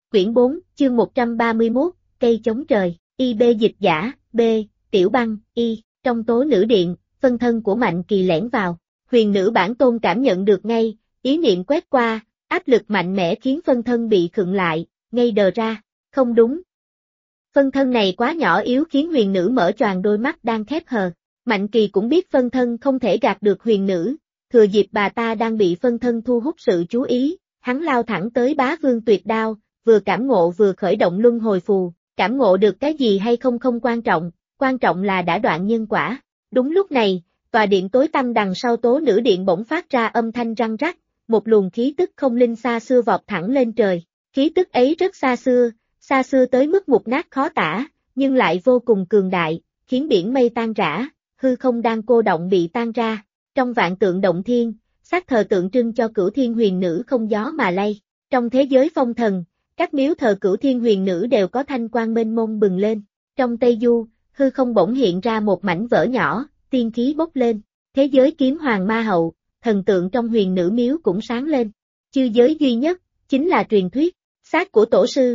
Quyển 4, chương 131, cây chống trời, IB dịch giả, B, Tiểu Băng, Y, trong tố nữ điện, phân thân của Mạnh Kỳ lẻn vào. Huyền nữ bản tôn cảm nhận được ngay, ý niệm quét qua, áp lực mạnh mẽ khiến phân thân bị khựng lại, ngây đờ ra, không đúng. Phân thân này quá nhỏ yếu khiến huyền nữ mở choàng đôi mắt đang khép hờ. Mạnh Kỳ cũng biết phân thân không thể gạt được huyền nữ, thừa dịp bà ta đang bị phân thân thu hút sự chú ý, hắn lao thẳng tới Bá Vương Tuyệt Đao, vừa cảm ngộ vừa khởi động luân hồi phù, cảm ngộ được cái gì hay không không quan trọng là đã đoạn nhân quả. Đúng lúc này, tòa điện tối tăm đằng sau tố nữ điện bỗng phát ra âm thanh răng rắc, một luồng khí tức không linh xa xưa vọt thẳng lên trời. Khí tức ấy rất xa xưa tới mức mục nát khó tả, nhưng lại vô cùng cường đại, khiến biển mây tan rã, hư không đang cô động bị tan ra. Trong vạn tượng động thiên, xác thờ tượng trưng cho Cửu Thiên Huyền Nữ không gió mà lay. Trong thế giới phong thần, các miếu thờ Cửu Thiên Huyền Nữ đều có thanh quang mênh mông bừng lên. Trong Tây Du, hư không bỗng hiện ra một mảnh vỡ nhỏ, tiên khí bốc lên. Thế giới kiếm hoàng ma hậu, thần tượng trong huyền nữ miếu cũng sáng lên. Chư giới duy nhất, chính là truyền thuyết, xác của tổ sư.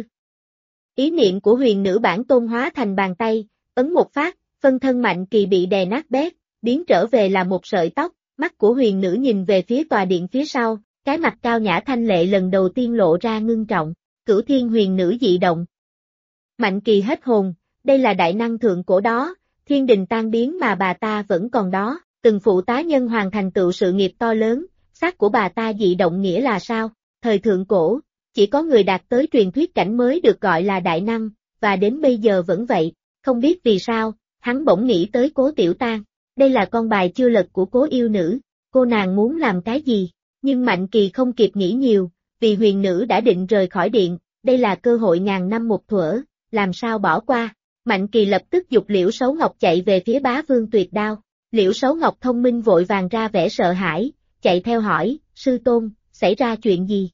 Ý niệm của huyền nữ bản tôn hóa thành bàn tay, ấn một phát, phân thân Mạnh Kỳ bị đè nát bét, biến trở về là một sợi tóc, mắt của huyền nữ nhìn về phía tòa điện phía sau, cái mặt cao nhã thanh lệ lần đầu tiên lộ ra ngưng trọng. Cửu Thiên Huyền Nữ dị động. Mạnh Kỳ hết hồn, đây là đại năng thượng cổ đó, thiên đình tan biến mà bà ta vẫn còn đó, từng phụ tá nhân hoàn thành tựu sự nghiệp to lớn, xác của bà ta dị động nghĩa là sao? Thời thượng cổ, chỉ có người đạt tới truyền thuyết cảnh mới được gọi là đại năng, và đến bây giờ vẫn vậy, không biết vì sao, hắn bỗng nghĩ tới Cố Tiểu Tang, đây là con bài chưa lật của Cố yêu nữ, cô nàng muốn làm cái gì? Nhưng Mạnh Kỳ không kịp nghĩ nhiều, vì huyền nữ đã định rời khỏi điện, đây là cơ hội ngàn năm một thuở, làm sao bỏ qua. Mạnh Kỳ lập tức giục Liễu Sấu Ngọc chạy về phía Bá Vương Tuyệt Đao. Liễu Sấu Ngọc thông minh vội vàng ra vẻ sợ hãi, chạy theo hỏi, sư tôn, xảy ra chuyện gì?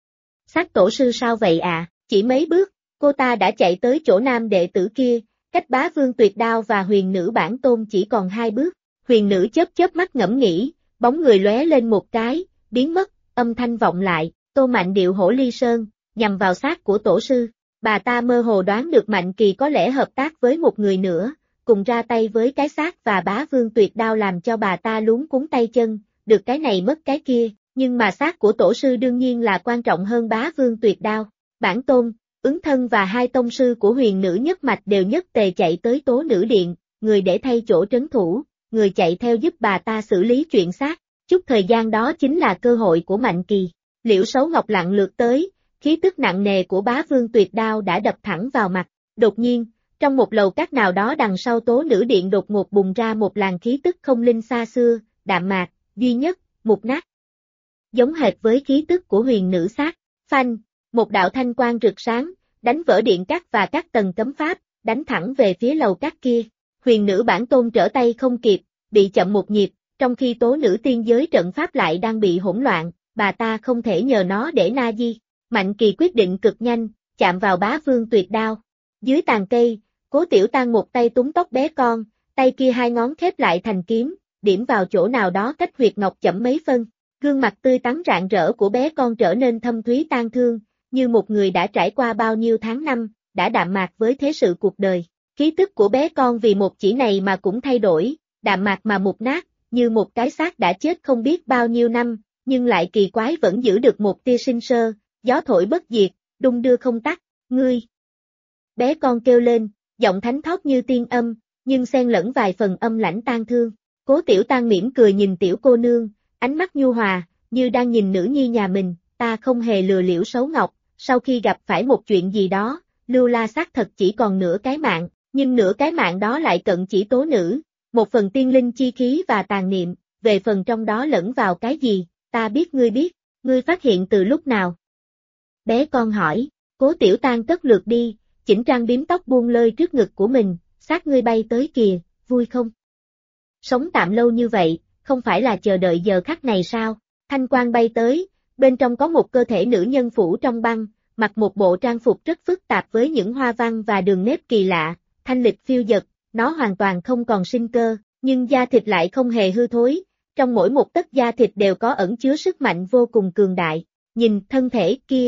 Xác tổ sư sao vậy ạ? Chỉ mấy bước, cô ta đã chạy tới chỗ nam đệ tử kia, cách Bá Vương Tuyệt Đao và huyền nữ bản tôn chỉ còn 2 bước. Huyền nữ chớp mắt ngẫm nghĩ, bóng người lóe lên một cái, biến mất, âm thanh vọng lại, Tô Mạnh điệu hổ ly sơn, nhằm vào xác của tổ sư. Bà ta mơ hồ đoán được Mạnh Kỳ có lẽ hợp tác với một người nữa, cùng ra tay với cái xác và Bá Vương Tuyệt Đao làm cho bà ta luống cuống tay chân, được cái này mất cái kia, nhưng mà xác của tổ sư đương nhiên là quan trọng hơn Bá Vương Tuyệt Đao. Bản tôn, ứng thân và 2 tông sư của huyền nữ nhất mạch đều nhất tề chạy tới tố nữ điện, người để thay chỗ trấn thủ, người chạy theo giúp bà ta xử lý chuyện xác, chút thời gian đó chính là cơ hội của Mạnh Kỳ. Liễu Sấu Ngọc lặng lượt tới, khí tức nặng nề của Bá Vương Tuyệt Đao đã đập thẳng vào mặt. Đột nhiên, trong một lầu các nào đó đằng sau tố nữ điện đột ngột bùng ra một làn khí tức không linh xa xưa, đạm mạc, duy nhất, mục nát. Giống hệt với khí tức của huyền nữ xác. Phanh, một đạo thanh quang rực sáng, đánh vỡ điện cát và các tầng cấm pháp, đánh thẳng về phía lầu các kia. Huyền nữ bản tôn trở tay không kịp, bị chậm một nhịp, trong khi tố nữ tiên giới trận pháp lại đang bị hỗn loạn, bà ta không thể nhờ nó để na di. Mạnh Kỳ quyết định cực nhanh, chạm vào Bá Vương Tuyệt Đao. Dưới tàn cây, Cố Tiểu Tang một tay túm tóc bé con, tay kia 2 ngón khép lại thành kiếm, điểm vào chỗ nào đó cách huyệt ngọc chẩm mấy phân. Gương mặt tươi tắn rạng rỡ của bé con trở nên thâm thúy tang thương, như một người đã trải qua bao nhiêu tháng năm, đã đạm mạc với thế sự cuộc đời. Khí tức của bé con vì một chỉ này mà cũng thay đổi, đạm mạc mà mục nát, như một cái xác đã chết không biết bao nhiêu năm, nhưng lại kỳ quái vẫn giữ được một tia sinh sơ. Gió thổi bất diệt, đung đưa không tắt, ngươi. Bé con kêu lên, giọng thánh thót như tiên âm, nhưng xen lẫn vài phần âm lãnh tang thương. Cố Tiểu Tang mỉm cười nhìn tiểu cô nương, ánh mắt nhu hòa, như đang nhìn nữ nhi nhà mình, ta không hề lừa Liễu Sấu Ngọc, sau khi gặp phải một chuyện gì đó, Lưu La xác thật chỉ còn nửa cái mạng, nhưng nửa cái mạng đó lại cận chỉ tố nữ, một phần tiên linh chi khí và tàn niệm, về phần trong đó lẫn vào cái gì, ta biết, ngươi phát hiện từ lúc nào? Bé con hỏi, Cố Tiểu Tang cất lượt đi, chỉnh trang bím tóc buông lơi trước ngực của mình, xác ngươi bay tới kìa, vui không? Sống tạm lâu như vậy, không phải là chờ đợi giờ khắc này sao? Thanh quang bay tới, bên trong có một cơ thể nữ nhân phủ trong băng, mặc một bộ trang phục rất phức tạp với những hoa văn và đường nếp kỳ lạ, thanh lịch phiêu dật, nó hoàn toàn không còn sinh cơ, nhưng da thịt lại không hề hư thối, trong mỗi một tấc da thịt đều có ẩn chứa sức mạnh vô cùng cường đại. Nhìn thân thể kia,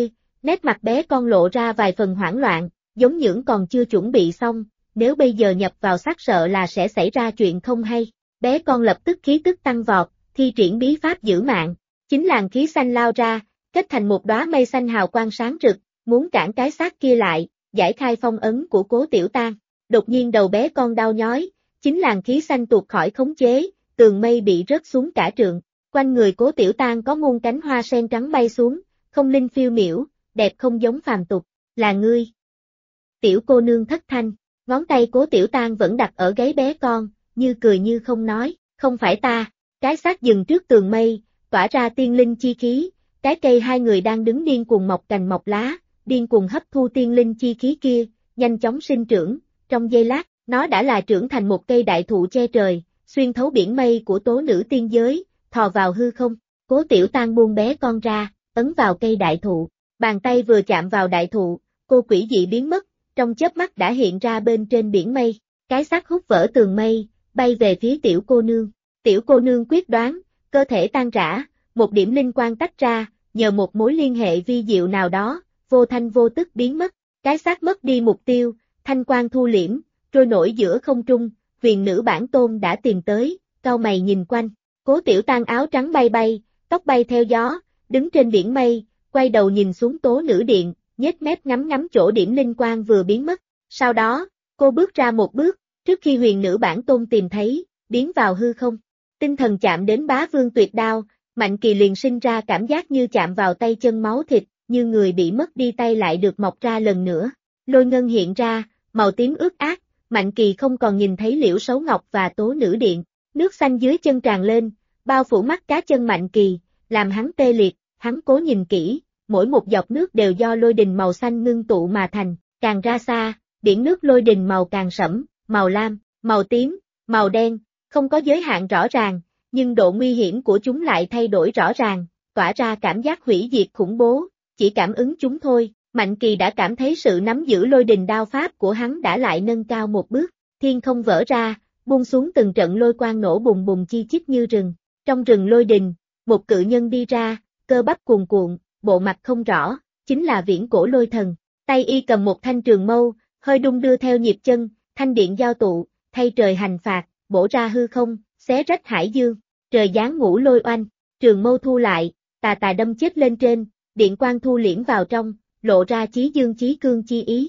Nét mặt bé con lộ ra vài phần hoảng loạn, giống những còn chưa chuẩn bị xong, nếu bây giờ nhập vào xác sợ là sẽ xảy ra chuyện không hay. Bé con lập tức khí tức tăng vọt, thi triển bí pháp giữ mạng. Chính làn khí xanh lao ra, kết thành một đóa mây xanh hào quang sáng rực, muốn cản cái xác kia lại, giải khai phong ấn của Cố Tiểu Tang. Đột nhiên đầu bé con đau nhói, chính làn khí xanh tuột khỏi khống chế, tường mây bị rớt xuống cả trượng. Quanh người Cố Tiểu Tang có muôn cánh hoa sen trắng bay xuống, không linh phiêu miểu, đẹp không giống phàm tục. Là ngươi. Tiểu cô nương thất thanh, ngón tay Cố Tiểu Tang vẫn đặt ở gáy bé con, như cười như không nói, không phải ta. Cái xác dừng trước tường mây, tỏa ra tiên linh chi khí, cái cây hai người đang đứng điên cuồng mọc cành mọc lá, điên cuồng hấp thu tiên linh chi khí kia, nhanh chóng sinh trưởng, trong giây lát, nó đã là trưởng thành một cây đại thụ che trời, xuyên thấu biển mây của tố nữ tiên giới, thò vào hư không. Cố Tiểu Tang buông bé con ra, ấn vào cây đại thụ, bàn tay vừa chạm vào đại thụ, cô quỷ dị biến mất, trong chớp mắt đã hiện ra bên trên biển mây, cái xác hút vỡ tường mây, bay về phía tiểu cô nương. Tiểu cô nương quyết đoán, cơ thể tan rã, một điểm linh quang tách ra, nhờ một mối liên hệ vi diệu nào đó, vô thanh vô tức biến mất, cái xác mất đi mục tiêu, thanh quang thu liễm, trôi nổi giữa không trung, huyền nữ bản tôn đã tìm tới, cau mày nhìn quanh, Cố Tiểu Tang áo trắng bay bay, tóc bay theo gió, đứng trên biển mây, quay đầu nhìn xuống tố nữ điện, nhếch mép ngắm ngắm chỗ điểm linh quang vừa biến mất, sau đó, cô bước ra một bước, trước khi huyền nữ bản tôn tìm thấy, biến vào hư không. Tinh thần chạm đến bá vương tuyệt đao, Mạnh Kỳ liền sinh ra cảm giác như chạm vào tay chân máu thịt, như người bị mất đi tay lại được mọc ra lần nữa. Lôi ngân hiện ra, màu tím ướt át, Mạnh Kỳ không còn nhìn thấy Liễu Sấu Ngọc và tố nữ điện. Nước xanh dưới chân tràn lên, bao phủ mắt cá chân Mạnh Kỳ, làm hắn tê liệt, hắn cố nhìn kỹ, mỗi một giọt nước đều do lôi đình màu xanh ngưng tụ mà thành, càng ra xa, biển nước lôi đình màu càng sẫm, màu lam, màu tím, màu đen, không có giới hạn rõ ràng, nhưng độ nguy hiểm của chúng lại thay đổi rõ ràng, tỏa ra cảm giác hủy diệt khủng bố, chỉ cảm ứng chúng thôi, Mạnh Kỳ đã cảm thấy sự nắm giữ lôi đình đao pháp của hắn đã lại nâng cao một bước, thiên không vỡ ra, buông xuống từng trận lôi quang nổ bùng bùng chi chít như rừng, trong rừng lôi đình, một cự nhân đi ra, cơ bắp cuồn cuộn, bộ mặt không rõ, chính là viễn cổ lôi thần, tay y cầm một thanh trường mâu, hơi đung đưa theo nhịp chân, thanh điện giao tụ, thay trời hành phạt, bổ ra hư không, xé rách hải dương, trời giáng ngũ lôi oanh, trường mâu thu lại, tà tà đâm chết lên trên, điện quang thu liễm vào trong, lộ ra chí dương chí cương chi ý,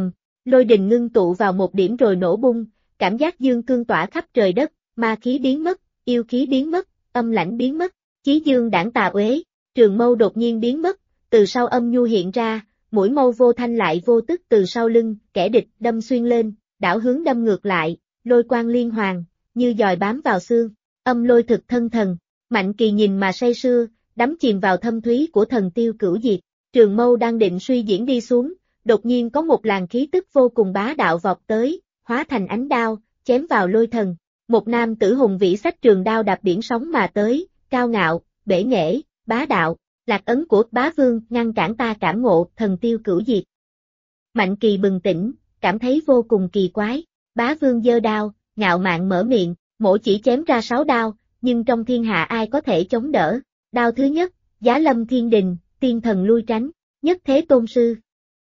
lôi đình ngưng tụ vào một điểm rồi nổ bung, cảm giác dương cương tỏa khắp trời đất, ma khí biến mất, yêu khí biến mất, âm lãnh biến mất, chí dương đãng tà uế, trường mâu đột nhiên biến mất, từ sau âm nhu hiện ra, mũi mâu vô thanh lại vô tức từ sau lưng, kẻ địch đâm xuyên lên, đảo hướng đâm ngược lại, lôi quang liên hoàn, như dòi bám vào xương, âm lôi thực thân thần, Mạnh Kỳ nhìn mà say sưa, đắm chìm vào thâm thúy của thần tiêu cửu diệt, trường mâu đang định suy diễn đi xuống, đột nhiên có một làn khí tức vô cùng bá đạo vọt tới, hóa thành ánh đao, chém vào lôi thần, một nam tử hùng vĩ xách trường đao đạp biển sóng mà tới, cao ngạo, bể nghệ, bá đạo, lạc ấn của bá vương ngăn cản ta cảm ngộ thần tiêu cửu diệt. Mạnh Kỳ bừng tỉnh, cảm thấy vô cùng kỳ quái, bá vương giơ đao, ngạo mạn mở miệng, mổ chỉ chém ra 6 đao, nhưng trong thiên hạ ai có thể chống đỡ. Đao thứ nhất, Giá Lâm Thiên Đình, tiên thần lui tránh, nhất thế tôn sư.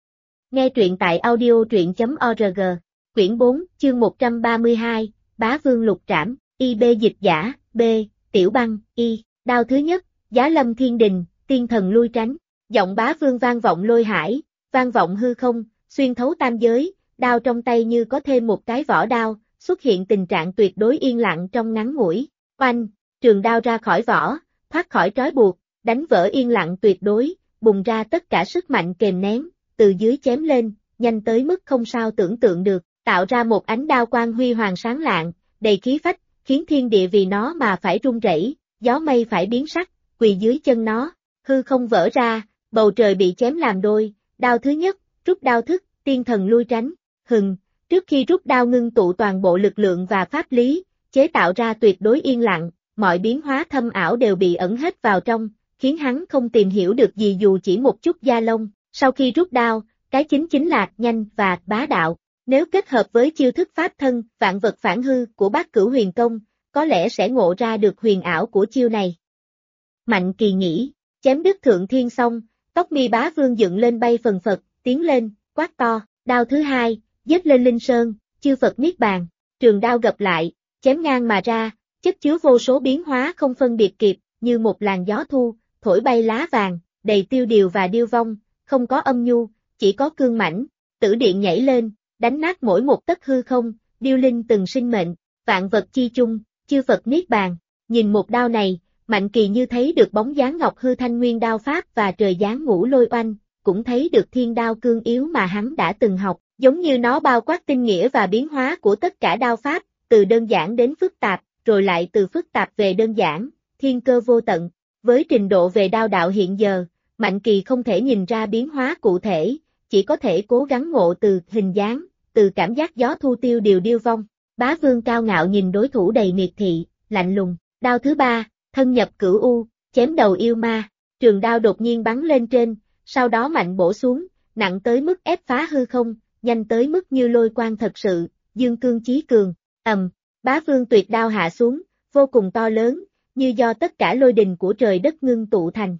Nghe truyện tại audio.org, quyển 4, chương 132, Bá Vương Lục Trảm, IB dịch giả, B, Tiểu Băng, Y, đao thứ nhất, Giá Lâm Thiên Đình, tiên thần lui tránh, giọng Bá Vương vang vọng lôi hải, vang vọng hư không, xuyên thấu tam giới, đao trong tay như có thêm một cái vỏ đao, xuất hiện tình trạng tuyệt đối yên lặng trong ngắn ngủi, oanh, trường đao ra khỏi vỏ, thoát khỏi trói buộc, đánh vỡ yên lặng tuyệt đối, bùng ra tất cả sức mạnh kềm nén, từ dưới chém lên, nhanh tới mức không sao tưởng tượng được, tạo ra một ánh đao quang huy hoàng sáng lạng, đầy khí phách, khiến thiên địa vì nó mà phải rung rẩy, gió mây phải biến sắc, quỳ dưới chân nó, hư không vỡ ra, bầu trời bị chém làm đôi, đao thứ nhất, rút đao thức, tiên thần lui tránh, trước khi rút đao ngưng tụ toàn bộ lực lượng và pháp lý, chế tạo ra tuyệt đối yên lặng, mọi biến hóa thâm ảo đều bị ẩn hết vào trong, khiến hắn không tìm hiểu được gì dù chỉ một chút da lông, sau khi rút đao, cái chính là nhanh và bá đạo, nếu kết hợp với chiêu thức pháp thân, vạn vật phản hư của Bát Cửu Huyền Công, có lẽ sẽ ngộ ra được huyền ảo của chiêu này. Mạnh Kỳ nghĩ, chém đứt thượng thiên xong, Tóc mi bá vương dựng lên bay phần phật, tiến lên, quát to, đao thứ hai, giết lên Linh Sơn, chư Phật Niết Bàn, trường đao gập lại, chém ngang mà ra, chất chứa vô số biến hóa không phân biệt kịp, như một làn gió thu, thổi bay lá vàng, đầy tiêu điều và điêu vong, không có âm nhu, chỉ có cương mãnh, tử điện nhảy lên, đánh nát mỗi một tấc hư không, điêu linh từng sinh mệnh, vạn vật chi chung, chư Phật Niết Bàn, nhìn một đao này, Mạnh Kỳ như thấy được bóng dáng Ngọc Hư Thanh Nguyên đao pháp và trời giáng ngũ lôi oanh, cũng thấy được thiên đao cương yếu mà hắn đã từng học, giống như nó bao quát tinh nghĩa và biến hóa của tất cả đao pháp, từ đơn giản đến phức tạp, rồi lại từ phức tạp về đơn giản, thiên cơ vô tận. Với trình độ về đao đạo hiện giờ, Mạnh Kỳ không thể nhìn ra biến hóa cụ thể, chỉ có thể cố gắng ngộ từ hình dáng, từ cảm giác gió thu tiêu điều điêu vong. Bá Vương cao ngạo nhìn đối thủ đầy miệt thị, lạnh lùng, đao thứ ba, thân nhập cửu u, chém đầu yêu ma, trường đao đột nhiên bắn lên trên, sau đó mạnh bổ xuống, nặng tới mức ép phá hư không, nhanh tới mức như lôi quang thật sự, dương cương chí cường, Bá Vương tuyệt đao hạ xuống, vô cùng to lớn, như do tất cả lôi đình của trời đất ngưng tụ thành,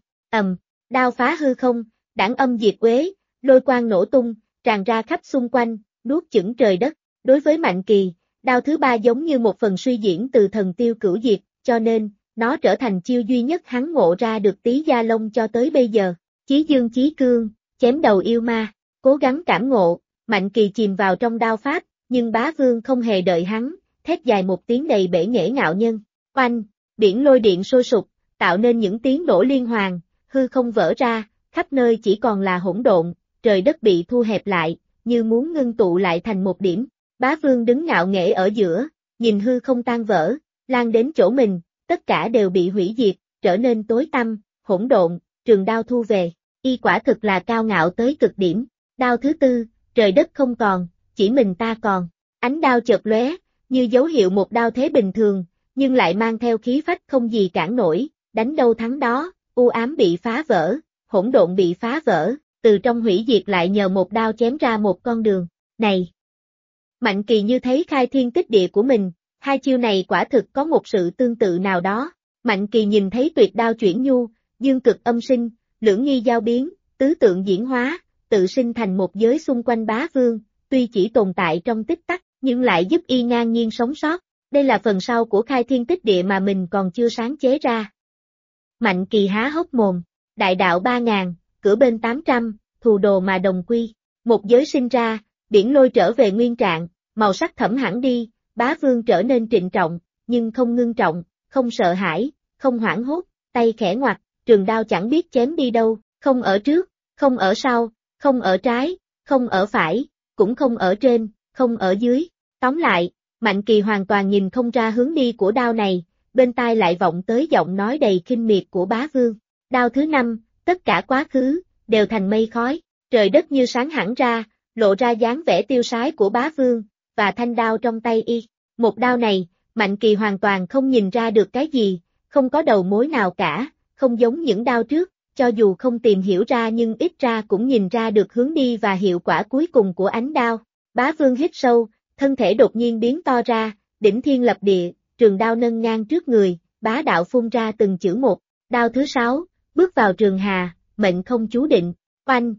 đao phá hư không, đãng âm diệt uế, lôi quang nổ tung, tràn ra khắp xung quanh, nuốt chửng trời đất, đối với Mạnh Kỳ, đao thứ ba giống như một phần suy diễn từ thần tiêu cửu diệt, cho nên, nó trở thành chiêu duy nhất hắn ngộ ra được tí da lông cho tới bây giờ, chí dương chí cương, chém đầu yêu ma, cố gắng cảm ngộ, Mạnh Kỳ chìm vào trong đao pháp, nhưng Bá Vương không hề đợi hắn, thét dài một tiếng đầy bể nghệ ngạo nhân, oanh, biển lôi điện sôi sục, tạo nên những tiếng nổ liên hoàn, hư không vỡ ra, khắp nơi chỉ còn là hỗn độn, trời đất bị thu hẹp lại, như muốn ngưng tụ lại thành một điểm. Bá Vương đứng ngạo nghễ ở giữa, nhìn hư không tan vỡ, lan đến chỗ mình, tất cả đều bị hủy diệt, trở nên tối tăm, hỗn độn, trường đao thu về, y quả thực là cao ngạo tới cực điểm. Đao thứ tư, trời đất không còn, chỉ mình ta còn, ánh đao chợt lóe, như dấu hiệu một đao thế bình thường, nhưng lại mang theo khí phách không gì cản nổi, đánh đâu thắng đó, u ám bị phá vỡ, hỗn độn bị phá vỡ, từ trong hủy diệt lại nhờ một đao chém ra một con đường, này. Mạnh Kỳ như thấy khai thiên tích địa của mình, hai chiêu này quả thực có một sự tương tự nào đó, Mạnh Kỳ nhìn thấy tuyệt đao chuyển nhu, dương cực âm sinh, lưỡng nghi giao biến, tứ tượng diễn hóa, tự sinh thành một giới xung quanh Bá Vương, tuy chỉ tồn tại trong tích tắc, nhưng lại giúp y ngang nhiên sống sót, đây là phần sau của khai thiên tích địa mà mình còn chưa sáng chế ra. Mạnh Kỳ há hốc mồm, đại đạo 3.000, cửa bên 800, thù đồ mà đồng quy, một giới sinh ra, biển lôi trở về nguyên trạng, màu sắc thẫm hẳn đi, Bá Vương trở nên trịnh trọng, nhưng không ngưng trọng, không sợ hãi, không hoảng hốt, tay khẽ ngoặt, trường đao chẳng biết chém đi đâu, không ở trước, không ở sau, không ở trái, không ở phải, cũng không ở trên, không ở dưới. Tóm lại, Mạnh Kỳ hoàn toàn nhìn không ra hướng đi của đao này, bên tai lại vọng tới giọng nói đầy khinh miệt của Bá Vương. Đao thứ năm, tất cả quá khứ, đều thành mây khói, trời đất như sáng hẳn ra, lộ ra dáng vẻ tiêu sái của Bá Vương, và thanh đao trong tay y. Một đao này, Mạnh Kỳ hoàn toàn không nhìn ra được cái gì, không có đầu mối nào cả, không giống những đao trước, cho dù không tìm hiểu ra nhưng ít ra cũng nhìn ra được hướng đi và hiệu quả cuối cùng của ánh đao. Bá Vương hít sâu, thân thể đột nhiên biến to ra, đỉnh thiên lập địa, trường đao nâng ngang trước người, bá đạo phun ra từng chữ một. Đao thứ 6, bước vào trường hà, mệnh không chú định, oanh.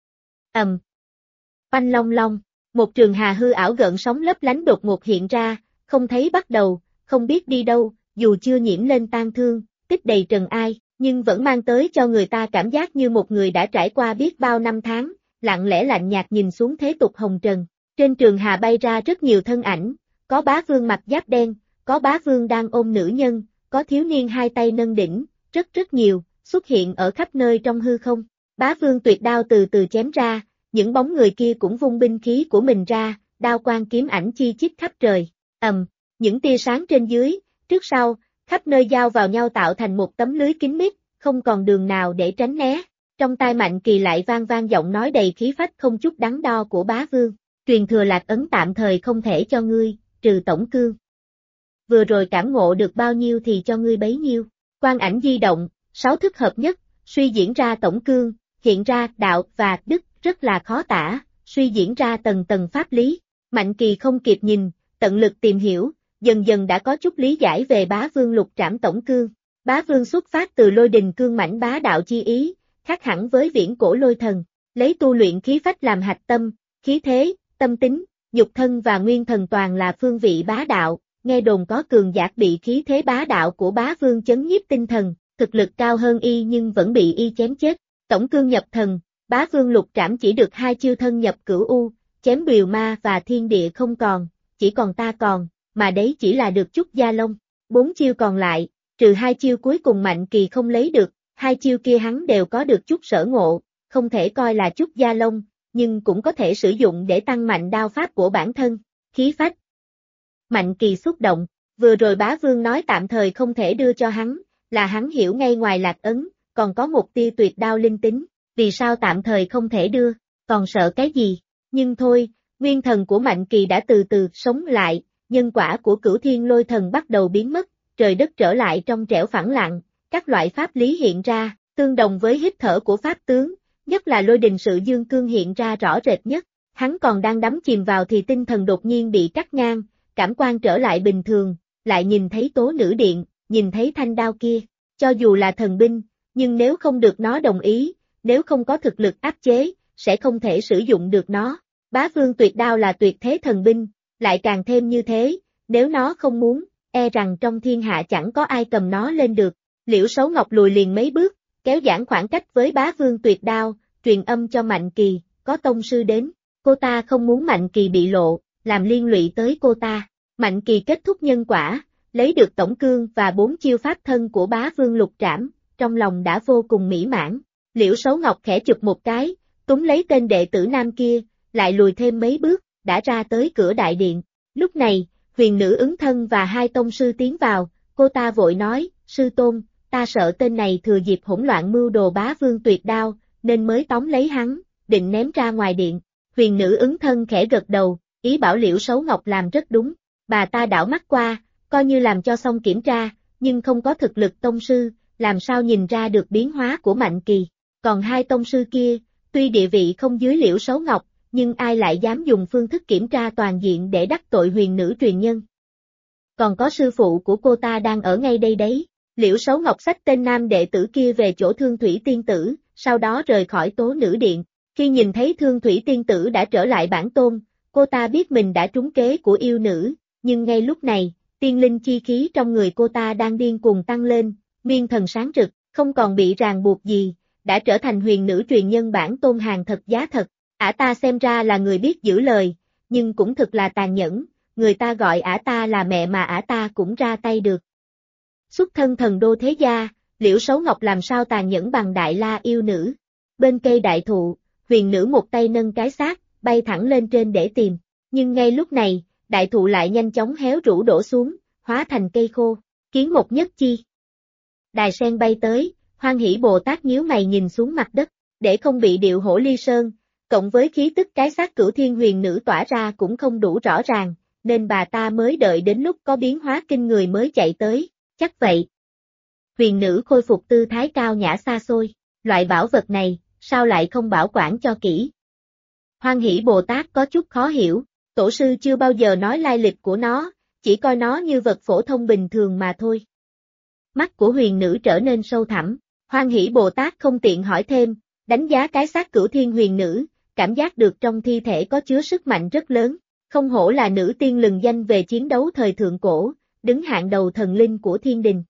Oanh long long, một trường hà hư ảo gợn sóng lấp lánh đột ngột hiện ra, không thấy bắt đầu, không biết đi đâu, dù chưa nhiễm lên tang thương, tích đầy trần ai, nhưng vẫn mang tới cho người ta cảm giác như một người đã trải qua biết bao năm tháng, lặng lẽ lạnh nhạt nhìn xuống thế tục hồng trần. Trên trường hà bay ra rất nhiều thân ảnh, có Bá Vương mặc giáp đen, có Bá Vương đang ôm nữ nhân, có thiếu niên hai tay nâng đỉnh, rất nhiều, xuất hiện ở khắp nơi trong hư không. Bá Vương tuyệt đao từ từ chém ra, những bóng người kia cũng vung binh khí của mình ra, đao quang kiếm ảnh chi chít khắp trời. Những tia sáng trên dưới, trước sau, khắp nơi giao vào nhau tạo thành một tấm lưới kín mít, không còn đường nào để tránh né. Trong tai Mạnh Kỳ lại vang vang giọng nói đầy khí phách không chút đắn đo của Bá Vương. Truyền thừa lạc ấn tạm thời không thể cho ngươi, trừ tổng cương. Vừa rồi cảm ngộ được bao nhiêu thì cho ngươi bấy nhiêu. Quang ảnh di động, 6 thức hợp nhất, suy diễn ra tổng cương, hiện ra đạo và đức rất là khó tả, suy diễn ra tầng tầng pháp lý. Mạnh Kỳ không kịp nhìn, tận lực tìm hiểu, dần dần đã có chút lý giải về Bá Vương lục trảm tổng cương. Bá Vương xuất phát từ lôi đình cương mãnh bá đạo chi ý, khác hẳn với viễn cổ lôi thần, lấy tu luyện khí phách làm hạch tâm, khí thế, tâm tính, nhục thân và nguyên thần toàn là phương vị bá đạo, nghe đồn có cường giả bị khí thế bá đạo của bá vương chấn nhiếp tinh thần, thực lực cao hơn y nhưng vẫn bị y chém chết. Tổng cương nhập thần, bá vương lục trảm chỉ được 2 chiêu thân nhập cửu u, chém bìu ma và thiên địa không còn, chỉ còn ta còn, mà đấy chỉ là được chút da lông. 4 chiêu còn lại, trừ 2 chiêu cuối cùng Mạnh Kỳ không lấy được, 2 chiêu kia hắn đều có được chút sở ngộ, không thể coi là chút da lông, nhưng cũng có thể sử dụng để tăng mạnh đao pháp của bản thân, khí phách. Mạnh Kỳ xúc động, vừa rồi bá vương nói tạm thời không thể đưa cho hắn, là hắn hiểu ngay ngoài lạc ấn, còn có một tia tuyệt đao linh tính, vì sao tạm thời không thể đưa, còn sợ cái gì, nhưng thôi, nguyên thần của Mạnh Kỳ đã từ từ sống lại, nhân quả của Cửu Thiên Lôi Thần bắt đầu biến mất, trời đất trở lại trong trẻo phẳng lặng, các loại pháp lý hiện ra, tương đồng với hít thở của pháp tướng, nhất là Lôi Đình Sự Dương Cương hiện ra rõ rệt nhất, hắn còn đang đắm chìm vào thì tinh thần đột nhiên bị cắt ngang, cảm quan trở lại bình thường, lại nhìn thấy Tố Nữ Điện, nhìn thấy thanh đao kia, cho dù là thần binh, nhưng nếu không được nó đồng ý, nếu không có thực lực áp chế, sẽ không thể sử dụng được nó. Bá vương tuyệt đao là tuyệt thế thần binh, lại càng thêm như thế, nếu nó không muốn, e rằng trong thiên hạ chẳng có ai cầm nó lên được. Liễu Sấu Ngọc lùi liền mấy bước, kéo giãn khoảng cách với bá vương tuyệt đao, truyền âm cho Mạnh Kỳ, có tông sư đến, cô ta không muốn Mạnh Kỳ bị lộ, làm liên lụy tới cô ta. Mạnh Kỳ kết thúc nhân quả, lấy được tổng cương và 4 chiêu pháp thân của bá vương lục trảm, trong lòng đã vô cùng mỹ mãn. Liễu Sấu Ngọc khẽ chụp một cái, túm lấy tên đệ tử nam kia, lại lùi thêm mấy bước, đã ra tới cửa đại điện. Lúc này, huyền nữ ứng thân và 2 tông sư tiến vào, cô ta vội nói, sư tôn, ta sợ tên này thừa dịp hỗn loạn mưu đồ bá vương tuyệt đao, nên mới tóm lấy hắn, định ném ra ngoài điện. Huyền nữ ứng thân khẽ gật đầu, ý bảo Liễu Sấu Ngọc làm rất đúng, bà ta đảo mắt qua, coi như làm cho xong kiểm tra, nhưng không có thực lực tông sư, làm sao nhìn ra được biến hóa của Mạnh Kỳ. Còn 2 tông sư kia, tuy địa vị không dưới Liễu Sấu Ngọc, nhưng ai lại dám dùng phương thức kiểm tra toàn diện để đắc tội huyền nữ truyền nhân. Còn có sư phụ của cô ta đang ở ngay đây đấy. Liễu Sấu Ngọc xách tên nam đệ tử kia về chỗ Thương Thủy Tiên Tử, sau đó rời khỏi Tố Nữ Điện. Khi nhìn thấy Thương Thủy Tiên Tử đã trở lại bản tôn, cô ta biết mình đã trúng kế của yêu nữ, nhưng ngay lúc này, tiên linh chi khí trong người cô ta đang điên cuồng tăng lên, nguyên thần sáng rực, không còn bị ràng buộc gì, đã trở thành huyền nữ truyền nhân bản tôn hàng thật giá thật. Ả ta xem ra là người biết giữ lời, nhưng cũng thực là tàn nhẫn, người ta gọi ả ta là mẹ mà ả ta cũng ra tay được. Xuất thân thần đô thế gia, Liễu Sấu Ngọc làm sao tàn nhẫn bằng Đại La yêu nữ. Bên cây đại thụ, huyền nữ một tay nâng cái xác, bay thẳng lên trên để tìm, nhưng ngay lúc này, đại thụ lại nhanh chóng héo rũ đổ xuống, hóa thành cây khô, kiến một nhất chi. Đài sen bay tới, Hoan Hỷ Bồ Tát nhíu mày nhìn xuống mặt đất, để không bị điệu hổ ly sơn, cộng với khí tức cái xác Cửu Thiên huyền nữ tỏa ra cũng không đủ rõ ràng, nên bà ta mới đợi đến lúc có biến hóa kinh người mới chạy tới, chắc vậy. Huyền nữ khôi phục tư thái cao nhã xa xôi, loại bảo vật này, sao lại không bảo quản cho kỹ? Hoan Hỷ Bồ Tát có chút khó hiểu, tổ sư chưa bao giờ nói lai lịch của nó, chỉ coi nó như vật phổ thông bình thường mà thôi. Mắt của huyền nữ trở nên sâu thẳm, Hoan Hỷ Bồ Tát không tiện hỏi thêm, đánh giá cái xác Cửu Thiên huyền nữ, cảm giác được trong thi thể có chứa sức mạnh rất lớn, không hổ là nữ tiên lừng danh về chiến đấu thời thượng cổ, đứng hạng đầu thần linh của thiên đình.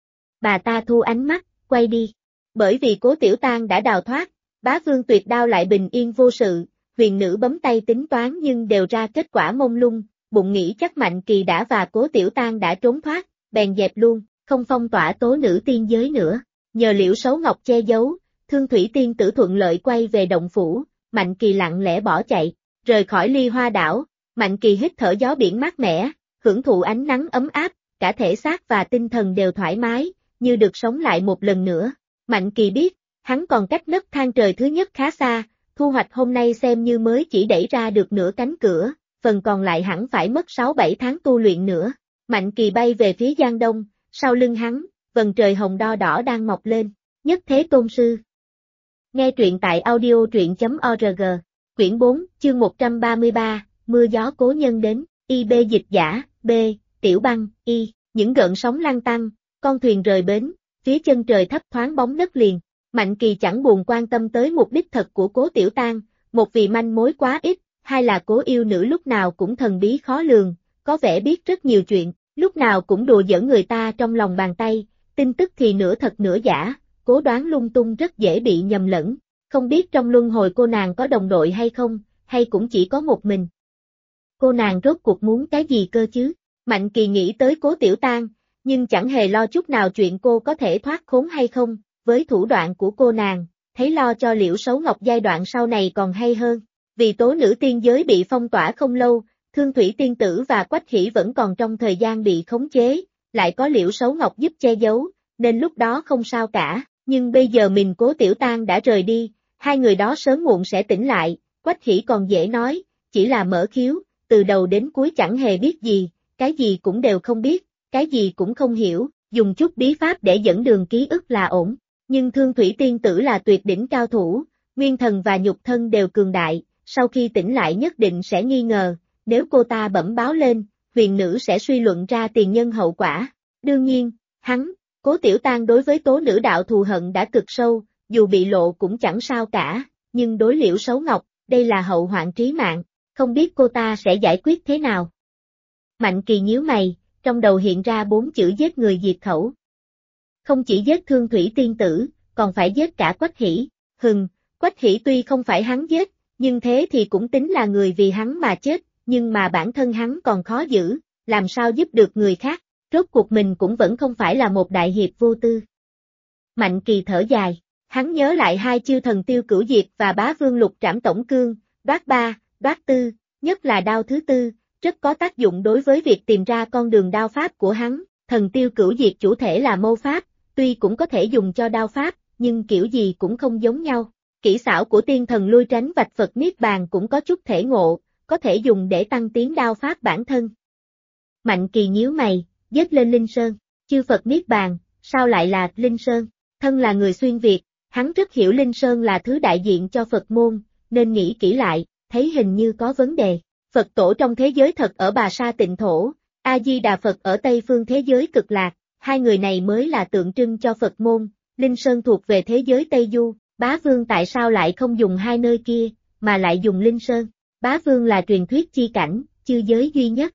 Bà ta thu ánh mắt, quay đi. Bởi vì Cố Tiểu Tang đã đào thoát, bá vương tuyệt đao lại bình yên vô sự, huyền nữ bấm tay tính toán nhưng đều ra kết quả mông lung, bụng nghĩ chắc Mạnh Kỳ đã và Cố Tiểu Tang đã trốn thoát, bèn dẹp luôn, không phong tỏa Tố Nữ tiên giới nữa. Nhờ Liễu Sấu Ngọc che giấu, Thương Thủy Tiên Tử thuận lợi quay về động phủ, Mạnh Kỳ lặng lẽ bỏ chạy, rời khỏi Ly Hoa đảo, Mạnh Kỳ hít thở gió biển mát mẻ, hưởng thụ ánh nắng ấm áp, cả thể xác và tinh thần đều thoải mái, như được sống lại một lần nữa. Mạnh Kỳ biết, hắn còn cách nấc thang trời thứ nhất khá xa, thu hoạch hôm nay xem như mới chỉ đẩy ra được nửa cánh cửa, phần còn lại hẳn phải mất 6-7 tháng tu luyện nữa. Mạnh Kỳ bay về phía Giang Đông, sau lưng hắn, vầng trời hồng đo đỏ đang mọc lên, Nhất Thế Tôn Sư. Nghe truyện tại audio.org, quyển 4, chương 133, mưa gió cố nhân đến, IB dịch giả, B, Tiểu Băng, Y, những gợn sóng lăn tăng, con thuyền rời bến, phía chân trời thấp thoáng bóng đất liền, Mạnh Kỳ chẳng buồn quan tâm tới mục đích thật của Cố Tiểu Tang, một vì manh mối quá ít, hai là Cố yêu nữ lúc nào cũng thần bí khó lường, có vẻ biết rất nhiều chuyện, lúc nào cũng đùa giỡn người ta trong lòng bàn tay, tin tức thì nửa thật nửa giả, Cố đoán lung tung rất dễ bị nhầm lẫn, không biết trong luân hồi cô nàng có đồng đội hay không, hay cũng chỉ có một mình. Cô nàng rốt cuộc muốn cái gì cơ chứ? Mạnh Kỳ nghĩ tới Cố Tiểu Tang, nhưng chẳng hề lo chút nào chuyện cô có thể thoát khốn hay không, với thủ đoạn của cô nàng, thấy lo cho Liễu Sấu Ngọc giai đoạn sau này còn hay hơn. Vì tố nữ tiên giới bị phong tỏa không lâu, Thương Thủy Tiên Tử và Quách Hỷ vẫn còn trong thời gian bị khống chế, lại có Liễu Sấu Ngọc giúp che giấu, nên lúc đó không sao cả, nhưng bây giờ mình Cố Tiểu Tang đã rời đi, hai người đó sớm muộn sẽ tỉnh lại, Quách Hỷ còn dễ nói, chỉ là mở khiếu, từ đầu đến cuối chẳng hề biết gì, cái gì cũng đều không biết, cái gì cũng không hiểu, dùng chút bí pháp để dẫn đường ký ức là ổn, nhưng Thương Thủy Tiên Tử là tuyệt đỉnh cao thủ, nguyên thần và nhục thân đều cường đại, sau khi tỉnh lại nhất định sẽ nghi ngờ, nếu cô ta bẩm báo lên, huyền nữ sẽ suy luận ra tiền nhân hậu quả. Đương nhiên, Cố Tiểu Tang đối với tố nữ đạo thù hận đã cực sâu, dù bị lộ cũng chẳng sao cả, nhưng đối Liễu Sấu Ngọc, đây là hậu hoạn trí mạng, không biết cô ta sẽ giải quyết thế nào. Mạnh Kỳ nhíu mày, trong đầu hiện ra 4 chữ giết người diệt khẩu. Không chỉ giết Thương Thủy Tiên Tử, còn phải giết cả Quách Hỷ. Quách Hỷ tuy không phải hắn giết, nhưng thế thì cũng tính là người vì hắn mà chết, nhưng mà bản thân hắn còn khó giữ, làm sao giúp được người khác, rốt cuộc mình cũng vẫn không phải là một đại hiệp vô tư. Mạnh Kỳ thở dài, hắn nhớ lại hai chiêu thần tiêu cửu diệt và bá vương lục trảm tổng cương, đoát ba, đoát tư, nhất là đao thứ tư, rất có tác dụng đối với việc tìm ra con đường đao pháp của hắn, thần tiêu cửu diệt chủ thể là mâu pháp, tuy cũng có thể dùng cho đao pháp, nhưng kiểu gì cũng không giống nhau. Kỹ xảo của tiên thần lui tránh vạch Phật Niết Bàn cũng có chút thể ngộ, có thể dùng để tăng tiến đao pháp bản thân. Mạnh Kỳ nhíu mày, giết lên Linh Sơn, chư Phật Niết Bàn, sao lại là Linh Sơn? Thân là người xuyên Việt, hắn rất hiểu Linh Sơn là thứ đại diện cho Phật môn, nên nghĩ kỹ lại, thấy hình như có vấn đề. Phật tổ trong thế giới thật ở Bà Sa Tịnh Thổ, A-di-đà Phật ở Tây phương thế giới Cực Lạc, hai người này mới là tượng trưng cho Phật môn, Linh Sơn thuộc về thế giới Tây Du, Bá Vương tại sao lại không dùng hai nơi kia, mà lại dùng Linh Sơn? Bá Vương là truyền thuyết chi cảnh, chư giới duy nhất.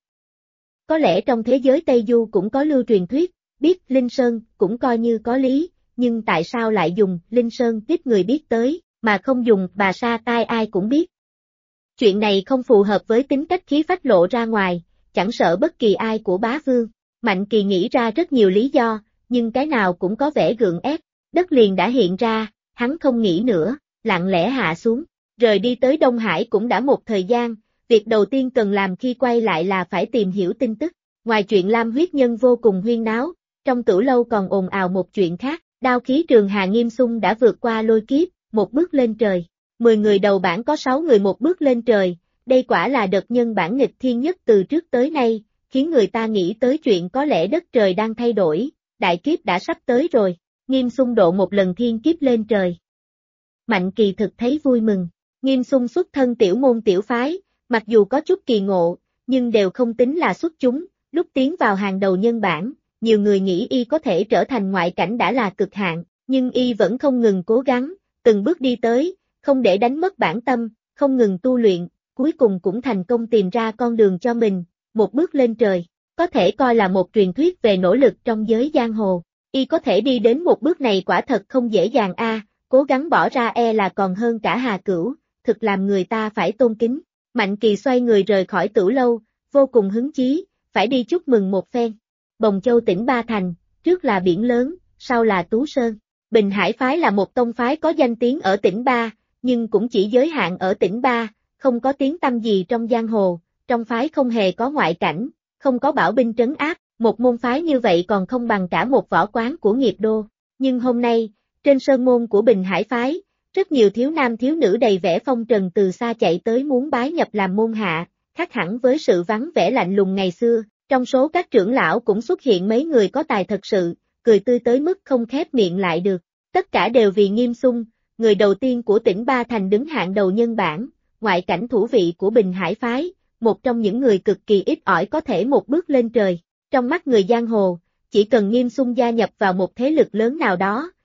Có lẽ trong thế giới Tây Du cũng có lưu truyền thuyết, biết Linh Sơn cũng coi như có lý, nhưng tại sao lại dùng Linh Sơn ít người biết tới, mà không dùng Bà Sa tai ai cũng biết. Chuyện này không phù hợp với tính cách khí phách lộ ra ngoài, chẳng sợ bất kỳ ai của Bá Vương. Mạnh Kỳ nghĩ ra rất nhiều lý do, nhưng cái nào cũng có vẻ gượng ép, đất liền đã hiện ra, hắn không nghĩ nữa, lặng lẽ hạ xuống, rời đi tới Đông Hải cũng đã một thời gian, việc đầu tiên cần làm khi quay lại là phải tìm hiểu tin tức. Ngoài chuyện Lam huyết nhân vô cùng huyên náo, trong Tử Lâu còn ồn ào một chuyện khác, đao khí Trường Hà Nghiêm Xung đã vượt qua lôi kiếp, một bước lên trời. 10 người đầu bảng có 6 người một bước lên trời, đây quả là đợt nhân bản nghịch thiên nhất từ trước tới nay, khiến người ta nghĩ tới chuyện có lẽ đất trời đang thay đổi, đại kiếp đã sắp tới rồi, Nghiêm Xung độ một lần thiên kiếp lên trời. Mạnh Kỳ thực thấy vui mừng, Nghiêm Xung xuất thân tiểu môn tiểu phái, mặc dù có chút kỳ ngộ, nhưng đều không tính là xuất chúng, lúc tiến vào hàng đầu nhân bản, nhiều người nghĩ y có thể trở thành ngoại cảnh đã là cực hạn, nhưng y vẫn không ngừng cố gắng, từng bước đi tới, không để đánh mất bản tâm, không ngừng tu luyện, cuối cùng cũng thành công tìm ra con đường cho mình, một bước lên trời, có thể coi là một truyền thuyết về nỗ lực trong giới giang hồ, y có thể đi đến một bước này quả thật không dễ dàng cố gắng bỏ ra là còn hơn cả Hà Cửu, thực làm người ta phải tôn kính. Mạnh Kỳ xoay người rời khỏi Tử Lâu, vô cùng hứng chí, phải đi chúc mừng một phen. Bồng Châu tỉnh Ba Thành, trước là biển lớn, sau là Tú Sơn. Bình Hải phái là một tông phái có danh tiếng ở tỉnh Ba, nhưng cũng chỉ giới hạn ở tỉnh Ba, không có tiếng tăm gì trong giang hồ, trong phái không hề có ngoại cảnh, không có bảo binh trấn áp, một môn phái như vậy còn không bằng cả một võ quán của nghiệp đô. Nhưng hôm nay, trên sơn môn của Bình Hải phái, rất nhiều thiếu nam thiếu nữ đầy vẻ phong trần từ xa chạy tới muốn bái nhập làm môn hạ, khác hẳn với sự vắng vẻ lạnh lùng ngày xưa, trong số các trưởng lão cũng xuất hiện mấy người có tài thật sự, cười tươi tới mức không khép miệng lại được, tất cả đều vì Nghiêm Xung, người đầu tiên của tỉnh Ba Thành đứng hạng đầu nhân bản, ngoại cảnh thủ vị của Bình Hải phái, một trong những người cực kỳ ít ỏi có thể một bước lên trời, trong mắt người giang hồ, chỉ cần Nghiêm Xung gia nhập vào một thế lực lớn nào đó,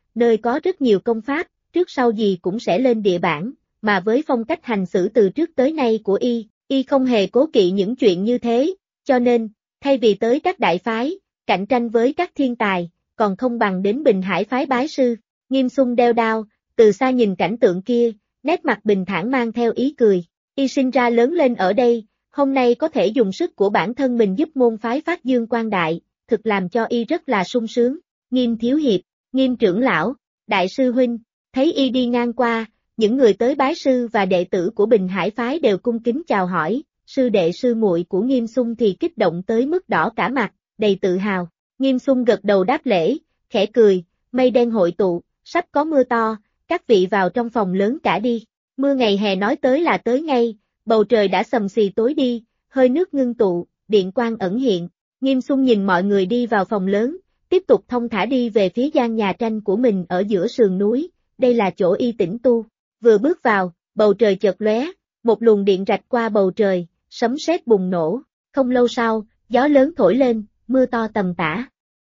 nơi có rất nhiều công pháp, trước sau gì cũng sẽ lên địa bảng, mà với phong cách hành xử từ trước tới nay của y không hề cố kỵ những chuyện như thế, cho nên, thay vì tới các đại phái, cạnh tranh với các thiên tài, còn không bằng đến Bình Hải phái bái sư. Nghiêm Xung đeo đao, từ xa nhìn cảnh tượng kia, nét mặt bình thản mang theo ý cười. Y sinh ra lớn lên ở đây, hôm nay có thể dùng sức của bản thân mình giúp môn phái phát dương quang đại, thực làm cho y rất là sung sướng. Nghiêm thiếu hiệp, Nghiêm trưởng lão, đại sư huynh, thấy y đi ngang qua, những người tới bái sư và đệ tử của Bình Hải phái đều cung kính chào hỏi, sư đệ sư muội của Nghiêm Xung thì kích động tới mức đỏ cả mặt, đầy tự hào. Nghiêm Xung gật đầu đáp lễ, khẽ cười, mây đen hội tụ, sắp có mưa to, các vị vào trong phòng lớn cả đi. Mưa ngày hè nói tới là tới ngay, bầu trời đã sầm xì tối đi, hơi nước ngưng tụ, điện quang ẩn hiện. Nghiêm Xung nhìn mọi người đi vào phòng lớn, tiếp tục thong thả đi về phía gian nhà tranh của mình ở giữa sườn núi, đây là chỗ y tĩnh tu. Vừa bước vào, bầu trời chợt lóe, một luồng điện rạch qua bầu trời, sấm sét bùng nổ, không lâu sau, gió lớn thổi lên, mưa to tầm tã.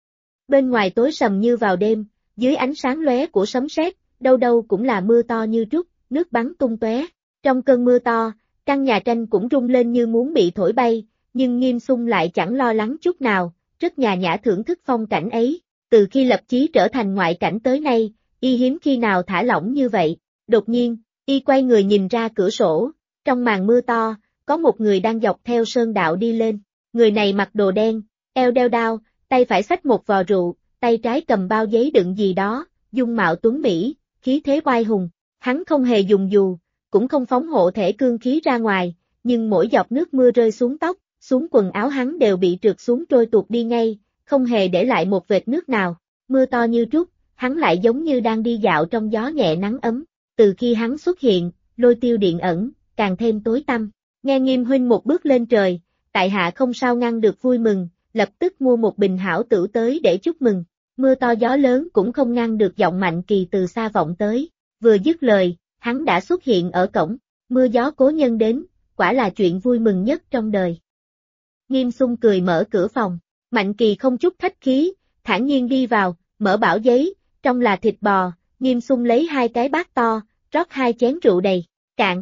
Bên ngoài tối sầm như vào đêm, dưới ánh sáng lóe của sấm sét, đâu đâu cũng là mưa to như trút, nước bắn tung tóe. Trong cơn mưa to, căn nhà tranh cũng rung lên như muốn bị thổi bay, nhưng Nghiêm Xung lại chẳng lo lắng chút nào, rất nhàn nhã thưởng thức phong cảnh ấy. Từ khi lập chí trở thành ngoại cảnh tới nay, y hiếm khi nào thả lỏng như vậy. Đột nhiên, y quay người nhìn ra cửa sổ, trong màn mưa to, có một người đang dọc theo sơn đạo đi lên. Người này mặc đồ đen, eo đeo đao, tay phải xách một vò rượu, tay trái cầm bao giấy đựng gì đó, dung mạo tuấn mỹ, khí thế oai hùng. Hắn không hề dùng dù, cũng không phóng hộ thể cương khí ra ngoài, nhưng mỗi giọt nước mưa rơi xuống tóc, xuống quần áo hắn đều bị trượt xuống trôi tuột đi ngay, không hề để lại một vệt nước nào. Mưa to như trút, hắn lại giống như đang đi dạo trong gió nhẹ nắng ấm. Từ khi hắn xuất hiện, lôi tiêu điện ẩn, càng thêm tối tăm. Nghe Nghiêm huynh một bước lên trời, tại hạ không sao ngăn được vui mừng, lập tức mua một bình hảo tửu tới để chúc mừng. Mưa to gió lớn cũng không ngăn được giọng Mạnh Kỳ từ xa vọng tới. Vừa dứt lời, hắn đã xuất hiện ở cổng. Mưa gió cố nhân đến, quả là chuyện vui mừng nhất trong đời. Nghiêm Xung cười mở cửa phòng. Mạnh Kỳ không chút khách khí, thản nhiên đi vào, mở bảo giấy, trong là thịt bò. Nghiêm Xung lấy hai cái bát to, rót hai chén rượu đầy, cạn.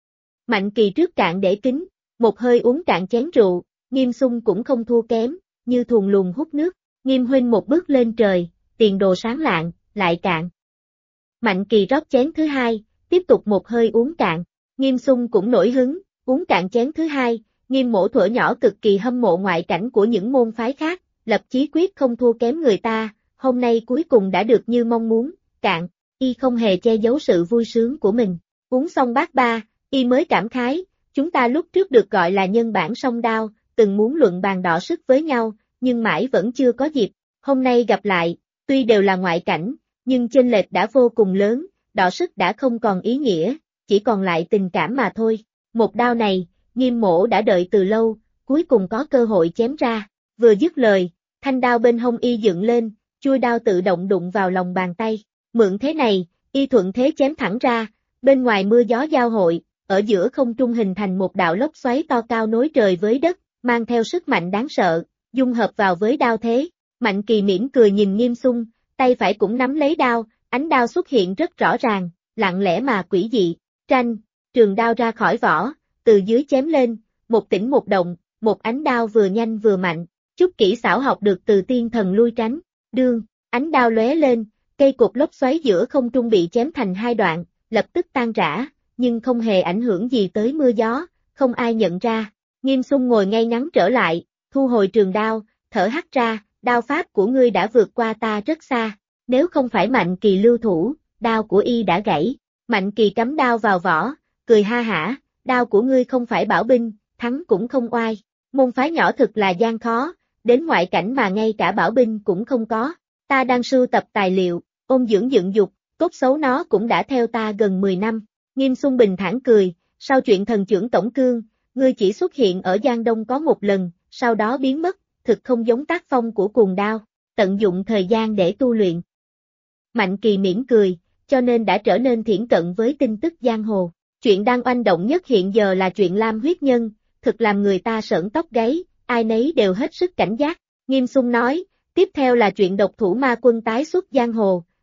Mạnh Kỳ trước cạn để kính, một hơi uống cạn chén rượu, Nghiêm Xung cũng không thua kém, như thuần luồng hút nước. Nghiêm huynh một bước lên trời, tiền đồ sáng lạng, lại cạn. Mạnh Kỳ rót chén thứ hai, tiếp tục một hơi uống cạn. Nghiêm Xung cũng nổi hứng, uống cạn chén thứ hai. Nghiêm mỗ thuở nhỏ cực kỳ hâm mộ ngoại cảnh của những môn phái khác, lập chí quyết không thua kém người ta, hôm nay cuối cùng đã được như mong muốn, cạn. Y không hề che giấu sự vui sướng của mình. Uống xong bát ba, y mới cảm khái, chúng ta lúc trước được gọi là nhân bản song đao, từng muốn luận bàn đọ sức với nhau, nhưng mãi vẫn chưa có dịp. Hôm nay gặp lại, tuy đều là ngoại cảnh, nhưng chênh lệch đã vô cùng lớn, đọ sức đã không còn ý nghĩa, chỉ còn lại tình cảm mà thôi. Một đao này, Nghiêm mỗ đã đợi từ lâu, cuối cùng có cơ hội chém ra. Vừa dứt lời, thanh đao bên hông y dựng lên, chuôi đao tự động đụng vào lòng bàn tay. Mượn thế này, y thuận thế chém thẳng ra, bên ngoài mưa gió giao hội, ở giữa không trung hình thành một đạo lốc xoáy to cao nối trời với đất, mang theo sức mạnh đáng sợ, dung hợp vào với đao thế. Mạnh Kỳ mỉm cười nhìn Nghiêm Xung, tay phải cũng nắm lấy đao, ánh đao xuất hiện rất rõ ràng, lặng lẽ mà quỷ dị. Tranh, trường đao ra khỏi vỏ, từ dưới chém lên, một tĩnh một động, một ánh đao vừa nhanh vừa mạnh, chút kỹ xảo học được từ tiên thần lui tránh. Đương, ánh đao lóe lên, cây cột lốc xoáy giữa không trung bị chém thành hai đoạn, lập tức tan rã, nhưng không hề ảnh hưởng gì tới mưa gió, không ai nhận ra. Nghiêm Xung ngồi ngay ngắn trở lại, thu hồi trường đao, thở hắt ra, đao pháp của ngươi đã vượt qua ta rất xa, nếu không phải Mạnh Kỳ lưu thủ, đao của y đã gãy. Mạnh Kỳ cắm đao vào vỏ, cười ha hả, đao của ngươi không phải bảo binh, thắng cũng không oai, môn phái nhỏ thực là gian khó, đến ngoại cảnh mà ngay cả bảo binh cũng không có. Ta đang sưu tập tài liệu, ôn dưỡng dựng dục, cốt xấu nó cũng đã theo ta gần 10 năm. Nghiêm Xung bình thản cười, sau chuyện thần trưởng tổng cương, ngươi chỉ xuất hiện ở Giang Đông có một lần, sau đó biến mất, thực không giống tác phong của cuồng đao, tận dụng thời gian để tu luyện. Mạnh Kỳ mỉm cười, cho nên đã trở nên thiển cận với tin tức giang hồ. Chuyện đang oanh động nhất hiện giờ là chuyện Lam huyết nhân, thực làm người ta sởn tóc gáy, ai nấy đều hết sức cảnh giác. Nghiêm Xung nói, tiếp theo là chuyện độc thủ ma quân tái xuất giang hồ,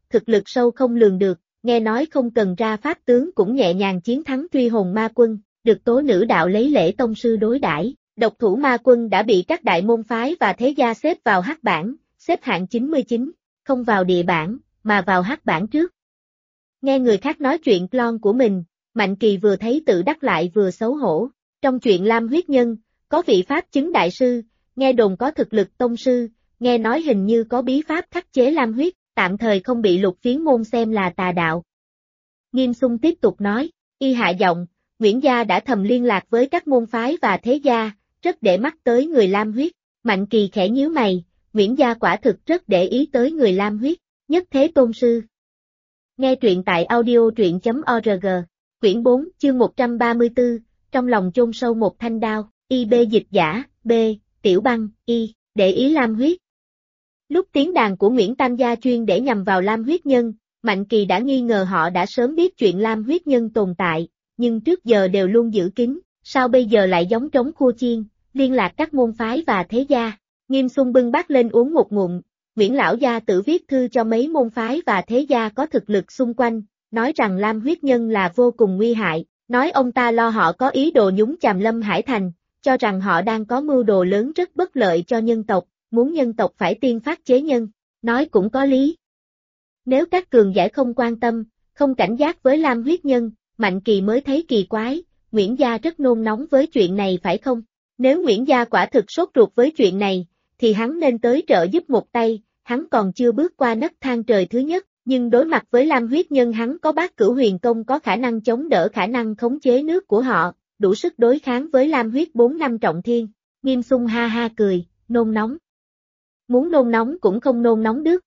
thực lực sâu không lường được, nghe nói không cần ra pháp tướng cũng nhẹ nhàng chiến thắng truy hồn ma quân, được tố nữ đạo lấy lễ tông sư đối đãi. Độc thủ ma quân đã bị các đại môn phái và thế gia xếp vào hắc bảng, xếp hạng 99, không vào địa bảng, mà vào hắc bảng trước. Nghe người khác nói chuyện clone của mình, Mạnh Kỳ vừa thấy tự đắc lại vừa xấu hổ. Trong chuyện Lam huyết nhân, có vị pháp chứng đại sư, nghe đồn có thực lực tông sư, nghe nói hình như có bí pháp khắc chế lam huyết, tạm thời không bị Lục Phiến môn xem là tà đạo. Nghiêm Xung tiếp tục nói, y hạ giọng, Nguyễn gia đã thầm liên lạc với các môn phái và thế gia, rất để mắt tới người lam huyết. Mạnh Kỳ khẽ nhíu mày, Nguyễn gia quả thực rất để ý tới người lam huyết, nhất thế tôn sư. Nghe truyện tại audio.org, quyển 4, chương 134, trong lòng chôn sâu một thanh đao, IB dịch giả, B, Tiểu Băng, Y, để ý lam huyết. Lúc tiếng đàn của Nguyễn Tam gia chuyên để nhằm vào lam huyết nhân, Mạnh Kỳ đã nghi ngờ họ đã sớm biết chuyện lam huyết nhân tồn tại, nhưng trước giờ đều luôn giữ kín, sao bây giờ lại giống trống khua chiên, liên lạc các môn phái và thế gia. Nghiêm Xung bưng bát lên uống một ngụm, Nguyễn lão gia tự viết thư cho mấy môn phái và thế gia có thực lực xung quanh, nói rằng lam huyết nhân là vô cùng nguy hại, nói ông ta lo họ có ý đồ nhúng chàm Lâm Hải Thành, cho rằng họ đang có mưu đồ lớn rất bất lợi cho nhân tộc, muốn nhân tộc phải tiên phát chế nhân, nói cũng có lý. Nếu các cường giả không quan tâm, không cảnh giác với lam huyết nhân, Mạnh Kỳ mới thấy kỳ quái, Nguyễn gia rất nôn nóng với chuyện này phải không? Nếu Nguyễn gia quả thực sốt ruột với chuyện này, thì hắn nên tới trợ giúp một tay, hắn còn chưa bước qua nấc thang trời thứ nhất, nhưng đối mặt với lam huyết nhân hắn có Bát Cửu Huyền Công có khả năng chống đỡ khả năng khống chế nước của họ, đủ sức đối kháng với lam huyết 4 năm trọng thiên. Nghiêm Xung ha ha cười, nôn nóng. Muốn nôn nóng cũng không nôn nóng được.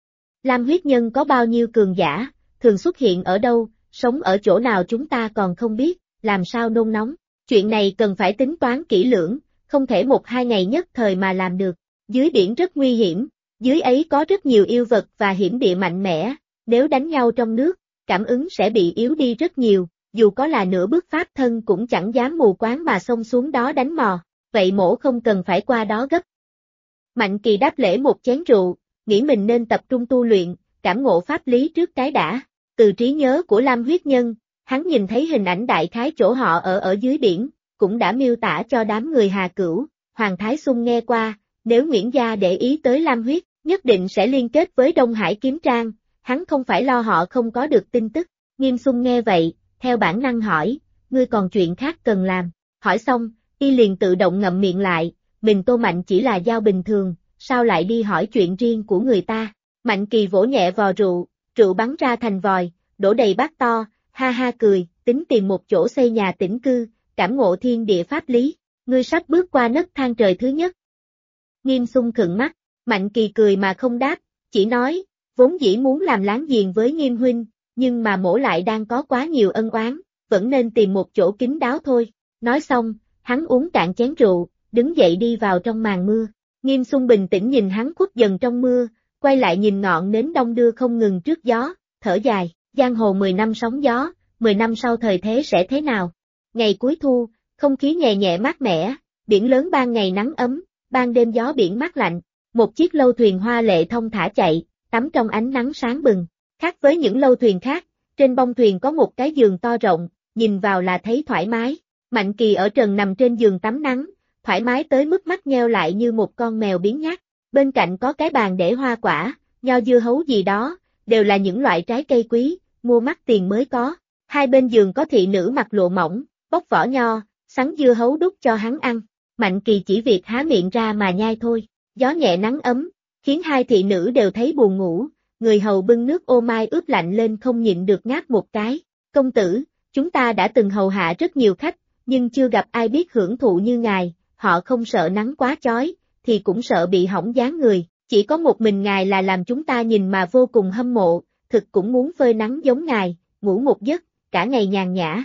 Lam huyết nhân có bao nhiêu cường giả, thường xuất hiện ở đâu, sống ở chỗ nào chúng ta còn không biết, làm sao nôn nóng. Chuyện này cần phải tính toán kỹ lưỡng, không thể 1-2 ngày nhất thời mà làm được. Dưới biển rất nguy hiểm, dưới ấy có rất nhiều yêu vật và hiểm địa mạnh mẽ, nếu đánh nhau trong nước, cảm ứng sẽ bị yếu đi rất nhiều, dù có là nửa bước pháp thân cũng chẳng dám mù quáng mà xông xuống đó đánh mò, vậy mổ không cần phải qua đó gấp. Mạnh Kỳ đáp lễ một chén rượu, nghĩ mình nên tập trung tu luyện, cảm ngộ pháp lý trước cái đã. Từ trí nhớ của lam huyết nhân, hắn nhìn thấy hình ảnh đại khái chỗ họ ở dưới biển, cũng đã miêu tả cho đám người Hà Cửu, Hoàng Thái Xung nghe qua, nếu Nguyễn gia để ý tới lam huyết, nhất định sẽ liên kết với Đông Hải Kiếm Trang, hắn không phải lo họ không có được tin tức. Nghiêm Xung nghe vậy, theo bản năng hỏi, ngươi còn chuyện khác cần làm, hỏi xong, y liền tự động ngậm miệng lại, mình Tô Mạnh chỉ là giao bình thường, sao lại đi hỏi chuyện riêng của người ta. Mạnh Kỳ vỗ nhẹ vò rượu, rượu bắn ra thành vòi, đổ đầy bát to, ha ha cười, tính tìm một chỗ xây nhà tĩnh cư, cảm ngộ thiên địa pháp lý, ngươi sắp bước qua nấc thang trời thứ nhất. Nghiêm Xung khựng mắt, Mạnh Kỳ cười mà không đáp, chỉ nói, vốn dĩ muốn làm láng giềng với Nghiêm huynh, nhưng mà mổ lại đang có quá nhiều ân oán, vẫn nên tìm một chỗ kín đáo thôi. Nói xong, hắn uống cạn chén rượu, đứng dậy đi vào trong màn mưa. Nghiêm Xung bình tĩnh nhìn hắn khuất dần trong mưa, quay lại nhìn ngọn nến đông đưa không ngừng trước gió, thở dài, giang hồ 10 năm sóng gió, 10 năm sau thời thế sẽ thế nào? Ngày cuối thu, không khí nhẹ nhẹ mát mẻ, biển lớn ban ngày nắng ấm, ban đêm gió biển mát lạnh, một chiếc lâu thuyền hoa lệ thông thả chạy, tắm trong ánh nắng sáng bừng. Khác với những lâu thuyền khác, trên bông thuyền có một cái giường to rộng, nhìn vào là thấy thoải mái. Mạnh Kỳ ở trần nằm trên giường tắm nắng, thoải mái tới mức mắt nheo lại như một con mèo biếng nhác. Bên cạnh có cái bàn để hoa quả, nho dưa hấu gì đó, đều là những loại trái cây quý, mua mắc tiền mới có. Hai bên giường có thị nữ mặc lụa mỏng, bóc vỏ nho, sắn dưa hấu đút cho hắn ăn. Mạnh Kỳ chỉ việc há miệng ra mà nhai thôi. Gió nhẹ nắng ấm, khiến hai thị nữ đều thấy buồn ngủ, người hầu bưng nước ô mai ướp lạnh lên không nhịn được ngáp một cái. Công tử, chúng ta đã từng hầu hạ rất nhiều khách, nhưng chưa gặp ai biết hưởng thụ như ngài, họ không sợ nắng quá chói, thì cũng sợ bị hỏng dáng người, chỉ có một mình ngài là làm chúng ta nhìn mà vô cùng hâm mộ, thực cũng muốn phơi nắng giống ngài, ngủ một giấc, cả ngày nhàn nhã.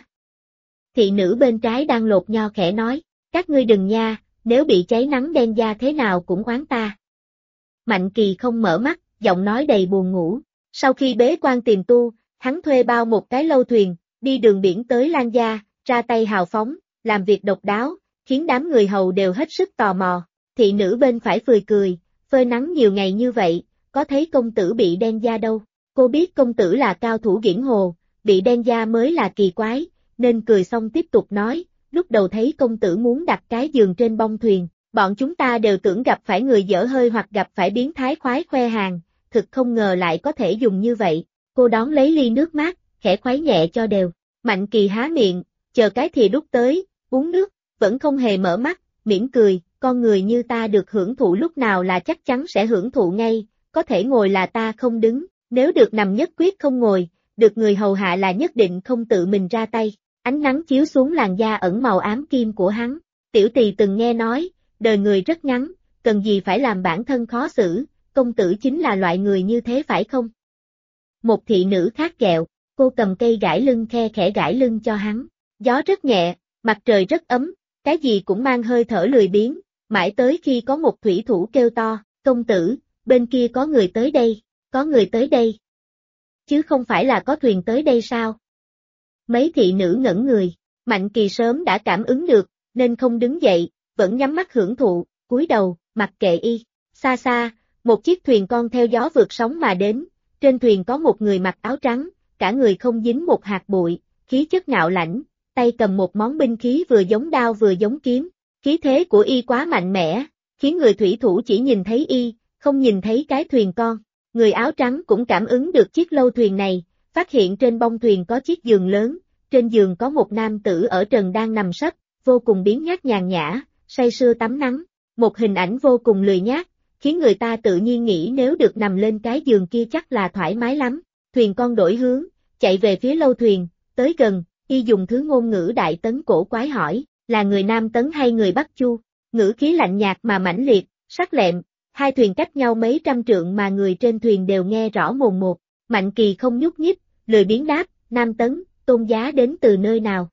Thị nữ bên trái đang lột nho khẽ nói, các ngươi đừng nha, nếu bị cháy nắng đen da thế nào cũng oán ta. Mạnh Kỳ không mở mắt, giọng nói đầy buồn ngủ. Sau khi bế quan tìm tu, hắn thuê bao một cái lâu thuyền, đi đường biển tới Lan Gia, ra tay hào phóng, làm việc độc đáo, khiến đám người hầu đều hết sức tò mò. Thị nữ bên phải phcười cười, phơi nắng nhiều ngày như vậy, có thấy công tử bị đen da đâu. Cô biết công tử là cao thủ giễn hồ, bị đen da mới là kỳ quái, nên cười xong tiếp tục nói, lúc đầu thấy công tử muốn đặt cái giường trên bông thuyền, bọn chúng ta đều tưởng gặp phải người dở hơi hoặc gặp phải biến thái khoái khoe hàng, thực không ngờ lại có thể dùng như vậy. Cô đón lấy ly nước mát, khẽ khuấy nhẹ cho đều. Mạnh Kỳ há miệng, chờ cái thìa đút tới, uống nước, vẫn không hề mở mắt, mỉm cười, con người như ta được hưởng thụ lúc nào là chắc chắn sẽ hưởng thụ ngay, có thể ngồi là ta không đứng, nếu được nằm nhất quyết không ngồi, được người hầu hạ là nhất định không tự mình ra tay. Ánh nắng chiếu xuống làn da ẩn màu ám kim của hắn. Tiểu Tỳ từng nghe nói, đời người rất ngắn, cần gì phải làm bản thân khó xử, công tử chính là loại người như thế phải không? Một thị nữ khác ghẹo, cô cầm cây gãi lưng khe khẽ gãi lưng cho hắn. Gió rất nhẹ, mặt trời rất ấm, cái gì cũng mang hơi thở lười biếng, mãi tới khi có một thủy thủ kêu to, công tử, bên kia có người tới đây, có người tới đây. Chứ không phải là có thuyền tới đây sao? Mấy thị nữ ngẩn người, Mạnh Kỳ sớm đã cảm ứng được, nên không đứng dậy, vẫn nhắm mắt hưởng thụ, cúi đầu, mặc kệ y. Xa xa, một chiếc thuyền con theo gió vượt sóng mà đến, trên thuyền có một người mặc áo trắng, cả người không dính một hạt bụi, khí chất ngạo lãnh, tay cầm một món binh khí vừa giống đao vừa giống kiếm. Khí thế của y quá mạnh mẽ, khiến người thủy thủ chỉ nhìn thấy y, không nhìn thấy cái thuyền con. Người áo trắng cũng cảm ứng được chiếc lâu thuyền này, phát hiện trên bông thuyền có chiếc giường lớn, trên giường có một nam tử ở trần đang nằm sấp, vô cùng biếng nhác nhàn nhã, say sưa tắm nắng. Một hình ảnh vô cùng lười nhác, khiến người ta tự nhiên nghĩ nếu được nằm lên cái giường kia chắc là thoải mái lắm. Thuyền con đổi hướng, chạy về phía lâu thuyền, tới gần, y dùng thứ ngôn ngữ Đại Tấn cổ quái hỏi, là người Nam Tấn hay người Bắc Chu? Ngữ khí lạnh nhạt mà mãnh liệt, sắc lẹm, hai thuyền cách nhau mấy trăm trượng mà người trên thuyền đều nghe rõ mồn một. Mạnh Kỳ không nhúc nhích, lười biếng đáp, Nam Tấn, Tôn giá đến từ nơi nào?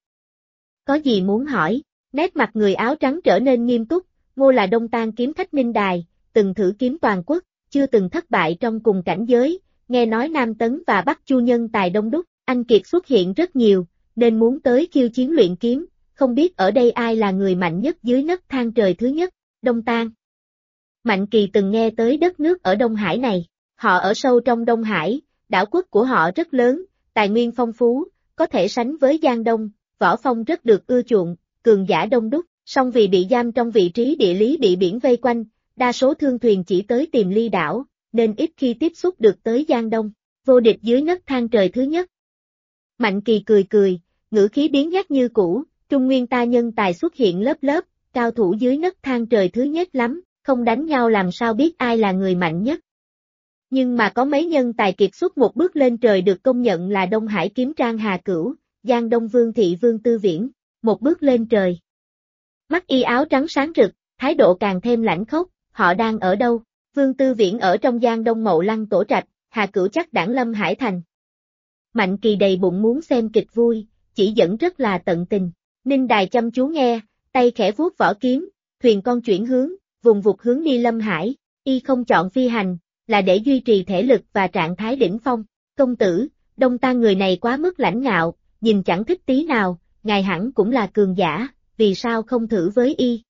Có gì muốn hỏi? Nét mặt người áo trắng trở nên nghiêm túc, Ngô là Đông Tang kiếm khách Minh Đài, từng thử kiếm toàn quốc, chưa từng thất bại trong cùng cảnh giới, nghe nói Nam Tấn và Bắc Chu nhân tài đông đúc, anh kiệt xuất hiện rất nhiều, nên muốn tới khiêu chiến luyện kiếm, không biết ở đây ai là người mạnh nhất dưới nấc thang trời thứ nhất. Đông Tang. Mạnh Kỳ từng nghe tới đất nước ở Đông Hải này, họ ở sâu trong Đông Hải, đảo quốc của họ rất lớn, tài nguyên phong phú, có thể sánh với Giang Đông, võ phong rất được ưa chuộng, cường giả đông đúc, song vì bị giam trong vị trí địa lý bị biển vây quanh, đa số thương thuyền chỉ tới tìm ly đảo, nên ít khi tiếp xúc được tới Giang Đông, vô địch dưới nấc thang trời thứ nhất. Mạnh Kỳ cười cười, ngữ khí biến nhát như cũ, Trung Nguyên ta nhân tài xuất hiện lớp lớp, cao thủ dưới nấc thang trời thứ nhất lắm, không đánh nhau làm sao biết ai là người mạnh nhất. Nhưng mà có mấy nhân tài kiệt xuất một bước lên trời được công nhận là Đông Hải kiếm trang Hà Cửu, Giang Đông Vương Thị Vương Tư Viễn, một bước lên trời. Mắt y áo trắng sáng rực, thái độ càng thêm lãnh khốc, họ đang ở đâu? Vương Tư Viễn ở trong Giang Đông Mậu Lăng Tổ Trạch, Hà Cửu chắc đãng Lâm Hải Thành. Mạnh Kỳ đầy bụng muốn xem kịch vui, chỉ dẫn rất là tận tình. Ninh Đài chăm chú nghe, tay khẽ vuốt vỏ kiếm, thuyền con chuyển hướng, vùng vụt hướng đi Lâm Hải, y không chọn phi hành, là để duy trì thể lực và trạng thái đỉnh phong. Công tử, Đông Tang người này quá mức lãnh ngạo, nhìn chẳng thích tí nào, ngài hẳn cũng là cường giả, vì sao không thử với y?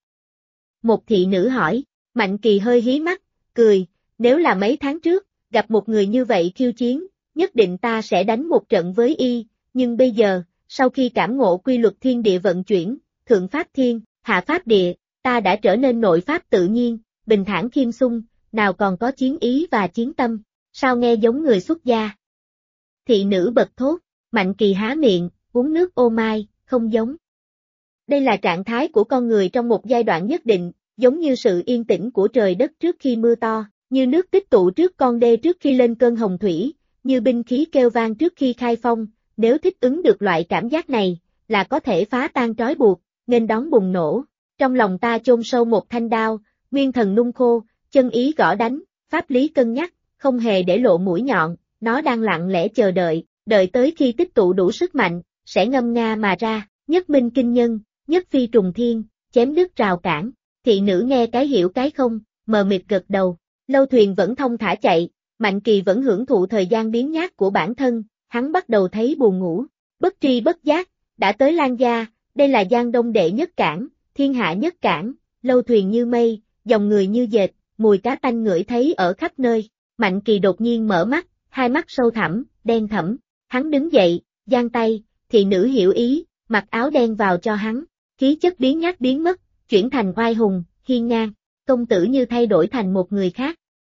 Một thị nữ hỏi, Mạnh Kỳ hơi hí mắt, cười, nếu là mấy tháng trước, gặp một người như vậy khiêu chiến, nhất định ta sẽ đánh một trận với y, nhưng bây giờ, sau khi cảm ngộ quy luật thiên địa vận chuyển, thượng pháp thiên, hạ pháp địa, ta đã trở nên nội pháp tự nhiên, bình thản khiêm sung, nào còn có chiến ý và chiến tâm, sao nghe giống người xuất gia? Thị nữ bật thốt, Mạnh Kỳ há miệng, uống nước ô mai, không giống. Đây là trạng thái của con người trong một giai đoạn nhất định, giống như sự yên tĩnh của trời đất trước khi mưa to, như nước tích tụ trước con đê trước khi lên cơn hồng thủy, như binh khí kêu vang trước khi khai phong, nếu thích ứng được loại cảm giác này, là có thể phá tan trói buộc, nghênh đón bùng nổ. Trong lòng ta chôn sâu một thanh đao, nguyên thần nung khô, chân ý gõ đánh, pháp lý cân nhắc, không hề để lộ mũi nhọn, nó đang lặng lẽ chờ đợi, đợi tới khi tích tụ đủ sức mạnh, sẽ ngâm nga mà ra, nhất minh kinh nhân, nhất phi trùng thiên, chém đứt rào cản. Thị nữ nghe cái hiểu cái không, mờ mịt gật đầu, lâu thuyền vẫn thông thả chạy, Mạnh Kỳ vẫn hưởng thụ thời gian biến nhát của bản thân, hắn bắt đầu thấy buồn ngủ, bất tri bất giác, đã tới Lan Gia, đây là Giang Đông đệ nhất cảng, thiên hạ nhất cảng, lâu thuyền như mây, dòng người như dệt, mùi cá tanh ngửi thấy ở khắp nơi. Mạnh Kỳ đột nhiên mở mắt, hai mắt sâu thẳm, đen thẫm. Hắn đứng dậy, giang tay, thị nữ hiểu ý, mặc áo đen vào cho hắn, khí chất biến nhát biến mất, chuyển thành oai hùng, hiên ngang, công tử như thay đổi thành một người khác.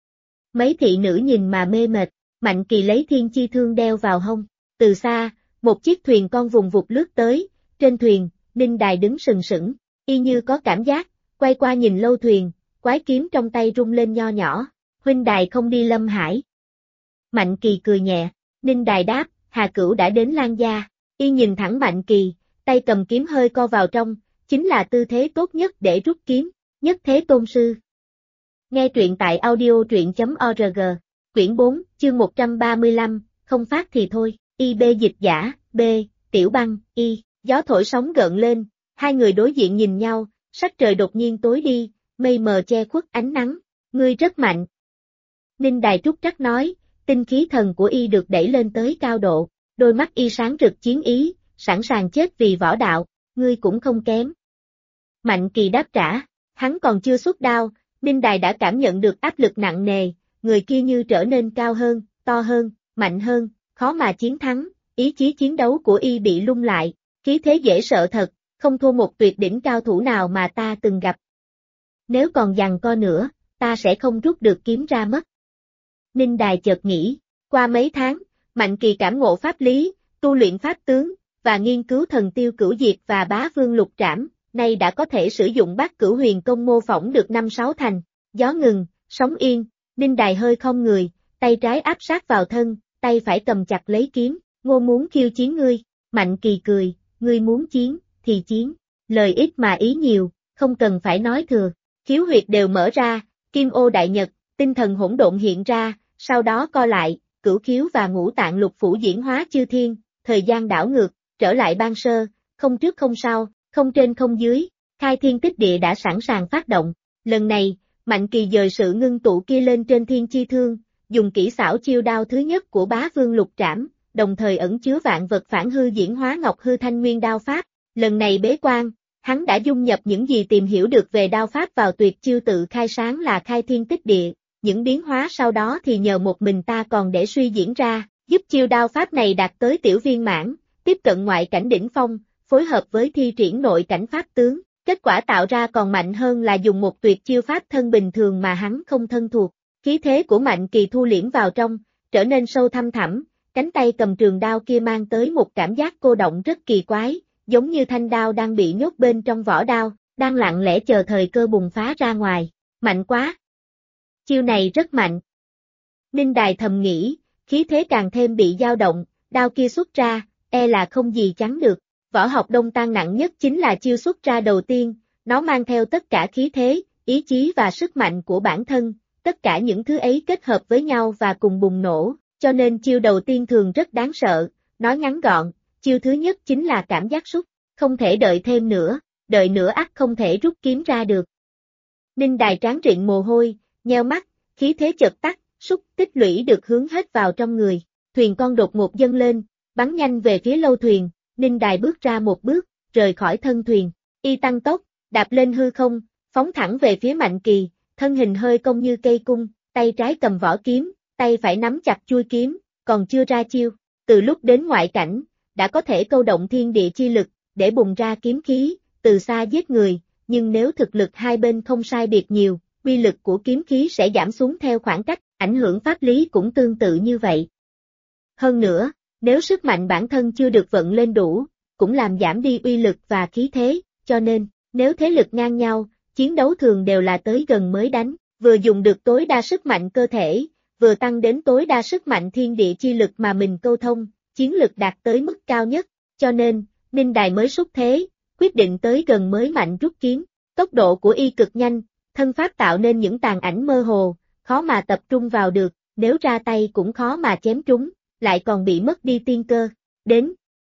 Mấy thị nữ nhìn mà mê mệt, Mạnh Kỳ lấy thiên chi thương đeo vào hông, từ xa, một chiếc thuyền con vùng vụt lướt tới, trên thuyền, Ninh Đài đứng sừng sững, y như có cảm giác, quay qua nhìn lâu thuyền, quái kiếm trong tay rung lên nho nhỏ, huynh đài không đi Lâm Hải. Mạnh Kỳ cười nhẹ, Ninh Đài đáp, Hà Cửu đã đến Lan Gia, y nhìn thẳng Mạnh Kỳ, tay cầm kiếm hơi co vào trong, chính là tư thế tốt nhất để rút kiếm, nhất thế tôn sư. Nghe truyện tại audio.org, quyển 4, chương 135, không phát thì thôi, IB dịch giả, B, Tiểu Băng, Y, gió thổi sóng gợn lên, hai người đối diện nhìn nhau, sắc trời đột nhiên tối đi, mây mờ che khuất ánh nắng, ngươi rất mạnh. Ninh Đài trúc trắc nói, tinh khí thần của Y được đẩy lên tới cao độ, đôi mắt Y sáng rực chiến ý, sẵn sàng chết vì võ đạo, ngươi cũng không kém. Mạnh Kỳ đáp trả, hắn còn chưa xuất đao, Ninh Đài đã cảm nhận được áp lực nặng nề, người kia như trở nên cao hơn, to hơn, mạnh hơn, khó mà chiến thắng, ý chí chiến đấu của Y bị lung lại, khí thế dễ sợ thật, không thua một tuyệt đỉnh cao thủ nào mà ta từng gặp. Nếu còn giằng co nữa, ta sẽ không rút được kiếm ra mất. Ninh Đài chợt nghĩ, qua mấy tháng, Mạnh Kỳ cảm ngộ pháp lý, tu luyện pháp tướng, và nghiên cứu thần tiêu cửu diệt và bá vương lục trảm, nay đã có thể sử dụng Bát Cửu Huyền Công mô phỏng được 5-6 thành, gió ngừng, sóng yên, Ninh Đài hơi khom người, tay trái áp sát vào thân, tay phải cầm chặt lấy kiếm, Ngô muốn khiêu chiến ngươi, Mạnh Kỳ cười, ngươi muốn chiến, thì chiến, lời ít mà ý nhiều, không cần phải nói thừa, khiếu huyệt đều mở ra, kim ô đại nhật, tinh thần hỗn độn hiện ra, sau đó co lại, cửu khiếu và ngũ tạng lục phủ diễn hóa chư thiên, thời gian đảo ngược, trở lại ban sơ, không trước không sau, không trên không dưới, khai thiên tích địa đã sẵn sàng phát động, lần này, Mạnh Kỳ dời sự ngưng tụ kia lên trên thiên chi thương, dùng kỹ xảo chiêu đao thứ nhất của bá vương lục trảm, đồng thời ẩn chứa vạn vật phản hư diễn hóa ngọc hư thanh nguyên đao pháp, lần này bế quan, hắn đã dung nhập những gì tìm hiểu được về đao pháp vào tuyệt chiêu tự khai sáng là khai thiên tích địa, những biến hóa sau đó thì nhờ một mình ta còn để suy diễn ra, giúp chiêu đao pháp này đạt tới tiểu viên mãn, tiếp cận ngoại cảnh đỉnh phong, phối hợp với thi triển nội cảnh pháp tướng, kết quả tạo ra còn mạnh hơn là dùng một tuyệt chiêu pháp thân bình thường mà hắn không thân thuộc. Khí thế của Mạnh Kỳ thu liễm vào trong, trở nên sâu thăm thẳm, cánh tay cầm trường đao kia mang tới một cảm giác cô động rất kỳ quái, giống như thanh đao đang bị nhốt bên trong vỏ đao, đang lặng lẽ chờ thời cơ bùng phá ra ngoài. Mạnh quá! Chiêu này rất mạnh. Ninh Đài thầm nghĩ, khí thế càng thêm bị dao động, đao kia xuất ra, e là không gì chắn được. Võ học Đông Tang nặng nhất chính là chiêu xuất ra đầu tiên, nó mang theo tất cả khí thế, ý chí và sức mạnh của bản thân, tất cả những thứ ấy kết hợp với nhau và cùng bùng nổ, cho nên chiêu đầu tiên thường rất đáng sợ, nói ngắn gọn, chiêu thứ nhất chính là cảm giác sút, không thể đợi thêm nữa, đợi nữa ắt không thể rút kiếm ra được. Ninh Đài trán rịn mồ hôi, nheo mắt, khí thế chợt tắt, sút tích lũy được hướng hết vào trong người, thuyền con đột ngột dâng lên, bắn nhanh về phía lâu thuyền. Ninh Đài bước ra một bước, rời khỏi thân thuyền, y tăng tốc, đạp lên hư không, phóng thẳng về phía Mạnh Kỳ, thân hình hơi cong như cây cung, tay trái cầm vỏ kiếm, tay phải nắm chặt chuôi kiếm, còn chưa ra chiêu, từ lúc đến ngoại cảnh, đã có thể câu động thiên địa chi lực, để bùng ra kiếm khí, từ xa giết người, nhưng nếu thực lực hai bên không sai biệt nhiều, uy lực của kiếm khí sẽ giảm xuống theo khoảng cách, ảnh hưởng pháp lý cũng tương tự như vậy. Hơn nữa, nếu sức mạnh bản thân chưa được vận lên đủ, cũng làm giảm đi uy lực và khí thế, cho nên, nếu thế lực ngang nhau, chiến đấu thường đều là tới gần mới đánh, vừa dùng được tối đa sức mạnh cơ thể, vừa tăng đến tối đa sức mạnh thiên địa chi lực mà mình câu thông, chiến lực đạt tới mức cao nhất, cho nên, Ninh Đài mới xuất thế, quyết định tới gần mới mạnh rút kiếm, tốc độ của y cực nhanh, thân pháp tạo nên những tàn ảnh mơ hồ, khó mà tập trung vào được, nếu ra tay cũng khó mà chém trúng, lại còn bị mất đi tiên cơ, đến.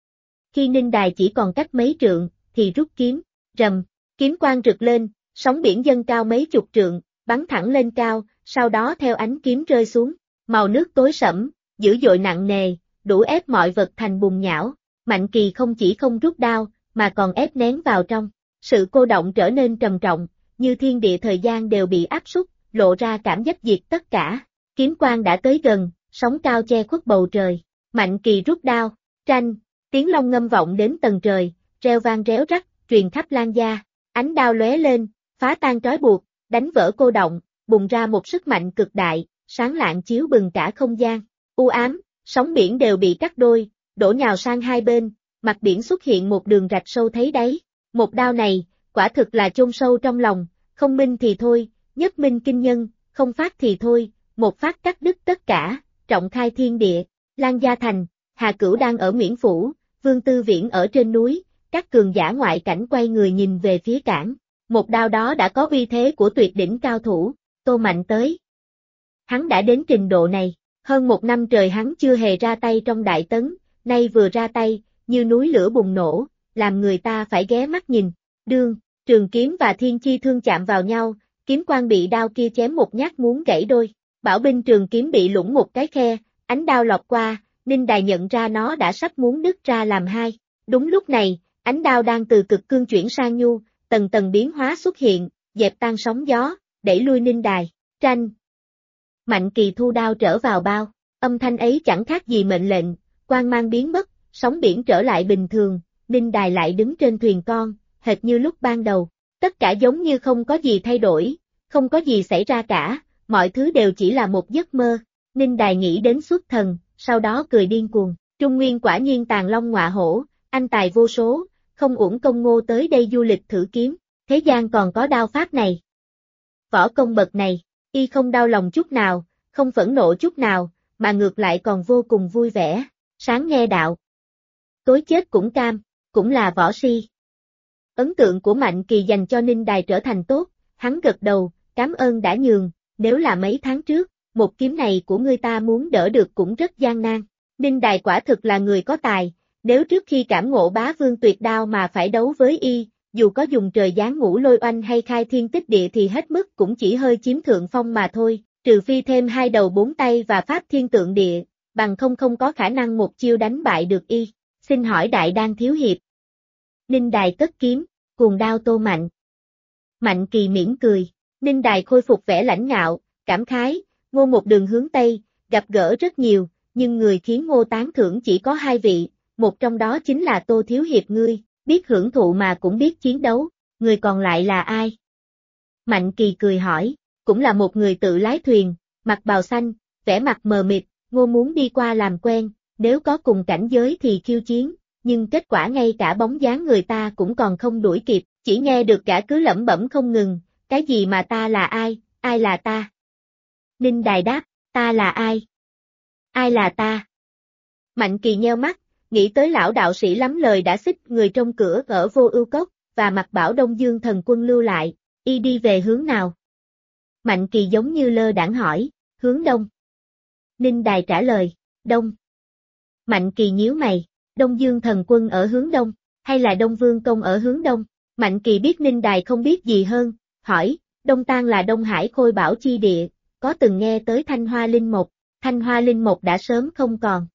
Khi Ninh Đài chỉ còn cách mấy trượng, thì rút kiếm, rầm, kiếm quang rực lên, sóng biển dâng cao mấy chục trượng, bắn thẳng lên cao, sau đó theo ánh kiếm rơi xuống, màu nước tối sẫm, dữ dội nặng nề, đủ ép mọi vật thành bùn nhão, Mạnh Kỳ không chỉ không rút đao, mà còn ép nén vào trong, sự cô động trở nên trầm trọng, như thiên địa thời gian đều bị áp súc, lộ ra cảm giác diệt tất cả, kiếm quang đã tới gần, sóng cao che khuất bầu trời. Mạnh Kỳ rút đao, tranh, tiếng long ngâm vọng đến tầng trời, reo vang réo rắt, truyền khắp Lan gia. Ánh đao lóe lên, phá tan trói buộc, đánh vỡ cô động, bùng ra một sức mạnh cực đại, sáng lạng chiếu bừng cả không gian. U ám, sóng biển đều bị cắt đôi, đổ nhào sang hai bên, mặt biển xuất hiện một đường rạch sâu thấy đáy. Một đao này, quả thực là chôn sâu trong lòng, không minh thì thôi, nhất minh kinh nhân, không phát thì thôi, một phát cắt đứt tất cả, trọng khai thiên địa. Lan gia thành, Hà Cửu đang ở Nguyễn Phủ, Vương Tư Viễn ở trên núi, các cường giả ngoại cảnh quay người nhìn về phía cảng. Một đao đó đã có uy thế của tuyệt đỉnh cao thủ, Tô Mạnh tới. Hắn đã đến trình độ này, hơn một năm trời hắn chưa hề ra tay trong đại tấn, nay vừa ra tay, như núi lửa bùng nổ, làm người ta phải ghé mắt nhìn. Đương, trường kiếm và thiên chi thương chạm vào nhau, kiếm quang bị đao kia chém một nhát muốn gãy đôi. Bảo binh trường kiếm bị lũng một cái khe, ánh đao lọt qua, Ninh Đài nhận ra nó đã sắp muốn đứt ra làm hai. Đúng lúc này, ánh đao đang từ cực cương chuyển sang nhu, tầng tầng biến hóa xuất hiện, dẹp tan sóng gió, đẩy lui Ninh Đài. Tranh. Mạnh Kỳ thu đao trở vào bao, âm thanh ấy chẳng khác gì mệnh lệnh, quang mang biến mất, sóng biển trở lại bình thường, Ninh Đài lại đứng trên thuyền con, hệt như lúc ban đầu. Tất cả giống như không có gì thay đổi, không có gì xảy ra cả, mọi thứ đều chỉ là một giấc mơ. Ninh Đài nghĩ đến xuất thần, sau đó cười điên cuồng. Trung Nguyên quả nhiên tàng long ngọa hổ, anh tài vô số, không uổng công Ngô tới đây du lịch thử kiếm, thế gian còn có đao pháp này. Võ công bậc này, y không đau lòng chút nào, không phẫn nộ chút nào, mà ngược lại còn vô cùng vui vẻ, sáng nghe đạo. Tối chết cũng cam, cũng là võ si. Ấn tượng của Mạnh Kỳ dành cho Ninh Đài trở thành tốt, hắn gật đầu, cảm ơn đã nhường, nếu là mấy tháng trước, một kiếm này của ngươi ta muốn đỡ được cũng rất gian nan. Ninh Đài quả thực là người có tài, nếu trước khi cảm ngộ bá vương tuyệt đao mà phải đấu với y, dù có dùng trời giáng ngũ lôi oanh hay khai thiên tích địa thì hết mức cũng chỉ hơi chiếm thượng phong mà thôi, trừ phi thêm hai đầu bốn tay và pháp thiên tượng địa, bằng không có khả năng một chiêu đánh bại được y. Xin hỏi Đại Đan thiếu hiệp. Ninh Đài cất kiếm, cuồng đao Tô Mạnh. Mạnh Kỳ mỉm cười, Ninh Đài khôi phục vẻ lãnh ngạo, cảm khái, Ngô một đường hướng Tây, gặp gỡ rất nhiều, nhưng người khiến Ngô tán thưởng chỉ có hai vị, một trong đó chính là Tô thiếu hiệp ngươi, biết hưởng thụ mà cũng biết chiến đấu, người còn lại là ai? Mạnh Kỳ cười hỏi, cũng là một người tự lái thuyền, mặc bào xanh, vẻ mặt mờ mịt, Ngô muốn đi qua làm quen, nếu có cùng cảnh giới thì khiêu chiến, nhưng kết quả ngay cả bóng dáng người ta cũng còn không đuổi kịp, chỉ nghe được cả cứ lẩm bẩm không ngừng, cái gì mà ta là ai là ta? Ninh Đài đáp, ta là ai? Ai là ta? Mạnh Kỳ nheo mắt, nghĩ tới lão đạo sĩ lắm lời đã xích người trong cửa ở Vô Ưu Cốc, và mặc bảo Đông Dương thần quân lưu lại, y đi về hướng nào? Mạnh Kỳ giống như lơ đãng hỏi, hướng đông. Ninh Đài trả lời, đông. Mạnh Kỳ nhíu mày, Đông Dương thần quân ở hướng đông, hay là Đông Vương công ở hướng đông? Mạnh Kỳ biết Ninh Đài không biết gì hơn, hỏi, Đông Tang là Đông Hải Khôi Bảo chi địa, có từng nghe tới Thanh Hoa Linh Mộc, Thanh Hoa Linh Mộc đã sớm không còn.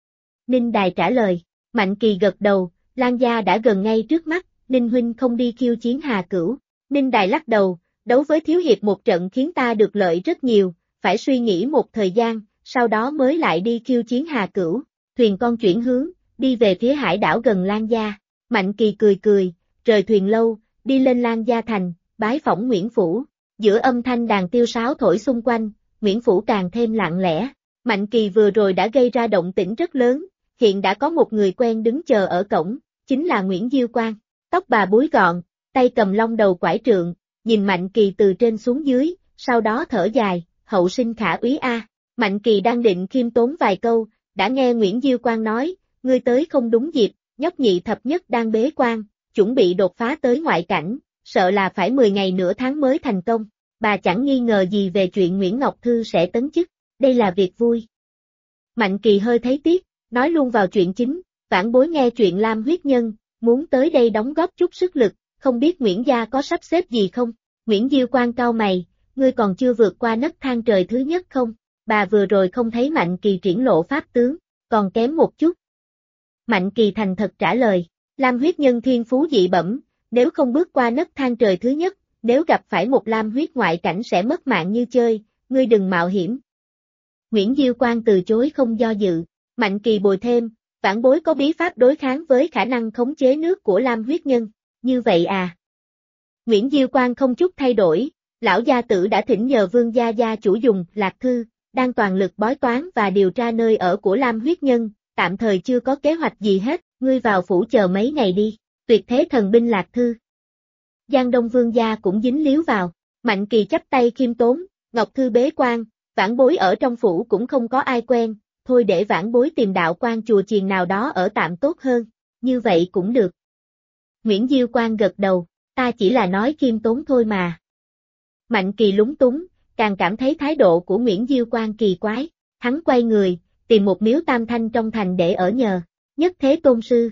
Ninh Đài trả lời, Mạnh Kỳ gật đầu, Lan gia đã gần ngay trước mắt, Ninh huynh không đi khiêu chiến Hà Cửu. Ninh Đài lắc đầu, đấu với thiếu hiệp một trận khiến ta được lợi rất nhiều, phải suy nghĩ một thời gian, sau đó mới lại đi khiêu chiến Hà Cửu. Thuyền con chuyển hướng, đi về phía hải đảo gần Lan gia. Mạnh Kỳ cười, rời thuyền lâu, đi lên Lan gia thành, bái phỏng Nguyễn Phủ. Giữa âm thanh đàn tiêu sáo thổi xung quanh, Nguyễn Phủ càng thêm lặng lẽ. Mạnh Kỳ vừa rồi đã gây ra động tĩnh rất lớn, hiện đã có một người quen đứng chờ ở cổng, chính là Nguyễn Diêu Quang. Tóc bà búi gọn, tay cầm long đầu quải trượng, nhìn Mạnh Kỳ từ trên xuống dưới, sau đó thở dài, hậu sinh khả úy a. Mạnh Kỳ đang định khiêm tốn vài câu, đã nghe Nguyễn Diêu Quang nói, ngươi tới không đúng dịp, nhóc nhị thập nhất đang bế quan, chuẩn bị đột phá tới ngoại cảnh, sợ là phải 10 ngày nửa tháng mới thành công. Bà chẳng nghi ngờ gì về chuyện Nguyễn Ngọc Thư sẽ tấn chức, đây là việc vui. Mạnh Kỳ hơi thấy tiếc, nói luôn vào chuyện chính, vãn bối nghe chuyện Lam huyết nhân, muốn tới đây đóng góp chút sức lực, không biết Nguyễn gia có sắp xếp gì không? Nguyễn Diêu Quang cau mày, ngươi còn chưa vượt qua nấc thang trời thứ nhất không? Bà vừa rồi không thấy Mạnh Kỳ triển lộ pháp tướng, còn kém một chút. Mạnh Kỳ thành thật trả lời, Lam huyết nhân thiên phú dị bẩm, nếu không bước qua nấc thang trời thứ nhất, nếu gặp phải một Lam huyết ngoại cảnh sẽ mất mạng như chơi, ngươi đừng mạo hiểm. Nguyễn Diêu Quang từ chối không do dự, Mạnh Kỳ bồi thêm, vãn bối có bí pháp đối kháng với khả năng khống chế nước của Lam huyết nhân, như vậy à? Nguyễn Diêu Quang không chút thay đổi, lão gia tử đã thỉnh nhờ Vương gia chủ dùng Lạc Thư, đang toàn lực bói toán và điều tra nơi ở của Lam huyết nhân, tạm thời chưa có kế hoạch gì hết, ngươi vào phủ chờ mấy ngày đi, tuyệt thế thần binh Lạc Thư. Giang Đông Vương gia cũng dính líu vào, Mạnh Kỳ chắp tay khiêm tốn, Ngọc Thư bế quan, vãn bối ở trong phủ cũng không có ai quen, thôi để vãn bối tìm đạo quan chùa chiền nào đó ở tạm tốt hơn, như vậy cũng được. Nguyễn Diêu Quang gật đầu, ta chỉ là nói khiêm tốn thôi mà. Mạnh Kỳ lúng túng, càng cảm thấy thái độ của Nguyễn Diêu Quang kỳ quái, hắn quay người, tìm một miếu tam thanh trong thành để ở nhờ, Nhất Thế Tôn Sư.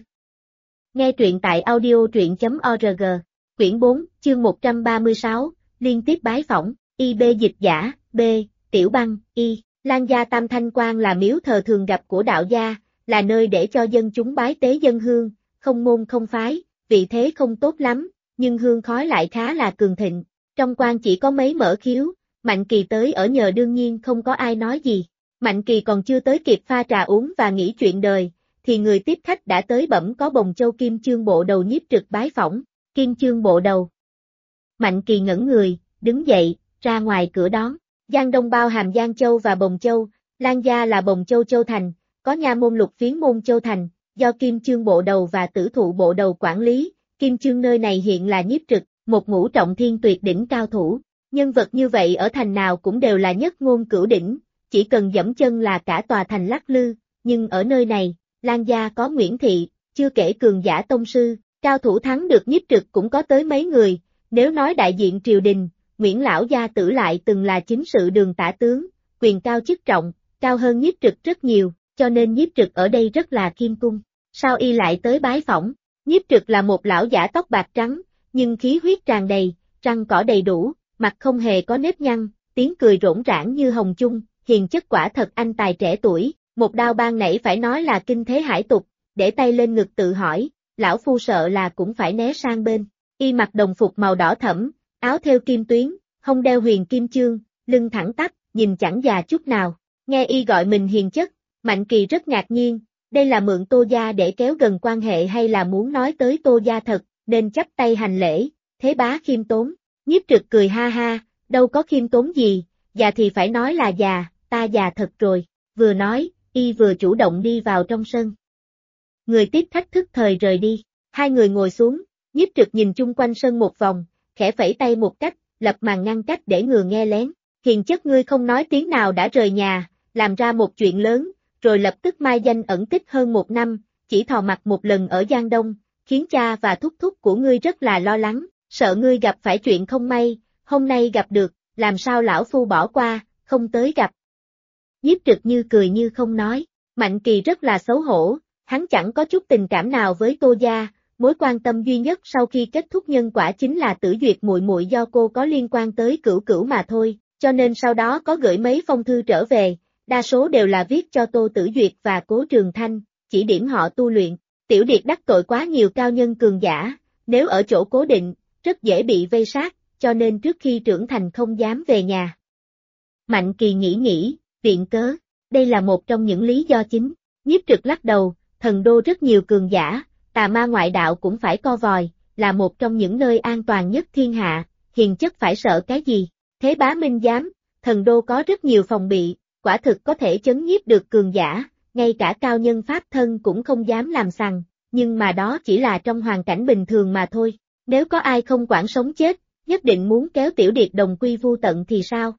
Nghe truyện tại audio.org, quyển 4, chương 136, liên tiếp bái phỏng, IB dịch giả, B, Tiểu Băng, Y, Lan gia Tam Thanh Quan là miếu thờ thường gặp của đạo gia, là nơi để cho dân chúng bái tế dân hương, không môn không phái, vị thế không tốt lắm, nhưng hương khói lại khá là cường thịnh, trong quan chỉ có mấy mở khiếu, Mạnh Kỳ tới ở nhờ đương nhiên không có ai nói gì, Mạnh Kỳ còn chưa tới kịp pha trà uống và nghĩ chuyện đời, thì người tiếp khách đã tới bẩm có Bồng Châu Kim Chương bộ đầu nhiếp trực bái phỏng, Kim Chương bộ đầu. Mạnh Kỳ ngẩn người, đứng dậy, ra ngoài cửa đón, Giang Đông bao hàm Giang Châu và Bồng Châu, Lan gia là Bồng Châu Châu Thành, có nha môn lục phiến môn Châu Thành, do Kim Chương bộ đầu và Tử Thụ bộ đầu quản lý, Kim Chương nơi này hiện là nhiếp trực, một ngũ trọng thiên tuyệt đỉnh cao thủ, nhân vật như vậy ở thành nào cũng đều là nhất ngôn cửu đỉnh, chỉ cần dẫm chân là cả tòa thành lắc lư, nhưng ở nơi này, Lan gia có Nguyễn Thị, chưa kể cường giả tông sư, cao thủ thắng được nhiếp trực cũng có tới mấy người, nếu nói đại diện triều đình, Nguyễn lão gia tử lại từng là chính sự đường tả tướng, quyền cao chức trọng, cao hơn nhiếp trực rất nhiều, cho nên nhiếp trực ở đây rất là khiêm cung. Sao y lại tới bái phỏng? Nhiếp trực là một lão giả tóc bạc trắng, nhưng khí huyết tràn đầy, răng cỏ đầy đủ, mặt không hề có nếp nhăn, tiếng cười rỗng rãng như hồng chung, hiền chất quả thật anh tài trẻ tuổi, một đao ban nãy phải nói là kinh thế hải tục, để tay lên ngực tự hỏi, lão phu sợ là cũng phải né sang bên. Y mặc đồng phục màu đỏ thẫm, áo thêu kim tuyến, hông đeo huyền kim chương, lưng thẳng tắp, nhìn chẳng già chút nào. Nghe y gọi mình hiền chất, Mạnh Kỳ rất ngạc nhiên, đây là mượn Tô gia để kéo gần quan hệ hay là muốn nói tới Tô gia thật, nên chắp tay hành lễ, thế bá khiêm tốn. Nhiếp trực cười ha ha, đâu có khiêm tốn gì, già thì phải nói là già, ta già thật rồi, vừa nói, y vừa chủ động đi vào trong sân. Người tiếp khách thức thời rời đi, hai người ngồi xuống, nhiếp trực nhìn chung quanh sân một vòng, khẽ phẩy tay một cách, lập màn ngăn cách để ngừa nghe lén. Hiền chất ngươi không nói tiếng nào đã rời nhà, làm ra một chuyện lớn, rồi lập tức mai danh ẩn tích hơn 1 năm, chỉ thò mặt một lần ở Giang Đông, khiến cha và thúc thúc của ngươi rất là lo lắng, sợ ngươi gặp phải chuyện không may, hôm nay gặp được, làm sao lão phu bỏ qua, không tới gặp. Nhiếp trực như cười như không nói, Mạnh Kỳ rất là xấu hổ, hắn chẳng có chút tình cảm nào với Tô gia, mối quan tâm duy nhất sau khi kết thúc nhân quả chính là Tử Duyệt muội muội do cô có liên quan tới Cửu Cửu mà thôi, cho nên sau đó có gửi mấy phong thư trở về, đa số đều là viết cho Tô Tử Duyệt và Cố Trường Thanh, chỉ điểm họ tu luyện. Tiểu Điệt đắc tội quá nhiều cao nhân cường giả, nếu ở chỗ cố định, rất dễ bị vây sát, cho nên trước khi trưởng thành không dám về nhà. Mạnh Kỳ nghĩ, viện cớ, đây là một trong những lý do chính. Nhiếp trực lắc đầu, thần đô rất nhiều cường giả, tà ma ngoại đạo cũng phải co vòi, là một trong những nơi an toàn nhất thiên hạ, hiền chất phải sợ cái gì? Thế bá minh giám, thần đô có rất nhiều phòng bị, quả thực có thể chấn nhiếp được cường giả, ngay cả cao nhân pháp thân cũng không dám làm sằng, nhưng mà đó chỉ là trong hoàn cảnh bình thường mà thôi. Nếu có ai không quản sống chết, nhất định muốn kéo Tiểu Điệt đồng quy vu tận thì sao?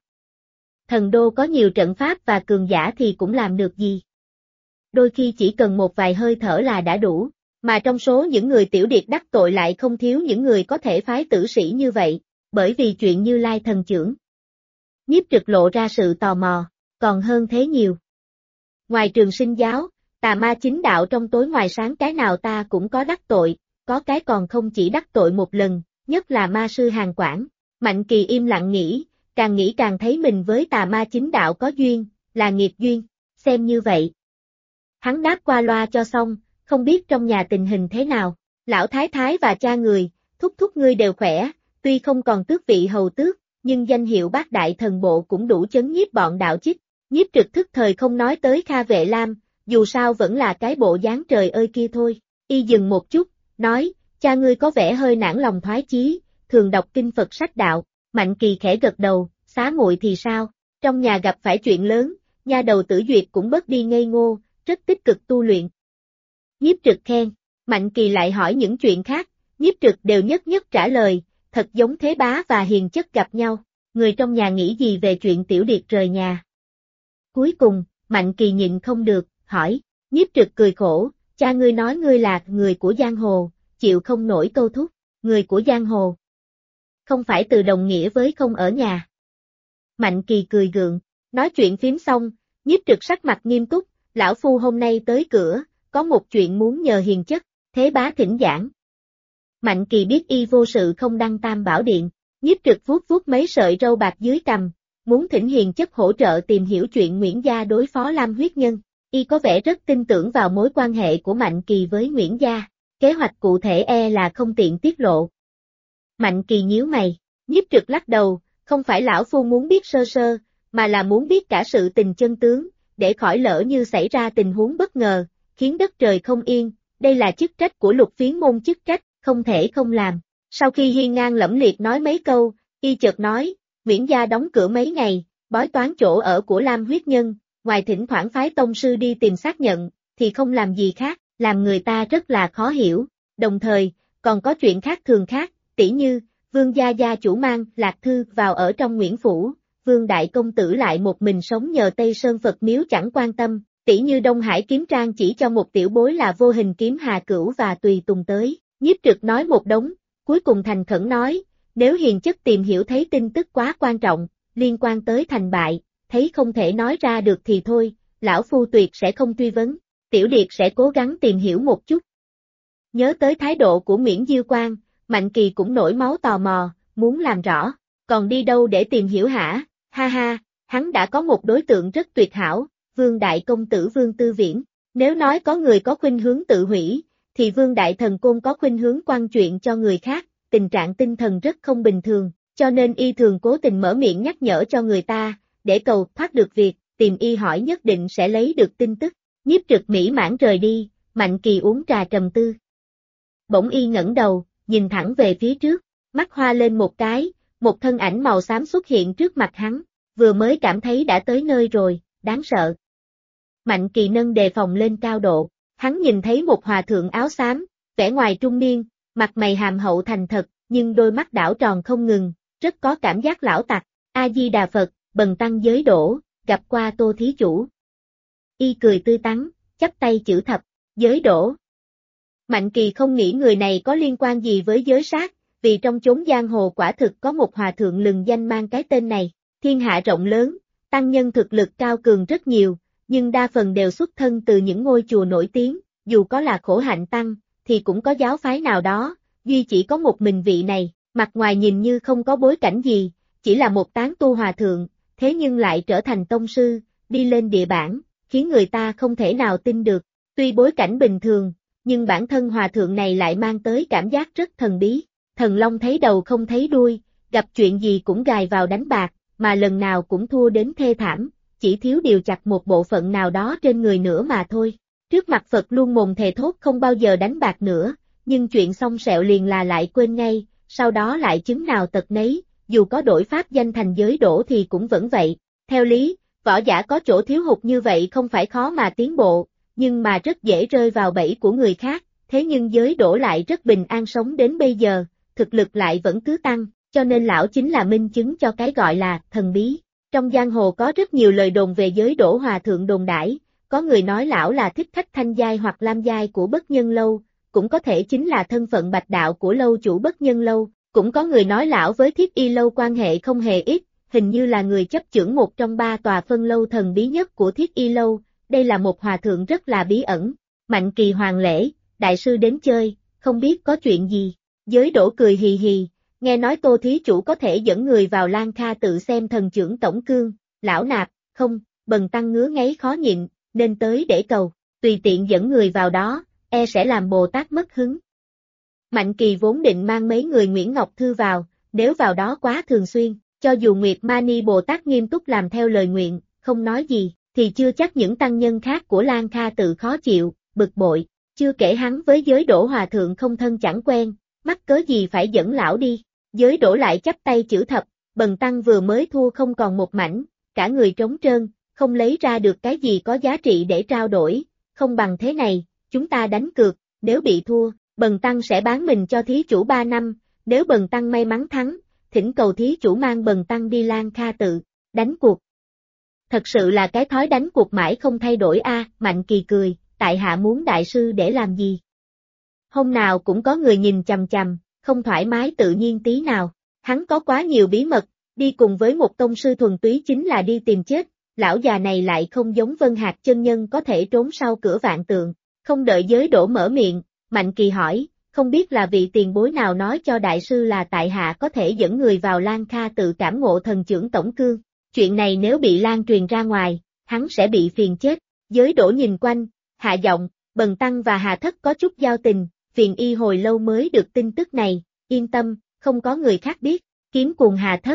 Thần đô có nhiều trận pháp và cường giả thì cũng làm được gì? Đôi khi chỉ cần một vài hơi thở là đã đủ, mà trong số những người Tiểu Điệt đắc tội lại không thiếu những người có thể phái tử sĩ như vậy, bởi vì chuyện Như Lai thần chưởng. Nhiếp trực lộ ra sự tò mò, còn hơn thế nhiều. Ngoài Trường Sinh giáo, tà ma chính đạo trong tối ngoài sáng cái nào ta cũng có đắc tội, có cái còn không chỉ đắc tội một lần, nhất là ma sư Hàn Quảng. Mạnh Kỳ im lặng nghĩ càng thấy mình với tà ma chính đạo có duyên, là nghiệp duyên, xem như vậy. Hắn đáp qua loa cho xong, không biết trong nhà tình hình thế nào, lão thái thái và cha người, thúc thúc ngươi đều khỏe, tuy không còn tước vị hầu tước, nhưng danh hiệu bát đại thần bộ cũng đủ chấn nhiếp bọn đạo chích. Nhiếp Trực thức thời không nói tới Kha Vệ Lam, dù sao vẫn là cái bộ dáng trời ơi kia thôi. Y dừng một chút, nói, cha ngươi có vẻ hơi nản lòng thoái chí, thường đọc kinh Phật sách đạo. Mạnh Kỳ khẽ gật đầu, xá muội thì sao? Trong nhà gặp phải chuyện lớn, nha đầu Tử Duyệt cũng bớt đi ngây ngô, rất tích cực tu luyện. Nhiếp Trực khen, Mạnh Kỳ lại hỏi những chuyện khác, Nhiếp Trực đều nhất nhất trả lời, thật giống Thế Bá và Hiền Chất gặp nhau. Người trong nhà nghĩ gì về chuyện Tiểu Điệt rời nhà? Cuối cùng, Mạnh Kỳ nhịn không được, hỏi, Nhiếp Trực cười khổ, cha ngươi nói ngươi là người của giang hồ, chịu không nổi câu thúc, người của giang hồ. Không phải từ đồng nghĩa với không ở nhà. Mạnh Kỳ cười gượng, nói chuyện phím xong, Nhiếp Trực sắc mặt nghiêm túc, lão phu hôm nay tới cửa, có một chuyện muốn nhờ Hiền Chất, Thế Bá thỉnh giảng. Mạnh Kỳ biết y vô sự không đăng Tam Bảo Điện, Nhiếp Trực vuốt vuốt mấy sợi râu bạc dưới cằm, muốn thỉnh Hiền Chất hỗ trợ tìm hiểu chuyện Nguyễn gia đối phó Lam huyết nhân. Y có vẻ rất tin tưởng vào mối quan hệ của Mạnh Kỳ với Nguyễn gia, kế hoạch cụ thể là không tiện tiết lộ. Mạnh Kỳ nhíu mày, Nhiếp Trực lắc đầu, không phải lão phu muốn biết sơ sơ, mà là muốn biết cả sự tình chân tướng, để khỏi lỡ như xảy ra tình huống bất ngờ, khiến đất trời không yên, đây là chức trách của Lục Phiến môn chức trách, không thể không làm. Sau khi hiên ngang lẫm liệt nói mấy câu, y chợt nói, Nguyễn gia đóng cửa mấy ngày, bói toán chỗ ở của Lam huyết nhân, ngoài thỉnh thoảng phái tông sư đi tìm xác nhận, thì không làm gì khác, làm người ta rất là khó hiểu, đồng thời, còn có chuyện khác thường khác, tỉ như, Vương gia gia chủ mang Lạc Thư vào ở trong Nguyễn Phủ, Vương Đại Công Tử lại một mình sống nhờ Tây Sơn Phật miếu chẳng quan tâm, tỉ như Đông Hải Kiếm Trang chỉ cho một tiểu bối là Vô Hình Kiếm Hà Cửu và tùy tùng tới, Nhiếp Trực nói một đống, cuối cùng thành khẩn nói, nếu Hiền Chất tìm hiểu thấy tin tức quá quan trọng, liên quan tới thành bại, thấy không thể nói ra được thì thôi, lão phu tuyệt sẽ không truy vấn, Tiểu Điệt sẽ cố gắng tìm hiểu một chút. Nhớ tới thái độ của Nguyễn Diêu Quang, Mạnh Kỳ cũng nổi máu tò mò, muốn làm rõ, còn đi đâu để tìm hiểu hả, ha ha, hắn đã có một đối tượng rất tuyệt hảo, Vương Đại Công Tử Vương Tư Viễn, nếu nói có người có khuynh hướng tự hủy, thì Vương Đại Thần Côn có khuynh hướng quan chuyện cho người khác, tình trạng tinh thần rất không bình thường, cho nên y thường cố tình mở miệng nhắc nhở cho người ta, để cầu thoát được việc, tìm y hỏi nhất định sẽ lấy được tin tức. Nhiếp Trực mỹ mãn rời đi, Mạnh Kỳ uống trà trầm tư. Bỗng y ngẩng đầu, nhìn thẳng về phía trước, mắt hoa lên một cái, một thân ảnh màu xám xuất hiện trước mặt hắn, vừa mới cảm thấy đã tới nơi rồi, đáng sợ. Mạnh Kỳ nâng đề phòng lên cao độ, hắn nhìn thấy một hòa thượng áo xám, vẻ ngoài trung niên, mặt mày hàm hậu thành thật, nhưng đôi mắt đảo tròn không ngừng, rất có cảm giác lão tặc. A-di-đà Phật, bần tăng giới đổ, gặp qua Tô thí chủ. Y cười tươi tắn, chắp tay chữ thập, giới đổ. Mạnh Kỳ không nghĩ người này có liên quan gì với giới sát, vì trong chốn giang hồ quả thực có một hòa thượng lừng danh mang cái tên này. Thiên hạ rộng lớn, tăng nhân thực lực cao cường rất nhiều, nhưng đa phần đều xuất thân từ những ngôi chùa nổi tiếng, dù có là khổ hạnh tăng, thì cũng có giáo phái nào đó, duy chỉ có một mình vị này, mặt ngoài nhìn như không có bối cảnh gì, chỉ là một tán tu hòa thượng, thế nhưng lại trở thành tông sư, đi lên địa bảng, khiến người ta không thể nào tin được. Tuy bối cảnh bình thường, nhưng bản thân hòa thượng này lại mang tới cảm giác rất thần bí. Thần long thấy đầu không thấy đuôi, gặp chuyện gì cũng gài vào đánh bạc, mà lần nào cũng thua đến thê thảm, chỉ thiếu điều chặt một bộ phận nào đó trên người nữa mà thôi. Trước mặt Phật luôn mồm thề thốt không bao giờ đánh bạc nữa, nhưng chuyện xong sẹo liền là lại quên ngay, sau đó lại chứng nào tật nấy, dù có đổi pháp danh thành giới đổ thì cũng vẫn vậy. Theo lý, võ giả có chỗ thiếu hụt như vậy không phải khó mà tiến bộ, nhưng mà rất dễ rơi vào bẫy của người khác, thế nhưng giới đổ lại rất bình an sống đến bây giờ, thực lực lại vẫn cứ tăng, cho nên lão chính là minh chứng cho cái gọi là thần bí. Trong giang hồ có rất nhiều lời đồn về giới đổ hòa thượng đồn đãi, có người nói lão là thích khách thanh giai hoặc lam giai của Bất Nhân Lâu, cũng có thể chính là thân phận bạch đạo của lâu chủ Bất Nhân Lâu, cũng có người nói lão với Thiết Y Lâu quan hệ không hề ít, hình như là người chấp chưởng một trong 3 tòa phân lâu thần bí nhất của Thiết Y Lâu, đây là một hòa thượng rất là bí ẩn. Mạnh Kỳ hoàng lễ, đại sư đến chơi, không biết có chuyện gì. Giới đổ cười hì hì, nghe nói Tô thí chủ có thể dẫn người vào Lan Kha tự xem thần trưởng tổng cương, lão nạp, không, bần tăng ngứa ngáy khó nhịn, nên tới để cầu, tùy tiện dẫn người vào đó, e sẽ làm Bồ Tát mất hứng. Mạnh Kỳ vốn định mang mấy người Nguyễn Ngọc Thư vào, nếu vào đó quá thường xuyên, cho dù Nguyệt Mani Bồ Tát nghiêm túc làm theo lời nguyện, không nói gì, thì chưa chắc những tăng nhân khác của Lan Kha tự khó chịu, bực bội, chưa kể hắn với giới Đỗ hòa thượng không thân chẳng quen, mắc cớ gì phải dẫn lão đi, giới Đỗ lại chắp tay chữ thập, bần tăng vừa mới thua không còn một mảnh, cả người trống trơn, không lấy ra được cái gì có giá trị để trao đổi, không bằng thế này, chúng ta đánh cược, nếu bị thua, bần tăng sẽ bán mình cho thí chủ 3 năm, nếu bần tăng may mắn thắng, thỉnh cầu thí chủ mang bần tăng đi Lan Kha tự, đánh cuộc. Thật sự là cái thói đánh cuộc mãi không thay đổi a. Mạnh Kỳ cười, tại hạ muốn đại sư để làm gì? Hôm nào cũng có người nhìn chằm chằm, không thoải mái tự nhiên tí nào, hắn có quá nhiều bí mật, đi cùng với một tông sư thuần túy chính là đi tìm chết, lão già này lại không giống Vân Hạc chân nhân có thể trốn sau cửa vạn tượng, không đợi giới Đỗ mở miệng, Mạnh Kỳ hỏi, không biết là vị tiền bối nào nói cho đại sư là tại hạ có thể dẫn người vào Lan Kha tự cảm ngộ thần trưởng tổng cương, chuyện này nếu bị lan truyền ra ngoài, hắn sẽ bị phiền chết, giới Đỗ nhìn quanh, hạ giọng, bần tăng và Hà Thất có chút giao tình, phiền y hồi lâu mới được tin tức này, yên tâm, không có người khác biết, kiếm cùng Hà Thất.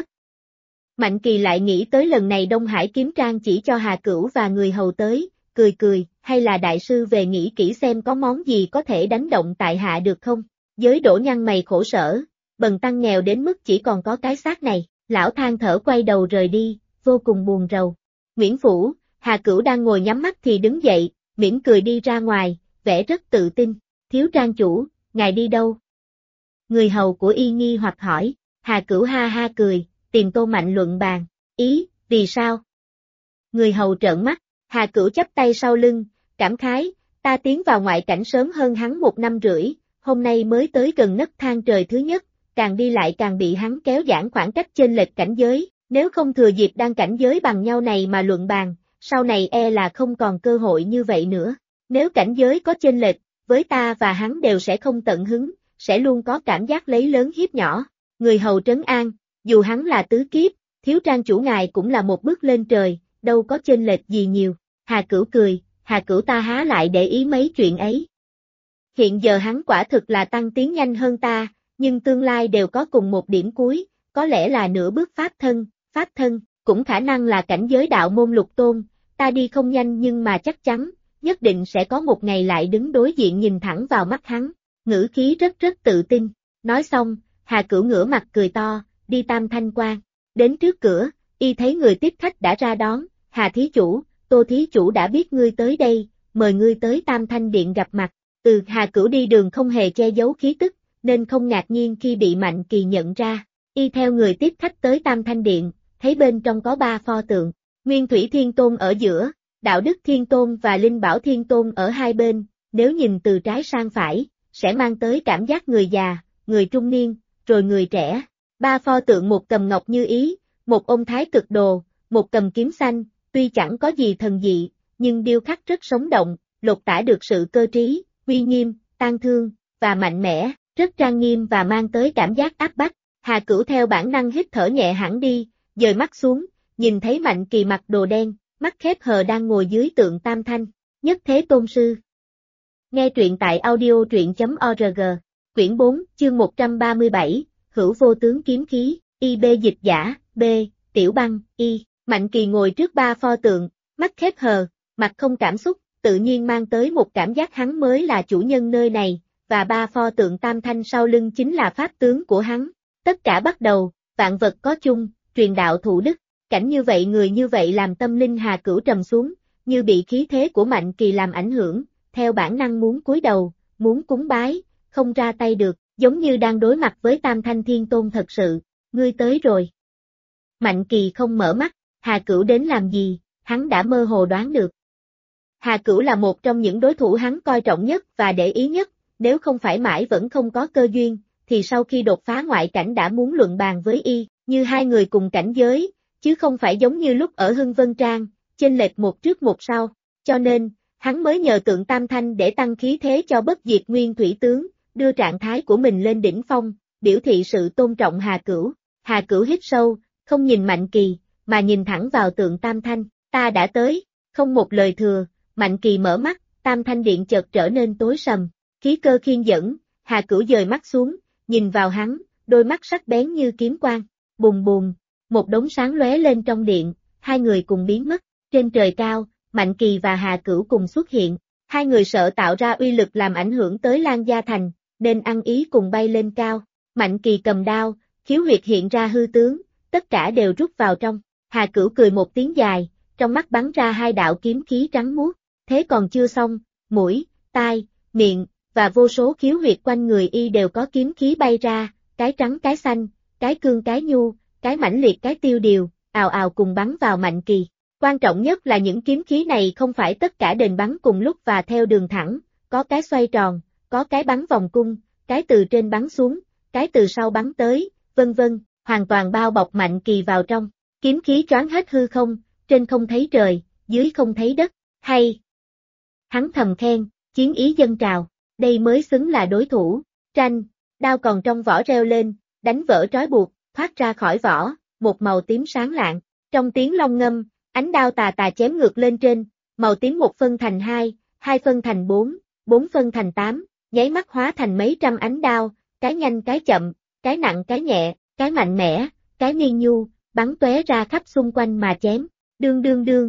Mạnh Kỳ lại nghĩ tới lần này Đông Hải kiếm trang chỉ cho Hà Cửu và người hầu tới, cười, hay là đại sư về nghĩ kỹ xem có món gì có thể đánh động tại hạ được không? Giới Đỗ nhăn mày khổ sở, bần tăng nghèo đến mức chỉ còn có cái xác này, lão than thở quay đầu rời đi, vô cùng buồn rầu. Nguyễn Phủ, Hà Cửu đang ngồi nhắm mắt thì đứng dậy, mỉm cười đi ra ngoài, vẻ rất tự tin, thiếu trang chủ, ngài đi đâu? Người hầu của y nghi hoặc hỏi, Hà Cửu ha ha cười, tìm Tô Mạnh luận bàn, ý, vì sao? Người hầu trợn mắt, Hà Cửu chắp tay sau lưng, cảm khái, ta tiến vào ngoại cảnh sớm hơn hắn 1 năm rưỡi, hôm nay mới tới gần nấc thang trời thứ nhất, càng đi lại càng bị hắn kéo giãn khoảng cách chênh lệch cảnh giới, nếu không thừa dịp đang cảnh giới bằng nhau này mà luận bàn, sau này e là không còn cơ hội như vậy nữa, nếu cảnh giới có chênh lệch, với ta và hắn đều sẽ không tận hứng, sẽ luôn có cảm giác lấy lớn hiếp nhỏ, người hầu trấn an, dù hắn là tứ kiếp, thiếu trang chủ ngài cũng là một bước lên trời, đâu có chênh lệch gì nhiều. Hà Cửu cười, Hà Cửu ta há lại để ý mấy chuyện ấy. Hiện giờ hắn quả thực là tăng tiến nhanh hơn ta, nhưng tương lai đều có cùng một điểm cuối, có lẽ là nửa bước pháp thân, cũng khả năng là cảnh giới đạo môn lục tôn, ta đi không nhanh nhưng mà chắc chắn, nhất định sẽ có một ngày lại đứng đối diện nhìn thẳng vào mắt hắn, ngữ khí rất tự tin. Nói xong, Hà Cửu ngửa mặt cười to, đi Tam Thanh Quan, đến trước cửa, y thấy người tiếp khách đã ra đón, Hà thí chủ, Tô thí chủ đã biết ngươi tới đây, mời ngươi tới Tam Thanh Điện gặp mặt. Hà Cửu đi đường không hề che giấu khí tức, nên không ngạc nhiên khi bị Mạnh Kỳ nhận ra. Y theo người tiếp khách tới Tam Thanh Điện, thấy bên trong có 3 pho tượng, Nguyên Thủy Thiên Tôn ở giữa, Đạo Đức Thiên Tôn và Linh Bảo Thiên Tôn ở hai bên, nếu nhìn từ trái sang phải, sẽ mang tới cảm giác người già, người trung niên, rồi người trẻ. 3 pho tượng một cầm ngọc như ý, một ông thái cực đồ, một cầm kiếm xanh, tuy chẳng có gì thần dị, nhưng điêu khắc rất sống động, lột tả được sự cơ trí, uy nghiêm, tang thương, và mạnh mẽ, rất trang nghiêm và mang tới cảm giác áp bách. Hà Cửu theo bản năng hít thở nhẹ hẳn đi, dời mắt xuống, nhìn thấy Mạnh Kỳ mặc đồ đen, mắt khép hờ đang ngồi dưới tượng Tam Thanh, Nhất Thế Tôn Sư. Nghe truyện tại audio.org, quyển 4, chương 137, Hữu Vô Tướng Kiếm Khí, IB dịch giả, B, Tiểu Băng, Y. Mạnh Kỳ ngồi trước 3 pho tượng, mắt khép hờ, mặt không cảm xúc, tự nhiên mang tới một cảm giác hắn mới là chủ nhân nơi này, và 3 pho tượng Tam Thanh sau lưng chính là pháp tướng của hắn. Tất cả bắt đầu, vạn vật có chung, truyền đạo thụ đức, cảnh như vậy người như vậy làm tâm linh Hà Cửu trầm xuống, như bị khí thế của Mạnh Kỳ làm ảnh hưởng, theo bản năng muốn cúi đầu, muốn cúng bái, không ra tay được, giống như đang đối mặt với Tam Thanh Thiên Tôn thật sự, ngươi tới rồi. Mạnh Kỳ không mở mắt, Hà Cửu đến làm gì, hắn đã mơ hồ đoán được. Hà Cửu là một trong những đối thủ hắn coi trọng nhất và để ý nhất, nếu không phải mãi vẫn không có cơ duyên, thì sau khi đột phá ngoại cảnh đã muốn luận bàn với y, như hai người cùng cảnh giới, chứ không phải giống như lúc ở Hưng Vân Trang, chênh lệch một trước một sau, cho nên, hắn mới nhờ tượng Tam Thanh để tăng khí thế cho bất diệt nguyên thủy tướng, đưa trạng thái của mình lên đỉnh phong, biểu thị sự tôn trọng Hà Cửu. Hà Cửu hít sâu, không nhìn Mạnh Kỳ, mà nhìn thẳng vào tượng Tam Thanh, ta đã tới, không một lời thừa, Mạnh Kỳ mở mắt, Tam Thanh Điện chợt trở nên tối sầm, khí cơ khiên dẫn, Hà Cửu dời mắt xuống, nhìn vào hắn, đôi mắt sắc bén như kiếm quang, bùng bùng, một đống sáng lóe lên trong điện, hai người cùng biến mất, Trên trời cao, Mạnh Kỳ và Hà Cửu cùng xuất hiện. Hai người sợ tạo ra uy lực làm ảnh hưởng tới Lan Gia Thành, nên ăn ý cùng bay lên cao. Mạnh Kỳ cầm đao, khiếu huyệt hiện ra hư tướng, tất cả đều rút vào trong. Hà Cửu cười một tiếng dài, trong mắt bắn ra hai đạo kiếm khí trắng muốt. Thế còn chưa xong, mũi, tai, miệng, và vô số khiếu huyệt quanh người y đều có kiếm khí bay ra, cái trắng cái xanh, cái cương cái nhu, cái mãnh liệt cái tiêu điều, ào ào cùng bắn vào Mạnh Kỳ. Quan trọng nhất là những kiếm khí này không phải tất cả đền bắn cùng lúc và theo đường thẳng, có cái xoay tròn, có cái bắn vòng cung, cái từ trên bắn xuống, cái từ sau bắn tới, vân vân, hoàn toàn bao bọc Mạnh Kỳ vào trong. Kiếm khí choáng hết hư không, trên không thấy trời, dưới không thấy đất, hay. Hắn thầm khen, chiến ý dâng trào, đây mới xứng là đối thủ. Tranh, đao còn trong vỏ reo lên, đánh vỡ trói buộc, thoát ra khỏi vỏ, một màu tím sáng lạng. Trong tiếng long ngâm, ánh đao tà tà chém ngược lên trên, màu tím một phân thành hai, hai phân thành bốn, bốn phân thành tám, nháy mắt hóa thành mấy trăm ánh đao, cái nhanh cái chậm, cái nặng cái nhẹ, cái mạnh mẽ, cái nghiêng nhu, bắn tóe ra khắp xung quanh mà chém. Đương đương đương.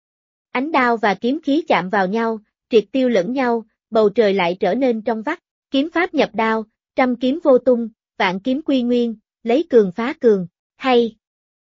Ánh đao và kiếm khí chạm vào nhau, triệt tiêu lẫn nhau, bầu trời lại trở nên trong vắt. Kiếm pháp nhập đao, trăm kiếm vô tung, vạn kiếm quy nguyên, lấy cường phá cường, hay.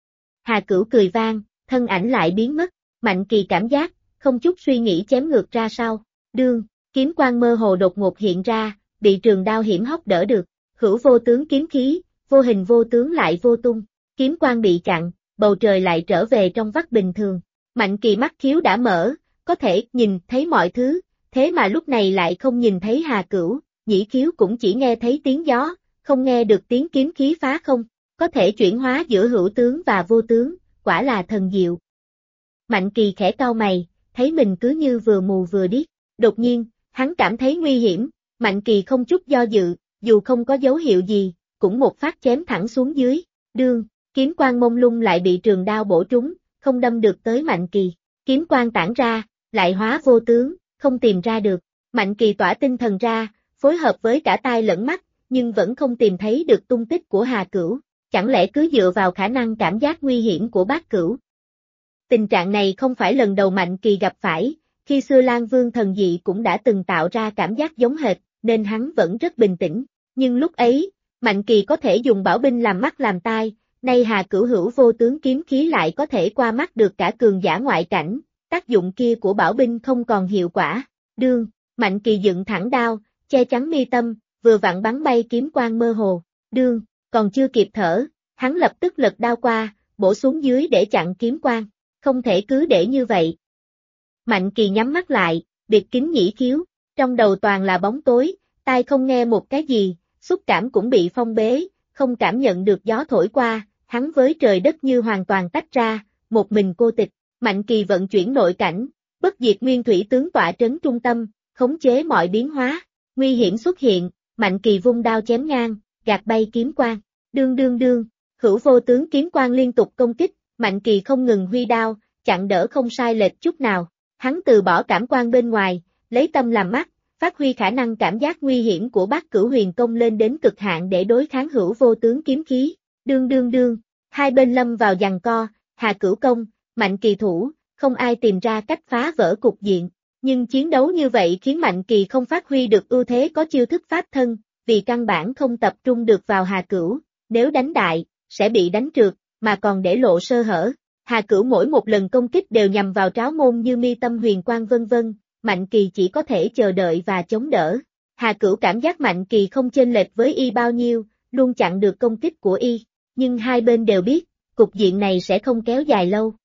Hà Cửu cười vang, thân ảnh lại biến mất. Mạnh Kỳ cảm giác, không chút suy nghĩ chém ngược ra sau. Đương, kiếm quang mơ hồ đột ngột hiện ra, bị trường đao hiểm hóc đỡ được. Hữu vô tướng kiếm khí, vô hình vô tướng lại vô tung. Kiếm quang bị chặn, bầu trời lại trở về trong vắt bình thường. Mạnh Kỳ mắt khiếu đã mở, có thể nhìn thấy mọi thứ, thế mà lúc này lại không nhìn thấy Hà Cửu, nhĩ khiếu cũng chỉ nghe thấy tiếng gió, không nghe được tiếng kiếm khí phá không. Có thể chuyển hóa giữa hữu tướng và vô tướng, quả là thần diệu. Mạnh Kỳ khẽ cau mày, thấy mình cứ như vừa mù vừa điếc. Đột nhiên, hắn cảm thấy nguy hiểm, Mạnh Kỳ không chút do dự, dù không có dấu hiệu gì, cũng một phát chém thẳng xuống dưới. Đương, kiếm quang mông lung lại bị trường đao bổ trúng, không đâm được tới Mạnh Kỳ. Kiếm quang tản ra, lại hóa vô tướng, không tìm ra được. Mạnh Kỳ tỏa tinh thần ra, phối hợp với cả tai lẫn mắt, nhưng vẫn không tìm thấy được tung tích của Hà Cửu. Chẳng lẽ cứ dựa vào khả năng cảm giác nguy hiểm của Bát Cửu? Tình trạng này không phải lần đầu Mạnh Kỳ gặp phải, khi xưa Lan Vương thần dị cũng đã từng tạo ra cảm giác giống hệt, nên hắn vẫn rất bình tĩnh. Nhưng lúc ấy, Mạnh Kỳ có thể dùng bảo binh làm mắt làm tai, nay Hà Cửu hữu vô tướng kiếm khí lại có thể qua mắt được cả cường giả ngoại cảnh, tác dụng kia của bảo binh không còn hiệu quả. Đương, Mạnh Kỳ dựng thẳng đao, che chắn mi tâm, vừa vặn bắn bay kiếm quang mơ hồ. Đương, còn chưa kịp thở, hắn lập tức lật đao qua, bổ xuống dưới để chặn kiếm quang. Không thể cứ để như vậy. Mạnh Kỳ nhắm mắt lại, biệt kính nhĩ khiếu, trong đầu toàn là bóng tối, tai không nghe một cái gì, xúc cảm cũng bị phong bế, không cảm nhận được gió thổi qua, hắn với trời đất như hoàn toàn tách ra, một mình cô tịch. Mạnh Kỳ vận chuyển nội cảnh, bất diệt nguyên thủy tướng tọa trấn trung tâm, khống chế mọi biến hóa. Nguy hiểm xuất hiện, Mạnh Kỳ vung đao chém ngang, gạt bay kiếm quang. Đương đương đương, hữu vô tướng kiếm quang liên tục công kích, Mạnh Kỳ không ngừng huy đao, chặn đỡ không sai lệch chút nào. Hắn từ bỏ cảm quan bên ngoài, lấy tâm làm mắt, phát huy khả năng cảm giác nguy hiểm của Bát Cửu huyền công lên đến cực hạn để đối kháng hữu vô tướng kiếm khí. Đương đương đương, hai bên lâm vào giằng co, Hà Cửu công, Mạnh Kỳ thủ, không ai tìm ra cách phá vỡ cục diện. Nhưng chiến đấu như vậy khiến Mạnh Kỳ không phát huy được ưu thế có chiêu thức pháp thân, vì căn bản không tập trung được vào Hà Cửu, nếu đánh đại, sẽ bị đánh trượt, mà còn để lộ sơ hở. Hà Cửu mỗi một lần công kích đều nhằm vào tráo môn như mi tâm huyền quang vân vân, Mạnh Kỳ chỉ có thể chờ đợi và chống đỡ. Hà Cửu cảm giác Mạnh Kỳ không chênh lệch với y bao nhiêu, luôn chặn được công kích của y, nhưng hai bên đều biết, cục diện này sẽ không kéo dài lâu.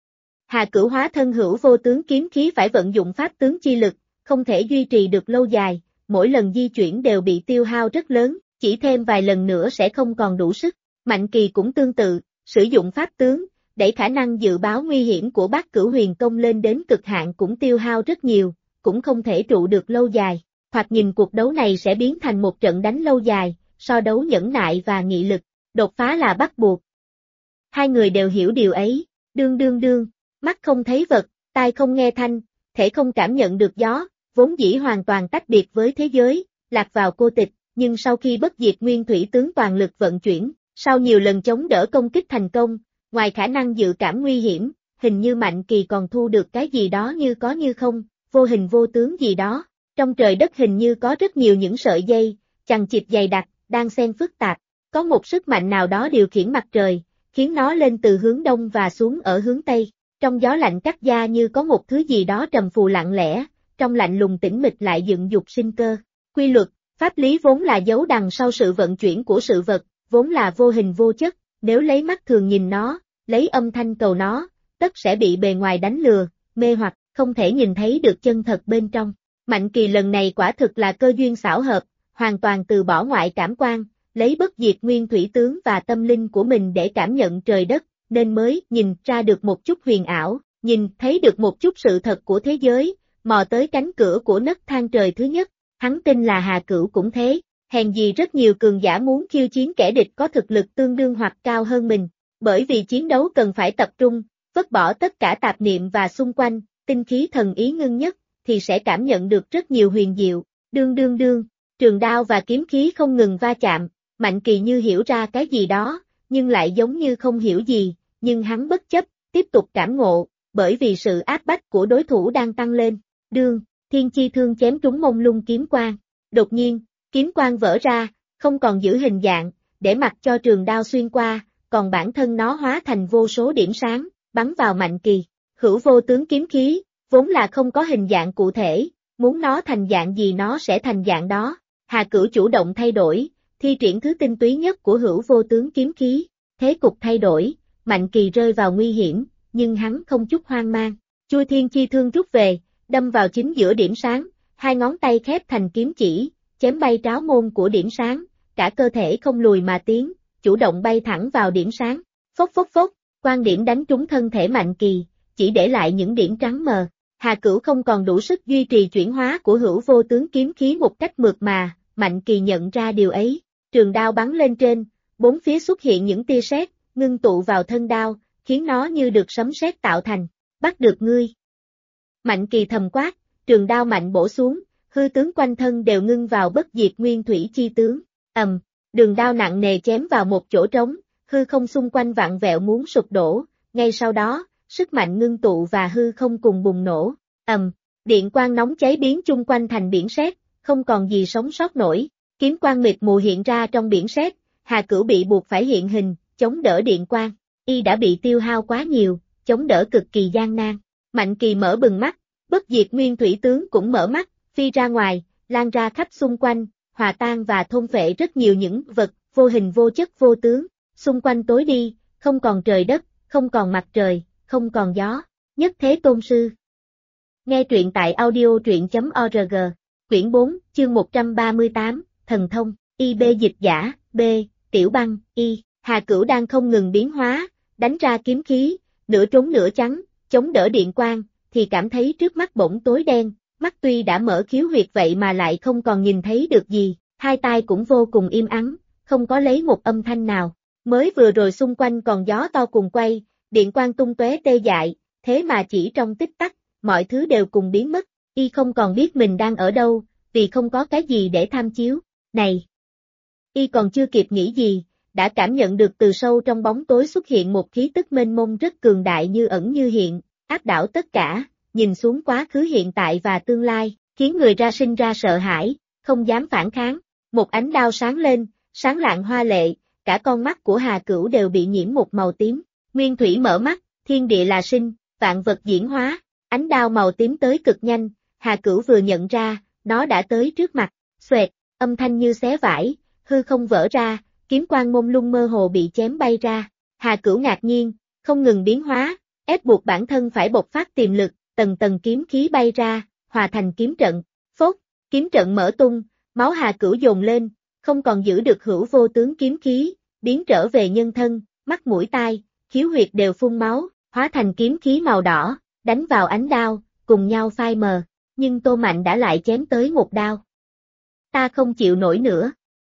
Hà Cửu hóa thân hữu vô tướng kiếm khí phải vận dụng pháp tướng chi lực, không thể duy trì được lâu dài, mỗi lần di chuyển đều bị tiêu hao rất lớn, chỉ thêm vài lần nữa sẽ không còn đủ sức. Mạnh Kỳ cũng tương tự, sử dụng pháp tướng, đẩy khả năng dự báo nguy hiểm của Bát Cửu huyền công lên đến cực hạn cũng tiêu hao rất nhiều, cũng không thể trụ được lâu dài. Hoặc nhìn cuộc đấu này sẽ biến thành một trận đánh lâu dài, so đấu nhẫn nại và nghị lực, đột phá là bắt buộc. Hai người đều hiểu điều ấy, đương đương đương, mắt không thấy vật, tai không nghe thanh, thể không cảm nhận được gió, vốn dĩ hoàn toàn tách biệt với thế giới, lạc vào cô tịch, nhưng sau khi bất diệt nguyên thủy tướng toàn lực vận chuyển, sau nhiều lần chống đỡ công kích thành công, ngoài khả năng dự cảm nguy hiểm, hình như Mạnh Kỳ còn thu được cái gì đó như có như không, vô hình vô tướng gì đó. Trong trời đất hình như có rất nhiều những sợi dây, chằng chịt dày đặc, đang xen phức tạp. Có một sức mạnh nào đó điều khiển mặt trời, khiến nó lên từ hướng đông và xuống ở hướng tây. Trong gió lạnh cắt da như có một thứ gì đó trầm phù lặng lẽ, trong lạnh lùng tĩnh mịch lại dựng dục sinh cơ. Quy luật, pháp lý vốn là dấu đằng sau sự vận chuyển của sự vật, vốn là vô hình vô chất, nếu lấy mắt thường nhìn nó, lấy âm thanh cầu nó, tất sẽ bị bề ngoài đánh lừa, mê hoặc, không thể nhìn thấy được chân thật bên trong. Mạnh Kỳ lần này quả thực là cơ duyên xảo hợp, hoàn toàn từ bỏ ngoại cảm quan, lấy bất diệt nguyên thủy tướng và tâm linh của mình để cảm nhận trời đất, nên mới nhìn ra được một chút huyền ảo, nhìn thấy được một chút sự thật của thế giới, mò tới cánh cửa của nấc thang trời thứ nhất. Hắn tin là Hà Cửu cũng thế, hèn gì rất nhiều cường giả muốn khiêu chiến kẻ địch có thực lực tương đương hoặc cao hơn mình, bởi vì chiến đấu cần phải tập trung, vứt bỏ tất cả tạp niệm và xung quanh, tinh khí thần ý ngưng nhất, thì sẽ cảm nhận được rất nhiều huyền diệu. Đương, trường đao và kiếm khí không ngừng va chạm, Mạnh Kỳ như hiểu ra cái gì đó, nhưng lại giống như không hiểu gì, nhưng hắn bất chấp, tiếp tục cảm ngộ, bởi vì sự áp bách của đối thủ đang tăng lên. Thiên chi thương chém trúng mông lung kiếm quang. Đột nhiên, kiếm quang vỡ ra, không còn giữ hình dạng, để mặc cho trường đao xuyên qua, còn bản thân nó hóa thành vô số điểm sáng, bắn vào Mạnh Kỳ. Hữu vô tướng kiếm khí, vốn là không có hình dạng cụ thể, muốn nó thành dạng gì nó sẽ thành dạng đó. Hà Cửu chủ động thay đổi, thi triển thứ tinh túy nhất của hữu vô tướng kiếm khí. Thế cục thay đổi, Mạnh Kỳ rơi vào nguy hiểm, nhưng hắn không chút hoang mang. Chui thiên chi thương rút về, đâm vào chính giữa điểm sáng, hai ngón tay khép thành kiếm chỉ, chém bay tráo môn của điểm sáng, cả cơ thể không lùi mà tiến, chủ động bay thẳng vào điểm sáng. Phốc, quang điểm đánh trúng thân thể Mạnh Kỳ, chỉ để lại những điểm trắng mờ. Hà Cửu không còn đủ sức duy trì chuyển hóa của hữu vô tướng kiếm khí một cách mượt mà, Mạnh Kỳ nhận ra điều ấy, trường đao bắn lên trên, bốn phía xuất hiện những tia sét, ngưng tụ vào thân đao, khiến nó như được sấm sét tạo thành. Bắt được ngươi. Mạnh Kỳ thầm quát, trường đao mạnh bổ xuống, hư tướng quanh thân đều ngưng vào bất diệt nguyên thủy chi tướng. Đường đao nặng nề chém vào một chỗ trống, hư không xung quanh vặn vẹo muốn sụp đổ, ngay sau đó, sức mạnh ngưng tụ và hư không cùng bùng nổ. Điện quang nóng cháy biến chung quanh thành biển sét, không còn gì sống sót nổi. Kiếm quang mịt mù hiện ra trong biển sét, Hà Cửu bị buộc phải hiện hình, chống đỡ điện quang. Y đã bị tiêu hao quá nhiều, chống đỡ cực kỳ gian nan. Mạnh Kỳ mở bừng mắt, bất diệt nguyên thủy tướng cũng mở mắt, phi ra ngoài, lan ra khắp xung quanh, hòa tan và thôn phệ rất nhiều những vật, vô hình vô chất vô tướng. Xung quanh tối đi, không còn trời đất, không còn mặt trời, không còn gió. Nhất Thế Tôn Sư. Nghe truyện tại audio.org. Quyển 4, chương 138, Thần Thông, IB dịch giả, B, Tiểu Băng, Y. Hà Cửu đang không ngừng biến hóa, đánh ra kiếm khí, nửa trốn nửa trắng, chống đỡ điện quang, thì cảm thấy trước mắt bỗng tối đen, mắt tuy đã mở khiếu huyệt vậy mà lại không còn nhìn thấy được gì, hai tai cũng vô cùng im ắng, không có lấy một âm thanh nào. Mới vừa rồi xung quanh còn gió to cùng quay, điện quang tung tóe tê dại, thế mà chỉ trong tích tắc, mọi thứ đều cùng biến mất, y không còn biết mình đang ở đâu, vì không có cái gì để tham chiếu. Này! Y còn chưa kịp nghĩ gì, đã cảm nhận được từ sâu trong bóng tối xuất hiện một khí tức mênh mông rất cường đại như ẩn như hiện, áp đảo tất cả, nhìn xuống quá khứ hiện tại và tương lai, khiến người ra sinh ra sợ hãi, không dám phản kháng. Một ánh đao sáng lên, sáng lạng hoa lệ, cả con mắt của Hà Cửu đều bị nhiễm một màu tím. Nguyên thủy mở mắt, thiên địa là sinh, vạn vật diễn hóa, ánh đao màu tím tới cực nhanh, Hà Cửu vừa nhận ra, nó đã tới trước mặt. Xoẹt, âm thanh như xé vải, hư không vỡ ra, kiếm quang mông lung mơ hồ bị chém bay ra. Hà Cửu ngạc nhiên, không ngừng biến hóa, ép buộc bản thân phải bộc phát tiềm lực, tầng tầng kiếm khí bay ra, hòa thành kiếm trận. Phốt, kiếm trận mở tung, máu Hà Cửu dồn lên, không còn giữ được hữu vô tướng kiếm khí, biến trở về nhân thân, mắt mũi tai, khiếu huyệt đều phun máu, hóa thành kiếm khí màu đỏ, đánh vào ánh đao, cùng nhau phai mờ. Nhưng Tô Mạnh đã lại chém tới một đao. Ta không chịu nổi nữa.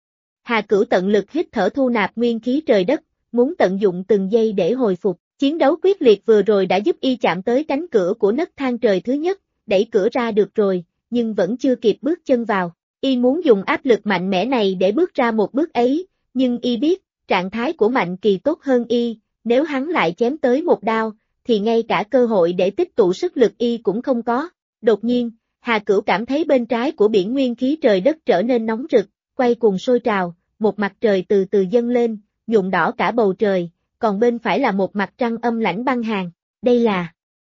Hà Cửu tận lực hít thở thu nạp nguyên khí trời đất, muốn tận dụng từng giây để hồi phục. Chiến đấu quyết liệt vừa rồi đã giúp y chạm tới cánh cửa của nấc thang trời thứ nhất, đẩy cửa ra được rồi, nhưng vẫn chưa kịp bước chân vào. Y muốn dùng áp lực mạnh mẽ này để bước ra một bước ấy, nhưng y biết, trạng thái của Mạnh Kỳ tốt hơn y, nếu hắn lại chém tới một đao, thì ngay cả cơ hội để tích tụ sức lực y cũng không có. Đột nhiên, Hà Cửu cảm thấy bên trái của biển nguyên khí trời đất trở nên nóng rực, quay cuồng sôi trào, một mặt trời từ từ dâng lên, nhuộm đỏ cả bầu trời, còn bên phải là một mặt trăng âm lãnh băng hàn. Đây là...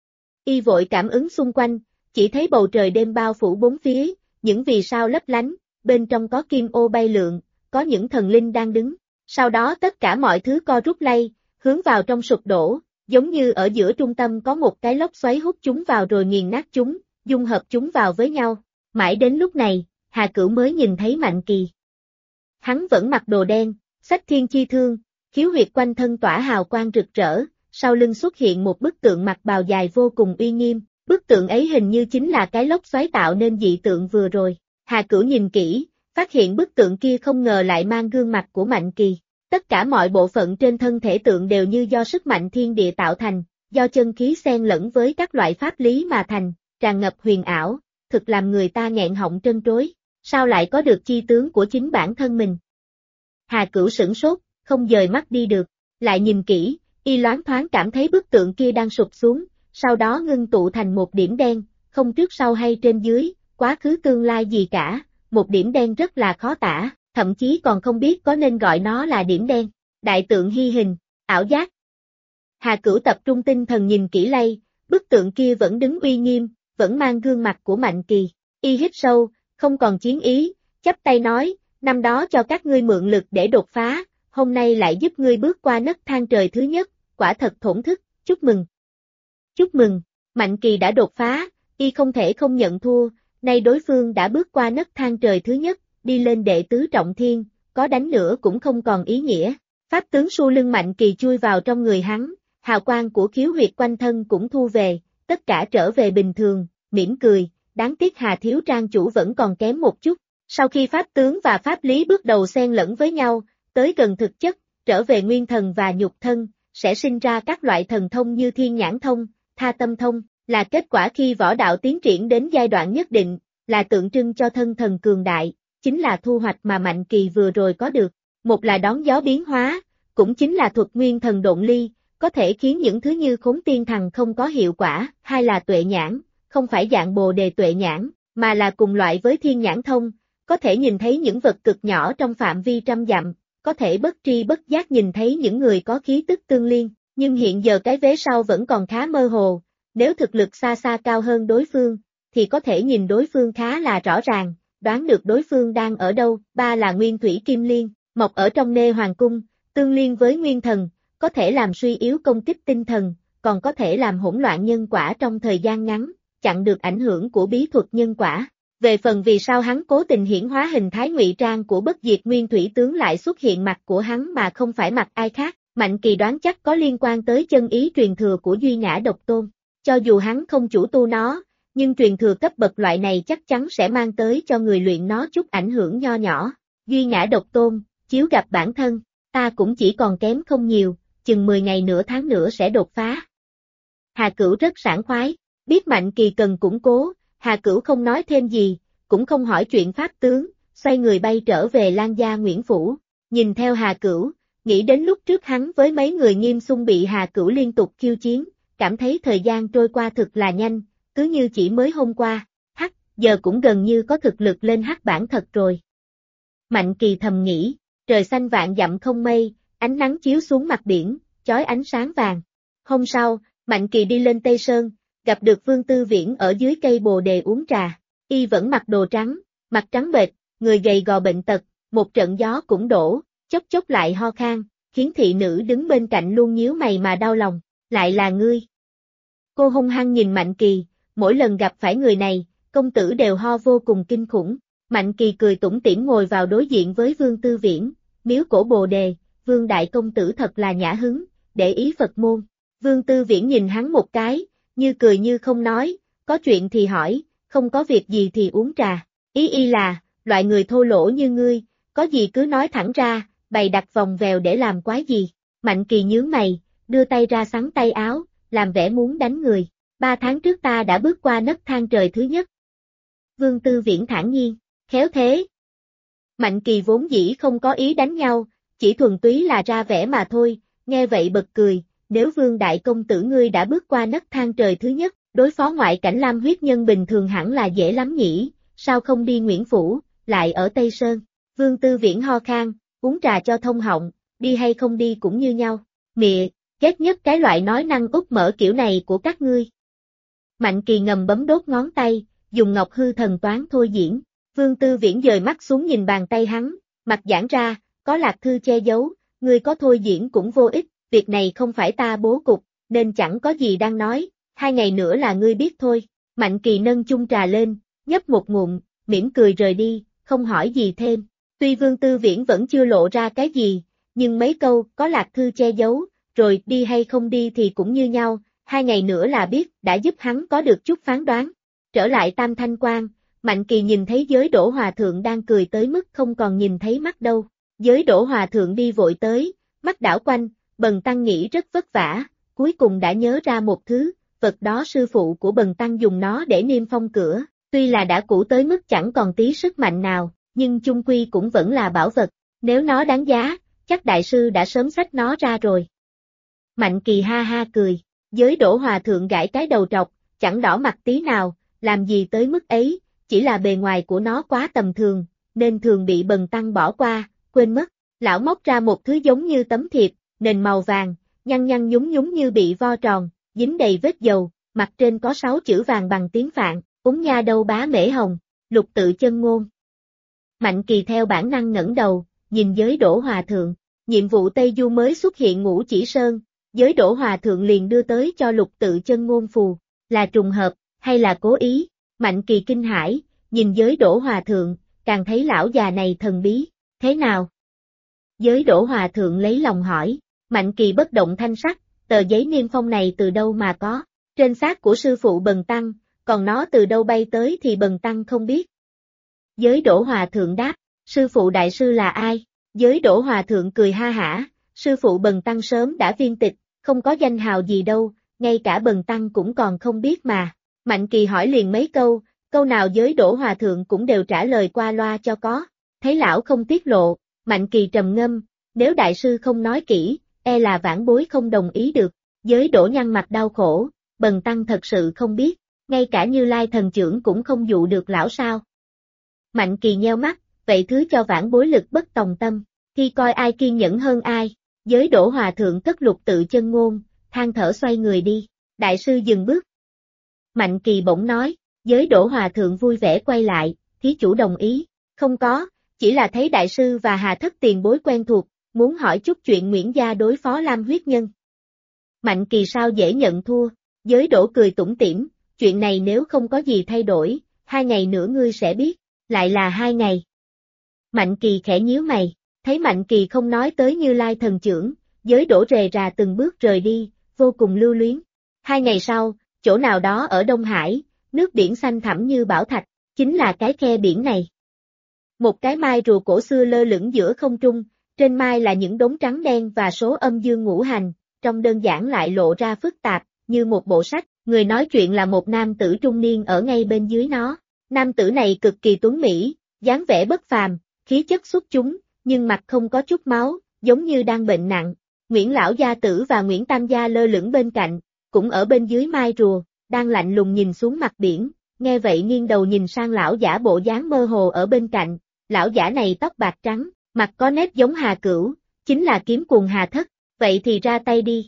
Y vội cảm ứng xung quanh, chỉ thấy bầu trời đêm bao phủ bốn phía, những vì sao lấp lánh, bên trong có kim ô bay lượn, có những thần linh đang đứng. Sau đó tất cả mọi thứ co rút lay, hướng vào trong sụp đổ, giống như ở giữa trung tâm có một cái lốc xoáy hút chúng vào rồi nghiền nát chúng, dung hợp chúng vào với nhau. Mãi đến lúc này, Hà Cửu mới nhìn thấy Mạnh Kỳ. Hắn vẫn mặc đồ đen, xách thiên chi thương, khiếu huyệt quanh thân tỏa hào quang rực rỡ, sau lưng xuất hiện một bức tượng mặc bào dài vô cùng uy nghiêm, bức tượng ấy hình như chính là cái lốc xoáy tạo nên dị tượng vừa rồi. Hà Cửu nhìn kỹ, phát hiện bức tượng kia không ngờ lại mang gương mặt của Mạnh Kỳ. Tất cả mọi bộ phận trên thân thể tượng đều như do sức mạnh thiên địa tạo thành, do chân khí xen lẫn với các loại pháp lý mà thành, tràn ngập huyền ảo, thực làm người ta nghẹn họng trân trối. Sao lại có được chi tướng của chính bản thân mình? Hà Cửu sửng sốt, không dời mắt đi được, lại nhìn kỹ, y loáng thoáng cảm thấy bức tượng kia đang sụp xuống, sau đó ngưng tụ thành một điểm đen, không trước sau hay trên dưới, quá khứ tương lai gì cả, một điểm đen rất là khó tả, thậm chí còn không biết có nên gọi nó là điểm đen. Đại tượng hy hình, ảo giác. Hà Cửu tập trung tinh thần nhìn kỹ lay, bức tượng kia vẫn đứng uy nghiêm, vẫn mang gương mặt của Mạnh Kỳ. Y hít sâu, không còn chiến ý, chắp tay nói, năm đó cho các ngươi mượn lực để đột phá, hôm nay lại giúp ngươi bước qua nấc thang trời thứ nhất, quả thật thổn thức, chúc mừng. Chúc mừng, Mạnh Kỳ đã đột phá, y không thể không nhận thua, nay đối phương đã bước qua nấc thang trời thứ nhất, đi lên đệ tứ trọng thiên, có đánh nữa cũng không còn ý nghĩa. Pháp tướng su lưng Mạnh Kỳ chui vào trong người hắn, hào quang của khiếu huyệt quanh thân cũng thu về, tất cả trở về bình thường, mỉm cười, đáng tiếc Hà thiếu trang chủ vẫn còn kém một chút. Sau khi pháp tướng và pháp lý bước đầu xen lẫn với nhau, tới gần thực chất, trở về nguyên thần và nhục thân, sẽ sinh ra các loại thần thông như thiên nhãn thông, tha tâm thông, là kết quả khi võ đạo tiến triển đến giai đoạn nhất định, là tượng trưng cho thân thần cường đại, chính là thu hoạch mà Mạnh Kỳ vừa rồi có được. Một là đón gió biến hóa, cũng chính là thuật nguyên thần độn ly, có thể khiến những thứ như khốn tiên thần không có hiệu quả, hai là tuệ nhãn, không phải dạng bồ đề tuệ nhãn, mà là cùng loại với thiên nhãn thông, có thể nhìn thấy những vật cực nhỏ trong phạm vi trăm dặm, có thể bất tri bất giác nhìn thấy những người có khí tức tương liên, nhưng hiện giờ cái vế sau vẫn còn khá mơ hồ, nếu thực lực xa xa cao hơn đối phương, thì có thể nhìn đối phương khá là rõ ràng, đoán được đối phương đang ở đâu. Ba là nguyên thủy kim liên, mọc ở trong nê hoàng cung, tương liên với nguyên thần, có thể làm suy yếu công kích tinh thần, còn có thể làm hỗn loạn nhân quả trong thời gian ngắn, chặn được ảnh hưởng của bí thuật nhân quả. Về phần vì sao hắn cố tình hiển hóa hình thái ngụy trang của bất diệt nguyên thủy tướng lại xuất hiện mặt của hắn mà không phải mặt ai khác, Mạnh Kỳ đoán chắc có liên quan tới chân ý truyền thừa của Duy Ngã Độc Tôn. Cho dù hắn không chủ tu nó, nhưng truyền thừa cấp bậc loại này chắc chắn sẽ mang tới cho người luyện nó chút ảnh hưởng nho nhỏ. Duy Ngã Độc Tôn, chiếu gặp bản thân, ta cũng chỉ còn kém không nhiều, chừng 10 ngày nửa tháng nữa sẽ đột phá. Hà Cửu rất sảng khoái, biết Mạnh Kỳ cần củng cố, Hà Cửu không nói thêm gì, cũng không hỏi chuyện pháp tướng, xoay người bay trở về Lan gia Nguyễn Phủ, nhìn theo Hà Cửu, nghĩ đến lúc trước hắn với mấy người Nghiêm Xung bị Hà Cửu liên tục khiêu chiến, cảm thấy thời gian trôi qua thực là nhanh, cứ như chỉ mới hôm qua, giờ cũng gần như có thực lực lên hắc bản thật rồi. Mạnh Kỳ thầm nghĩ, trời xanh vạn dặm không mây, ánh nắng chiếu xuống mặt biển, chói ánh sáng vàng. Hôm sau, Mạnh Kỳ đi lên Tây Sơn, gặp được Vương Tư Viễn ở dưới cây bồ đề uống trà, y vẫn mặc đồ trắng, mặt trắng bệch, người gầy gò bệnh tật, một trận gió cũng đổ, chốc chốc lại ho khan, khiến thị nữ đứng bên cạnh luôn nhíu mày mà đau lòng, lại là ngươi. Cô hung hăng nhìn Mạnh Kỳ, mỗi lần gặp phải người này, công tử đều ho vô cùng kinh khủng. Mạnh Kỳ cười tủm tỉm ngồi vào đối diện với Vương Tư Viễn, miếu cổ bồ đề, Vương đại công tử thật là nhã hứng, để ý Phật môn. Vương Tư Viễn nhìn hắn một cái, như cười như không nói, có chuyện thì hỏi, không có việc gì thì uống trà. Ý y là, loại người thô lỗ như ngươi, có gì cứ nói thẳng ra, bày đặt vòng vèo để làm quái gì. Mạnh Kỳ nhướng mày, đưa tay ra xắn tay áo, làm vẻ muốn đánh người. 3 tháng trước ta đã bước qua nấc thang trời thứ nhất. Vương Tư Viễn thản nhiên, khéo thế. Mạnh Kỳ vốn dĩ không có ý đánh nhau, chỉ thuần túy là ra vẻ mà thôi, nghe vậy bật cười, nếu Vương đại công tử ngươi đã bước qua nấc thang trời thứ nhất, đối phó ngoại cảnh lam huyết nhân bình thường hẳn là dễ lắm nhỉ, sao không đi Nguyễn Phủ, lại ở Tây Sơn. Vương Tư Viễn ho khan, uống trà cho thông họng, đi hay không đi cũng như nhau. Mịa, ghét nhất cái loại nói năng úp mở kiểu này của các ngươi. Mạnh Kỳ ngầm bấm đốt ngón tay, dùng ngọc hư thần toán thôi diễn. Vương Tư Viễn dời mắt xuống nhìn bàn tay hắn, mặt giãn ra, có Lạc Thư che giấu, ngươi có thôi diễn cũng vô ích, việc này không phải ta bố cục, nên chẳng có gì đang nói, 2 ngày nữa là ngươi biết thôi. Mạnh Kỳ nâng chung trà lên, nhấp một ngụm, mỉm cười rời đi, không hỏi gì thêm. Tuy Vương Tư Viễn vẫn chưa lộ ra cái gì, nhưng mấy câu có Lạc Thư che giấu, rồi đi hay không đi thì cũng như nhau, 2 ngày nữa là biết, đã giúp hắn có được chút phán đoán. Trở lại Tam Thanh Quan, Mạnh Kỳ nhìn thấy Giới Đỗ Hòa Thượng đang cười tới mức không còn nhìn thấy mắt đâu. Giới Đỗ Hòa Thượng đi vội tới, mắt đảo quanh, Bần Tăng nghĩ rất vất vả, cuối cùng đã nhớ ra một thứ, vật đó sư phụ của Bần Tăng dùng nó để niêm phong cửa, tuy là đã cũ tới mức chẳng còn tí sức mạnh nào, nhưng chung quy cũng vẫn là bảo vật, nếu nó đáng giá, chắc đại sư đã sớm xách nó ra rồi. Mạnh Kỳ ha ha cười, Giới Đỗ Hòa Thượng gãi cái đầu trọc, chẳng đỏ mặt tí nào, làm gì tới mức ấy, chỉ là bề ngoài của nó quá tầm thường, nên thường bị Bần Tăng bỏ qua, quên mất. Lão móc ra một thứ giống như tấm thiệp, nền màu vàng, nhăn nhăn nhúng nhúng như bị vo tròn, dính đầy vết dầu, mặt trên có 6 chữ vàng bằng tiếng Phạn, úng nha đâu bá mễ hồng, lục tự chân ngôn. Mạnh Kỳ theo bản năng ngẩng đầu, nhìn Giới Đỗ Hòa Thượng, nhiệm vụ Tây Du mới xuất hiện Ngũ Chỉ Sơn, Giới Đỗ Hòa Thượng liền đưa tới cho lục tự chân ngôn phù, là trùng hợp, hay là cố ý? Mạnh Kỳ kinh hãi, nhìn Giới Đỗ Hòa Thượng, càng thấy lão già này thần bí, thế nào? Giới Đỗ Hòa Thượng lấy lòng hỏi, Mạnh Kỳ bất động thanh sắc, tờ giấy niêm phong này từ đâu mà có, trên xác của sư phụ Bần Tăng, còn nó từ đâu bay tới thì Bần Tăng không biết. Giới Đỗ Hòa Thượng đáp, sư phụ đại sư là ai? Giới Đỗ Hòa Thượng cười ha hả, sư phụ Bần Tăng sớm đã viên tịch, không có danh hào gì đâu, ngay cả Bần Tăng cũng còn không biết mà. Mạnh Kỳ hỏi liền mấy câu nào Giới Đỗ Hòa Thượng cũng đều trả lời qua loa cho có, thấy lão không tiết lộ, Mạnh Kỳ trầm ngâm, nếu đại sư không nói kỹ, e là vãn bối không đồng ý được. Giới Đỗ nhăn mặt đau khổ, Bần Tăng thật sự không biết, ngay cả Như Lai thần trưởng cũng không dụ được lão sao. Mạnh Kỳ nheo mắt, vậy thứ cho vãn bối lực bất tòng tâm, khi coi ai kiên nhẫn hơn ai. Giới Đỗ Hòa Thượng cất lục tự chân ngôn, than thở xoay người đi, đại sư dừng bước. Mạnh Kỳ bỗng nói, Giới Đỗ Hòa Thượng vui vẻ quay lại, thí chủ đồng ý, không có, chỉ là thấy đại sư và Hà Thất tiền bối quen thuộc, muốn hỏi chút chuyện Nguyễn gia đối phó Lam huyết nhân. Mạnh Kỳ sao dễ nhận thua, Giới Đỗ cười tủm tỉm, chuyện này nếu không có gì thay đổi, 2 ngày nữa ngươi sẽ biết, lại là 2 ngày. Mạnh Kỳ khẽ nhíu mày, thấy Mạnh Kỳ không nói tới Như Lai thần trưởng, Giới Đỗ rề rà từng bước rời đi, vô cùng lưu luyến. 2 ngày sau, chỗ nào đó ở Đông Hải, nước biển xanh thẳm như bảo thạch, chính là cái khe biển này. Một cái mai rùa cổ xưa lơ lửng giữa không trung, trên mai là những đốm trắng đen và số âm dương ngũ hành, trong đơn giản lại lộ ra phức tạp, như một bộ sách, người nói chuyện là một nam tử trung niên ở ngay bên dưới nó. Nam tử này cực kỳ tuấn mỹ, dáng vẻ bất phàm, khí chất xuất chúng, nhưng mặt không có chút máu, giống như đang bệnh nặng. Nguyễn Lão Gia Tử và Nguyễn Tam Gia lơ lửng bên cạnh, cũng ở bên dưới mai rùa, đang lạnh lùng nhìn xuống mặt biển, nghe vậy nghiêng đầu nhìn sang lão giả bộ dáng mơ hồ ở bên cạnh, lão giả này tóc bạc trắng, mặt có nét giống Hà Cửu, chính là kiếm cuồng Hà Thất, vậy thì ra tay đi.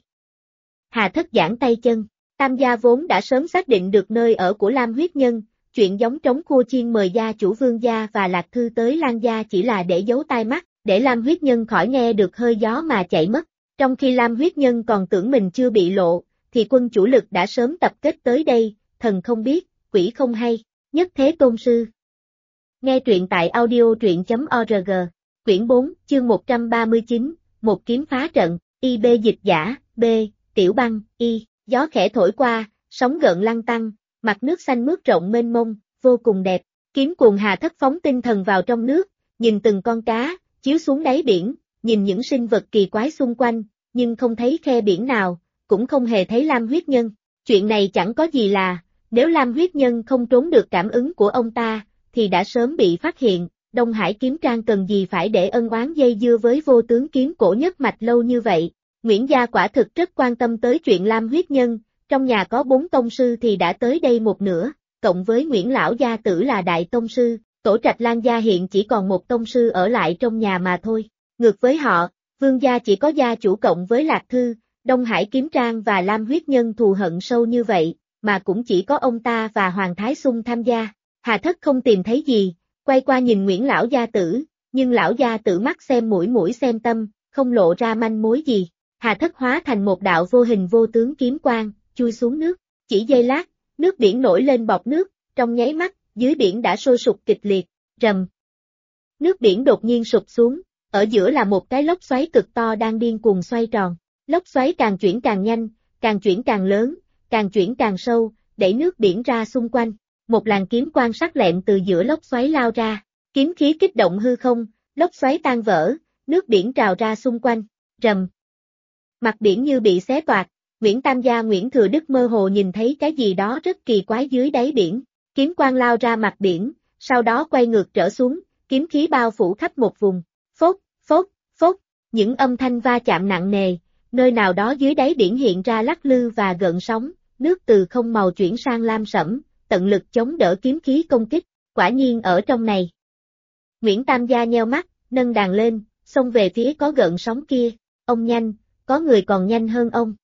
Hà Thất giãn tay chân, Tam Gia vốn đã sớm xác định được nơi ở của Lam huyết nhân, chuyện giống trống khua chiên mời gia chủ Vương gia và Lạc Thư tới Lan gia chỉ là để giấu tai mắt, để Lam huyết nhân khỏi nghe được hơi gió mà chạy mất. Trong khi Lam huyết nhân còn tưởng mình chưa bị lộ, thì quân chủ lực đã sớm tập kết tới đây, thần không biết, quỷ không hay, nhất thế tôn sư. Nghe truyện tại audio truyện.org, quyển 4, chương 139, một kiếm phá trận, IB dịch giả, B, Tiểu Băng, Y, gió khẽ thổi qua, sóng gợn lăn tăng, mặt nước xanh mướt rộng mênh mông, vô cùng đẹp, kiếm cuồng Hà Thất phóng tinh thần vào trong nước, nhìn từng con cá, chiếu xuống đáy biển, nhìn những sinh vật kỳ quái xung quanh, nhưng không thấy khe biển nào, cũng không hề thấy Lam huyết nhân. Chuyện này chẳng có gì là, nếu Lam huyết nhân không trốn được cảm ứng của ông ta, thì đã sớm bị phát hiện, Đông Hải kiếm trang cần gì phải để ân oán dây dưa với vô tướng kiếm cổ nhất mạch lâu như vậy. Nguyễn gia quả thực rất quan tâm tới chuyện Lam huyết nhân, trong nhà có 4 tông sư thì đã tới đây một nửa, cộng với Nguyễn lão gia tử là đại tông sư, Tổ Trạch Lan gia hiện chỉ còn một tông sư ở lại trong nhà mà thôi. Ngược với họ, Vương gia chỉ có gia chủ cộng với Lạc Thư, Đông Hải Kiếm Trang và Lam huyết nhân thù hận sâu như vậy, mà cũng chỉ có ông ta và Hoàng Thái Xung tham gia. Hà Thất không tìm thấy gì, quay qua nhìn Nguyễn lão gia tử, nhưng lão gia tử mắt xem mũi mũi xem tâm, không lộ ra manh mối gì. Hà Thất hóa thành một đạo vô hình vô tướng kiếm quang, chui xuống nước. Chỉ giây lát, nước biển nổi lên bọt nước, trong nháy mắt, dưới biển đã sôi sục kịch liệt, rầm. Nước biển đột nhiên sụp xuống, ở giữa là một cái lốc xoáy cực to đang điên cuồng xoay tròn. Lốc xoáy càng chuyển càng nhanh, càng chuyển càng lớn, càng chuyển càng sâu, đẩy nước biển ra xung quanh. Một làn kiếm quang sắc lẹm từ giữa lốc xoáy lao ra, kiếm khí kích động hư không, lốc xoáy tan vỡ, nước biển trào ra xung quanh, rầm. Mặt biển như bị xé toạc, Nguyễn Tam gia Nguyễn Thừa Đức mơ hồ nhìn thấy cái gì đó rất kỳ quái dưới đáy biển, kiếm quang lao ra mặt biển, sau đó quay ngược trở xuống, kiếm khí bao phủ khắp một vùng, phốt, phốt, phốt, những âm thanh va chạm nặng nề, nơi nào đó dưới đáy biển hiện ra lắc lư và gợn sóng, nước từ không màu chuyển sang lam sẫm, tận lực chống đỡ kiếm khí công kích, quả nhiên ở trong này. Nguyễn Tam gia nheo mắt, nâng đàn lên, xông về phía có gợn sóng kia, ông nhanh, có người còn nhanh hơn ông.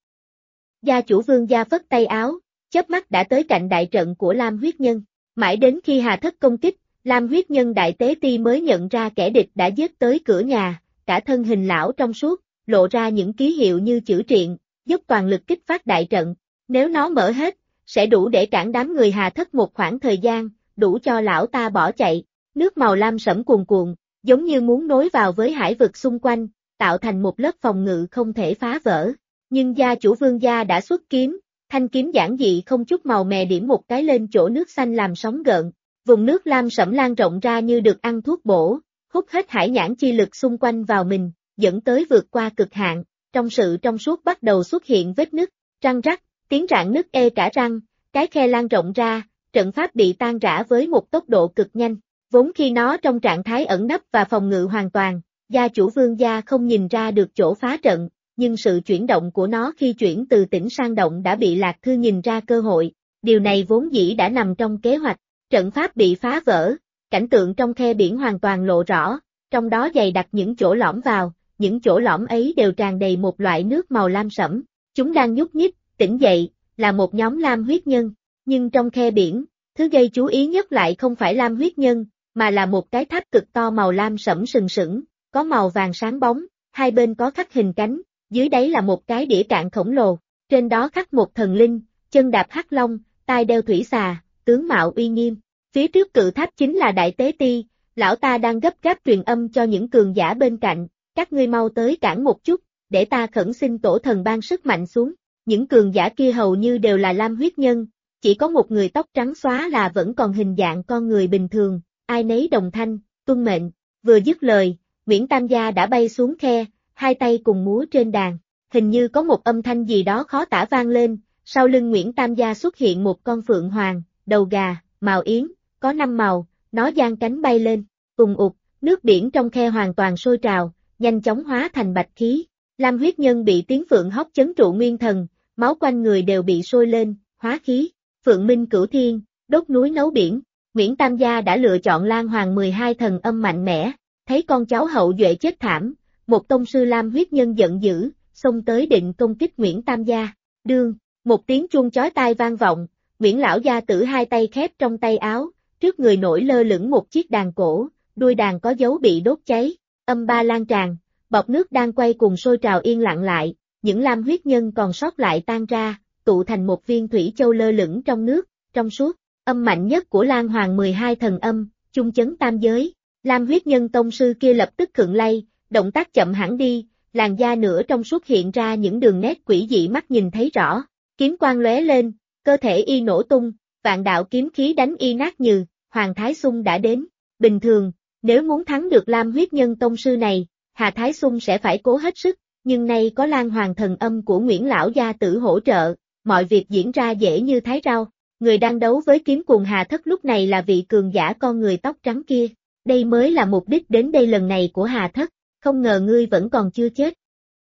Gia chủ Vương gia phất tay áo, chớp mắt đã tới cạnh đại trận của Lam huyết nhân, mãi đến khi Hà Thất công kích, Lam huyết nhân đại tế ti mới nhận ra kẻ địch đã giết tới cửa nhà, cả thân hình lão trong suốt, lộ ra những ký hiệu như chữ triện, dốc toàn lực kích phát đại trận, nếu nó mở hết, sẽ đủ để cản đám người Hà Thất một khoảng thời gian, đủ cho lão ta bỏ chạy, nước màu lam sẫm cuồn cuộn, giống như muốn nối vào với hải vực xung quanh, tạo thành một lớp phòng ngự không thể phá vỡ. Nhưng gia chủ Vương gia đã xuất kiếm, thanh kiếm giản dị không chút màu mè điểm một cái lên chỗ nước xanh làm sóng gợn, vùng nước lam sẫm lan rộng ra như được ăn thuốc bổ, hút hết hải nhãn chi lực xung quanh vào mình, dẫn tới vượt qua cực hạn, trong sự trong suốt bắt đầu xuất hiện vết nứt, răng rắc, tiếng rạn nứt ê cả răng, cái khe lan rộng ra, trận pháp bị tan rã với một tốc độ cực nhanh, vốn khi nó trong trạng thái ẩn nấp và phòng ngự hoàn toàn, gia chủ Vương gia không nhìn ra được chỗ phá trận, nhưng sự chuyển động của nó khi chuyển từ tỉnh sang động đã bị Lạc Thư nhìn ra cơ hội, điều này vốn dĩ đã nằm trong kế hoạch, trận pháp bị phá vỡ, cảnh tượng trong khe biển hoàn toàn lộ rõ, trong đó dày đặc những chỗ lõm vào, những chỗ lõm ấy đều tràn đầy một loại nước màu lam sẫm, chúng đang nhúc nhích, tỉnh dậy, là một nhóm lam huyết nhân, nhưng trong khe biển, thứ gây chú ý nhất lại không phải lam huyết nhân, mà là một cái tháp cực to màu lam sẫm sừng sững, có màu vàng sáng bóng, hai bên có khắc hình cánh, dưới đáy là một cái đĩa cạn khổng lồ, trên đó khắc một thần linh, chân đạp hắc long, tai đeo thủy xà, tướng mạo uy nghiêm. Phía trước cự tháp chính là Đại Tế Ti, lão ta đang gấp gáp truyền âm cho những cường giả bên cạnh, các ngươi mau tới cản một chút, để ta khẩn xin tổ thần ban sức mạnh xuống. Những cường giả kia hầu như đều là lam huyết nhân, chỉ có một người tóc trắng xóa là vẫn còn hình dạng con người bình thường, ai nấy đồng thanh, tuân mệnh, vừa dứt lời, Nguyễn Tam gia đã bay xuống khe, hai tay cùng múa trên đàn, hình như có một âm thanh gì đó khó tả vang lên, sau lưng Nguyễn Tam gia xuất hiện một con phượng hoàng, đầu gà, màu yến, có 5 màu, nó giang cánh bay lên, ùng ụt, nước biển trong khe hoàn toàn sôi trào, nhanh chóng hóa thành bạch khí, lam huyết nhân bị tiếng phượng hót chấn trụ nguyên thần, máu quanh người đều bị sôi lên, hóa khí, phượng minh cửu thiên, đốt núi nấu biển, Nguyễn Tam gia đã lựa chọn Lan Hoàng 12 thần âm mạnh mẽ, thấy con cháu hậu duệ chết thảm, một tông sư lam huyết nhân giận dữ, xông tới định công kích Nguyễn Tam gia, đương, một tiếng chuông chói tai vang vọng, Nguyễn lão gia tử hai tay khép trong tay áo, trước người nổi lơ lửng một chiếc đàn cổ, đuôi đàn có dấu bị đốt cháy, âm ba lan tràn, bọt nước đang quay cùng sôi trào yên lặng lại, những lam huyết nhân còn sót lại tan ra, tụ thành một viên thủy châu lơ lửng trong nước, trong suốt, âm mạnh nhất của Lan Hoàng 12 thần âm, chung chấn tam giới, lam huyết nhân tông sư kia lập tức khựng lay, động tác chậm hẳn đi, làn da nửa trong suốt hiện ra những đường nét quỷ dị mắt nhìn thấy rõ, kiếm quang lóe lên, cơ thể y nổ tung, vạn đạo kiếm khí đánh y nát nhừ, Hoàng Thái Xung đã đến, bình thường, nếu muốn thắng được lam huyết nhân tông sư này, Hà Thái Xung sẽ phải cố hết sức, nhưng nay có Lan Hoàng thần âm của Nguyễn lão gia tử hỗ trợ, mọi việc diễn ra dễ như thái rau, người đang đấu với kiếm cùng Hà Thất lúc này là vị cường giả con người tóc trắng kia, đây mới là mục đích đến đây lần này của Hà Thất, không ngờ ngươi vẫn còn chưa chết.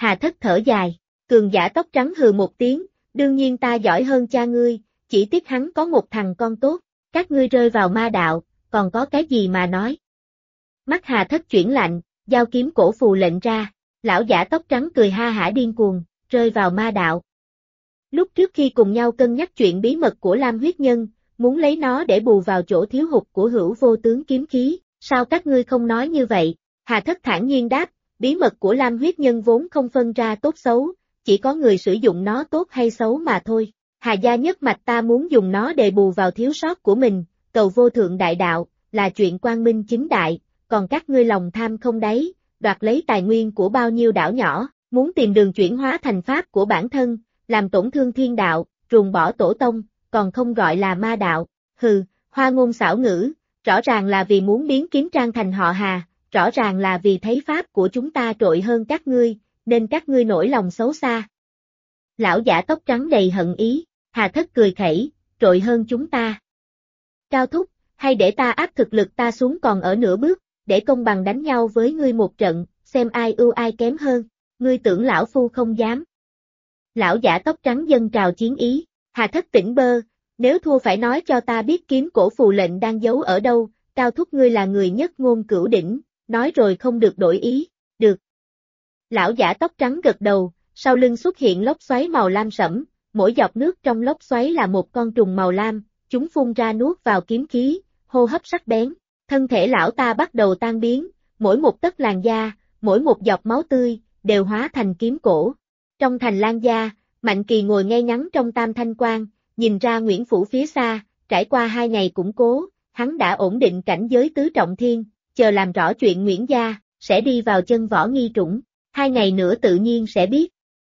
Hà Thất thở dài, cường giả tóc trắng hừ một tiếng, đương nhiên ta giỏi hơn cha ngươi, chỉ tiếc hắn có một thằng con tốt, các ngươi rơi vào ma đạo, còn có cái gì mà nói. Mắt Hà Thất chuyển lạnh, giao kiếm cổ phù lệnh ra, lão giả tóc trắng cười ha hả điên cuồng, rơi vào ma đạo. Lúc trước khi cùng nhau cân nhắc chuyện bí mật của Lam huyết nhân, muốn lấy nó để bù vào chỗ thiếu hụt của Hữu Vô Tướng kiếm khí, sao các ngươi không nói như vậy? Hà Thất thản nhiên đáp, bí mật của Lam huyết nhân vốn không phân ra tốt xấu, chỉ có người sử dụng nó tốt hay xấu mà thôi. Hà gia nhất mạch ta muốn dùng nó để bù vào thiếu sót của mình, cầu vô thượng đại đạo, là chuyện quang minh chính đại, còn các ngươi lòng tham không đáy, đoạt lấy tài nguyên của bao nhiêu đảo nhỏ, muốn tìm đường chuyển hóa thành pháp của bản thân, làm tổn thương thiên đạo, ruồng bỏ tổ tông, còn không gọi là ma đạo. Hừ, hoa ngôn xảo ngữ, rõ ràng là vì muốn biến kiếm trang thành họ Hà, rõ ràng là vì thấy pháp của chúng ta trội hơn các ngươi, nên các ngươi nổi lòng xấu xa. Lão giả tóc trắng đầy hận ý, Hà Thất cười khẩy, trội hơn chúng ta. Cao thúc, hay để ta áp thực lực ta xuống còn ở nửa bước, để công bằng đánh nhau với ngươi một trận, xem ai ưu ai kém hơn, ngươi tưởng lão phu không dám. Lão giả tóc trắng dâng trào chiến ý, Hà Thất tỉnh bơ, nếu thua phải nói cho ta biết kiếm cổ phù lệnh đang giấu ở đâu, Cao thúc ngươi là người nhất ngôn cửu đỉnh, nói rồi không được đổi ý, được. Lão giả tóc trắng gật đầu, sau lưng xuất hiện lốc xoáy màu lam sẫm, mỗi giọt nước trong lốc xoáy là một con trùng màu lam, chúng phun ra nuốt vào kiếm khí, hô hấp sắc bén, thân thể lão ta bắt đầu tan biến, mỗi một tấc làn da, mỗi một giọt máu tươi, đều hóa thành kiếm cổ. Trong thành Lan gia, Mạnh Kỳ ngồi ngay ngắn trong tam thanh quan, nhìn ra Nguyễn Phủ phía xa, trải qua 2 ngày củng cố, hắn đã ổn định cảnh giới tứ trọng thiên, chờ làm rõ chuyện Nguyễn gia, sẽ đi vào chân võ nghi trũng, 2 ngày nữa tự nhiên sẽ biết.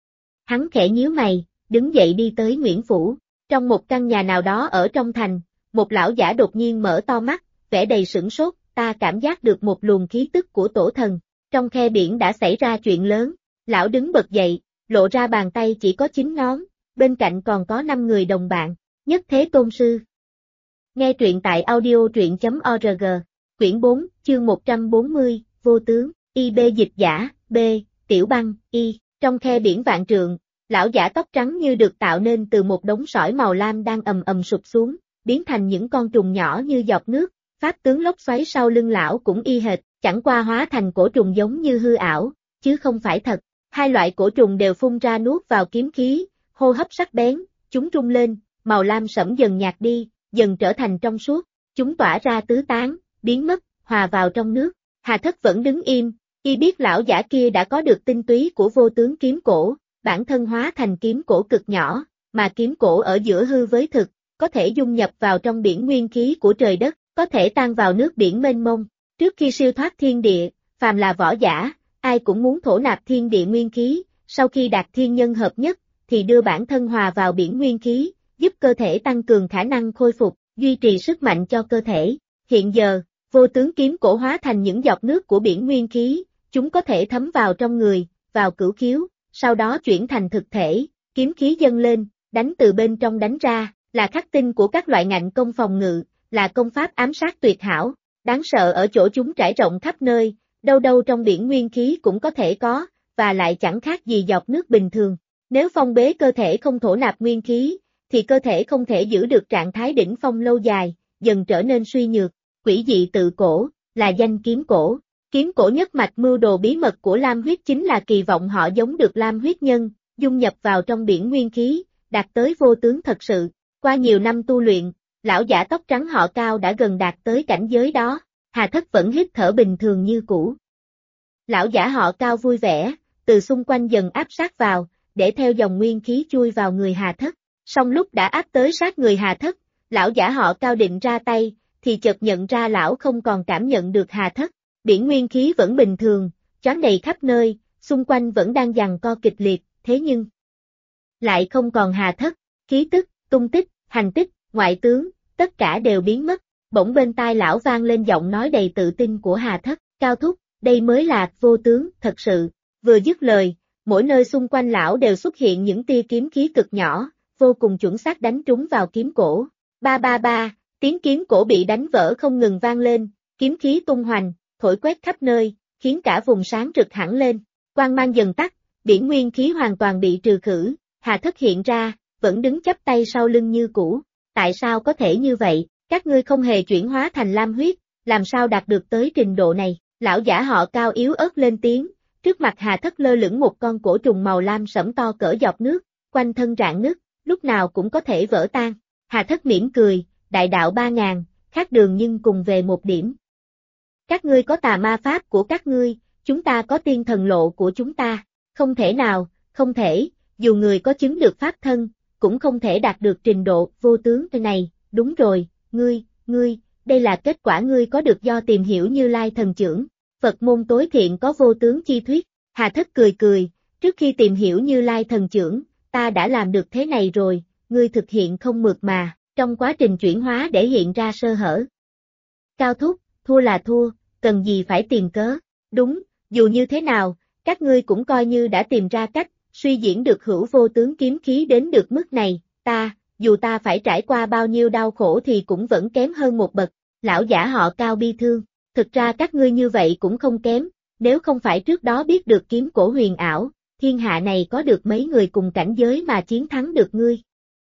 Hắn khẽ nhíu mày, đứng dậy đi tới Nguyễn Phủ, trong một căn nhà nào đó ở trong thành, một lão giả đột nhiên mở to mắt, vẻ đầy sửng sốt, ta cảm giác được một luồng khí tức của tổ thần, trong khe biển đã xảy ra chuyện lớn, lão đứng bật dậy, lộ ra bàn tay chỉ có 9 ngón, bên cạnh còn có 5 người đồng bạn, Nhất Thế Tôn Sư. Nghe truyện tại audio.org, quyển 4, chương 140, vô tướng, IB dịch giả, B, tiểu băng, Y, trong khe biển vạn trượng, lão giả tóc trắng như được tạo nên từ một đống sỏi màu lam đang ầm ầm sụp xuống, biến thành những con trùng nhỏ như giọt nước, pháp tướng lốc xoáy sau lưng lão cũng y hệt, chẳng qua hóa thành cổ trùng giống như hư ảo, chứ không phải thật. 2 loại cổ trùng đều phun ra nuốt vào kiếm khí, hô hấp sắc bén, chúng rung lên, màu lam sẫm dần nhạt đi, dần trở thành trong suốt, chúng tỏa ra tứ tán, biến mất, hòa vào trong nước. Hà Thất vẫn đứng im, y biết lão giả kia đã có được tinh túy của vô tướng kiếm cổ, bản thân hóa thành kiếm cổ cực nhỏ, mà kiếm cổ ở giữa hư với thực, có thể dung nhập vào trong biển nguyên khí của trời đất, có thể tan vào nước biển mênh mông. Trước khi siêu thoát thiên địa, phàm là võ giả, ai cũng muốn thổ nạp thiên địa nguyên khí, sau khi đạt thiên nhân hợp nhất, thì đưa bản thân hòa vào biển nguyên khí, giúp cơ thể tăng cường khả năng khôi phục, duy trì sức mạnh cho cơ thể. Hiện giờ, vô tướng kiếm cổ hóa thành những giọt nước của biển nguyên khí, chúng có thể thấm vào trong người, vào cửu khiếu, sau đó chuyển thành thực thể, kiếm khí dâng lên, đánh từ bên trong đánh ra, là khắc tinh của các loại ngạnh công phòng ngự, là công pháp ám sát tuyệt hảo, đáng sợ ở chỗ chúng trải rộng khắp nơi, đâu đâu trong biển nguyên khí cũng có thể có, và lại chẳng khác gì giọt nước bình thường. Nếu phong bế cơ thể không thổ nạp nguyên khí, thì cơ thể không thể giữ được trạng thái đỉnh phong lâu dài, dần trở nên suy nhược. Quỷ dị tự cổ, là danh kiếm cổ. Kiếm cổ nhất mạch mưu đồ bí mật của Lam huyết chính là kỳ vọng họ giống được Lam huyết nhân, dung nhập vào trong biển nguyên khí, đạt tới vô tướng thật sự. Qua nhiều năm tu luyện, lão giả tóc trắng họ Cao đã gần đạt tới cảnh giới đó. Hà Thất vẫn hít thở bình thường như cũ. Lão giả họ Cao vui vẻ, từ xung quanh dần áp sát vào, để theo dòng nguyên khí chui vào người Hà Thất. Song lúc đã áp tới sát người Hà Thất, lão giả họ Cao định ra tay, thì chợt nhận ra lão không còn cảm nhận được Hà Thất. Biển nguyên khí vẫn bình thường, choáng đầy khắp nơi, xung quanh vẫn đang giằng co kịch liệt, thế nhưng lại không còn Hà Thất, khí tức, tung tích, hành tích, ngoại tướng, tất cả đều biến mất. Bỗng bên tai lão vang lên giọng nói đầy tự tin của Hà Thất, Cao thúc, đây mới là vô tướng, thật sự. Vừa dứt lời, mỗi nơi xung quanh lão đều xuất hiện những tia kiếm khí cực nhỏ, vô cùng chuẩn xác đánh trúng vào kiếm cổ. Ba ba ba, tiếng kiếm cổ bị đánh vỡ không ngừng vang lên, kiếm khí tung hoành, thổi quét khắp nơi, khiến cả vùng sáng rực hẳn lên. Quang mang dần tắt, biển nguyên khí hoàn toàn bị trừ khử, Hà Thất hiện ra, vẫn đứng chắp tay sau lưng như cũ. Tại sao có thể như vậy, các ngươi không hề chuyển hóa thành lam huyết, làm sao đạt được tới trình độ này, lão giả họ Cao yếu ớt lên tiếng, trước mặt Hà Thất lơ lửng một con cổ trùng màu lam sẫm to cỡ giọt nước, quanh thân rạn nứt, lúc nào cũng có thể vỡ tan. Hà Thất mỉm cười, đại đạo 3000, khác đường nhưng cùng về một điểm. Các ngươi có tà ma pháp của các ngươi, chúng ta có tiên thần lộ của chúng ta, không thể nào, không thể, dù người có chứng được pháp thân, cũng không thể đạt được trình độ vô tướng này, đúng rồi, ngươi, đây là kết quả ngươi có được do tìm hiểu Như Lai thần chưởng, Phật môn tối thiện có vô tướng chi thuyết. Hà Thất cười, trước khi tìm hiểu Như Lai thần chưởng, ta đã làm được thế này rồi, ngươi thực hiện không mượt mà, trong quá trình chuyển hóa để hiện ra sơ hở. Cao thúc, thua là thua, cần gì phải tìm cớ, đúng, dù như thế nào, các ngươi cũng coi như đã tìm ra cách, suy diễn được hữu vô tướng kiếm khí đến được mức này, dù ta phải trải qua bao nhiêu đau khổ thì cũng vẫn kém hơn một bậc, lão giả họ Cao bi thương, thực ra các ngươi như vậy cũng không kém, nếu không phải trước đó biết được kiếm cổ huyền ảo, thiên hạ này có được mấy người cùng cảnh giới mà chiến thắng được ngươi.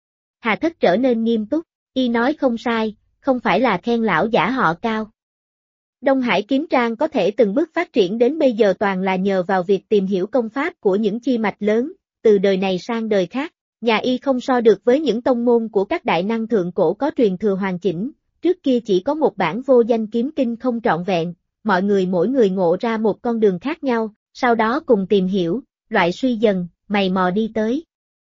Hà Thất trở nên nghiêm túc, y nói không sai, không phải là khen lão giả họ Cao. Đông Hải kiếm trang có thể từng bước phát triển đến bây giờ toàn là nhờ vào việc tìm hiểu công pháp của những chi mạch lớn, từ đời này sang đời khác. Nhà y không so được với những tông môn của các đại năng thượng cổ có truyền thừa hoàn chỉnh, trước kia chỉ có một bản vô danh kiếm kinh không trọn vẹn, mỗi người ngộ ra một con đường khác nhau, sau đó cùng tìm hiểu, loại suy dần, mày mò đi tới.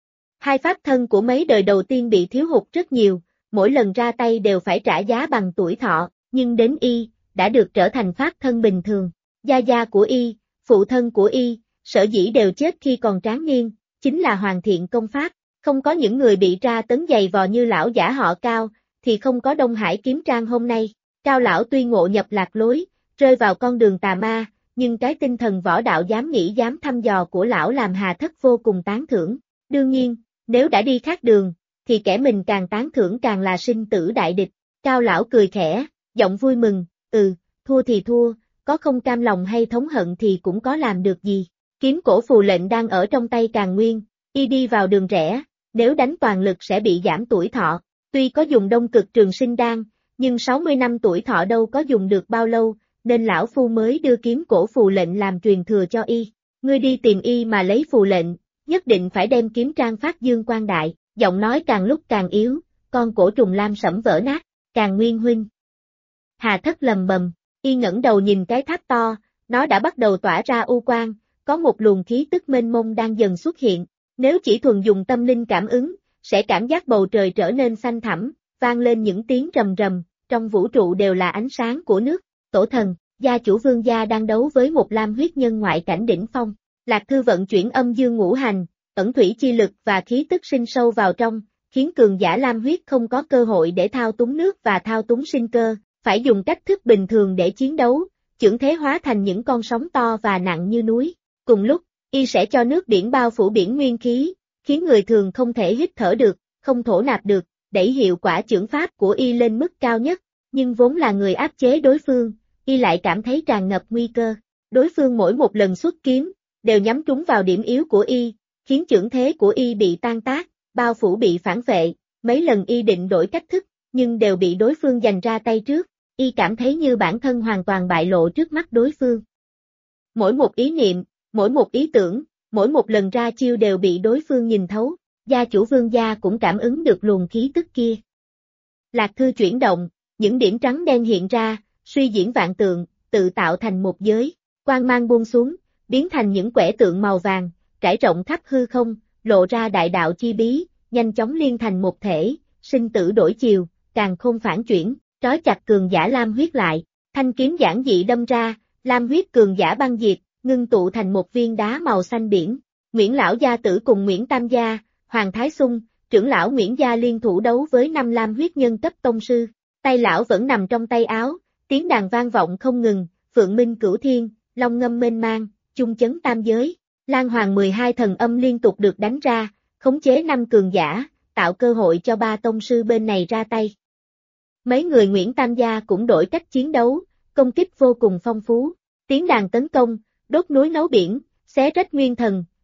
Hai pháp thân của mấy đời đầu tiên bị thiếu hụt rất nhiều, mỗi lần ra tay đều phải trả giá bằng tuổi thọ, nhưng đến y, đã được trở thành pháp thân bình thường. Gia gia của y, phụ thân của y, sở dĩ đều chết khi còn tráng niên, chính là hoàn thiện công pháp. Không có những người bị tra tấn dày vò như lão giả họ Cao, thì không có Đông Hải kiếm trang hôm nay. Cao lão tuy ngộ nhập lạc lối, rơi vào con đường tà ma, nhưng cái tinh thần võ đạo dám nghĩ dám thăm dò của lão làm Hà Thất vô cùng tán thưởng. Đương nhiên, nếu đã đi khác đường, thì kẻ mình càng tán thưởng càng là sinh tử đại địch. Cao lão cười khẽ, giọng vui mừng, thua thì thua, có không cam lòng hay thống hận thì cũng có làm được gì. Kiếm cổ phù lệnh đang ở trong tay Càn Nguyên, y đi vào đường rẽ, nếu đánh toàn lực sẽ bị giảm tuổi thọ. Tuy có dùng Đông Cực Trường Sinh Đan, nhưng 60 năm tuổi thọ đâu có dùng được bao lâu, nên lão phu mới đưa kiếm cổ phù lệnh làm truyền thừa cho y. Ngươi đi tìm y mà lấy phù lệnh, nhất định phải đem kiếm trang phát dương quang đại, giọng nói càng lúc càng yếu, con cổ trùng lam sẫm vỡ nát, Càn Nguyên huynh. Hà Thất lầm bầm, y ngẩng đầu nhìn cái tháp to, nó đã bắt đầu tỏa ra u quang, có một luồng khí tức mênh mông đang dần xuất hiện. Nếu chỉ thuần dùng tâm linh cảm ứng, sẽ cảm giác bầu trời trở nên xanh thẳm, vang lên những tiếng rầm rầm, trong vũ trụ đều là ánh sáng của nước. Tổ thần, gia chủ Vương gia đang đấu với một lam huyết nhân ngoại cảnh đỉnh phong. Lạc Thư vận chuyển âm dương ngũ hành, ẩn thủy chi lực và khí tức sinh sâu vào trong, khiến cường giả lam huyết không có cơ hội để thao túng nước và thao túng sinh cơ, phải dùng cách thức bình thường để chiến đấu, chưởng thế hóa thành những con sóng to và nặng như núi. Cùng lúc, y sẽ cho nước biển bao phủ biển nguyên khí, khiến người thường không thể hít thở được, không thổ nạp được, đẩy hiệu quả chưởng pháp của y lên mức cao nhất, nhưng vốn là người áp chế đối phương, y lại cảm thấy tràn ngập nguy cơ. Đối phương mỗi một lần xuất kiếm, đều nhắm trúng vào điểm yếu của y, khiến chưởng thế của y bị tan tác, bao phủ bị phản vệ, mấy lần y định đổi cách thức, nhưng đều bị đối phương giành ra tay trước, y cảm thấy như bản thân hoàn toàn bại lộ trước mắt đối phương. Mỗi một ý niệm, mỗi một ý tưởng, mỗi một lần ra chiêu đều bị đối phương nhìn thấu, gia chủ Vương gia cũng cảm ứng được luồng khí tức kia. Lạc Thư chuyển động, những điểm trắng đen hiện ra, suy diễn vạn tượng, tự tạo thành một giới, quang mang buông xuống, biến thành những quẻ tượng màu vàng, trải rộng khắp hư không, lộ ra đại đạo chi bí, nhanh chóng liên thành một thể, sinh tử đổi chiều, càng khôn phản chuyển, trói chặt cường giả lam huyết lại, thanh kiếm giản dị đâm ra, lam huyết cường giả băng diệt, ngưng tụ thành một viên đá màu xanh biển. Nguyễn lão gia tử cùng Nguyễn Tam gia, Hoàng Thái Xung, trưởng lão Nguyễn gia liên thủ đấu với 5 lam huyết nhân cấp tông sư. Tay lão vẫn nằm trong tay áo, tiếng đàn vang vọng không ngừng, phượng minh cửu thiên, long ngâm mênh mang, chung chấn tam giới. Lan Hoàng 12 thần âm liên tục được đánh ra, khống chế 5 cường giả, tạo cơ hội cho 3 tông sư bên này ra tay. Mấy người Nguyễn Tam gia cũng đổi cách chiến đấu, công kích vô cùng phong phú. Tiếng đàn tấn công, đốt núi nấu biển, xé rách nguyên thần,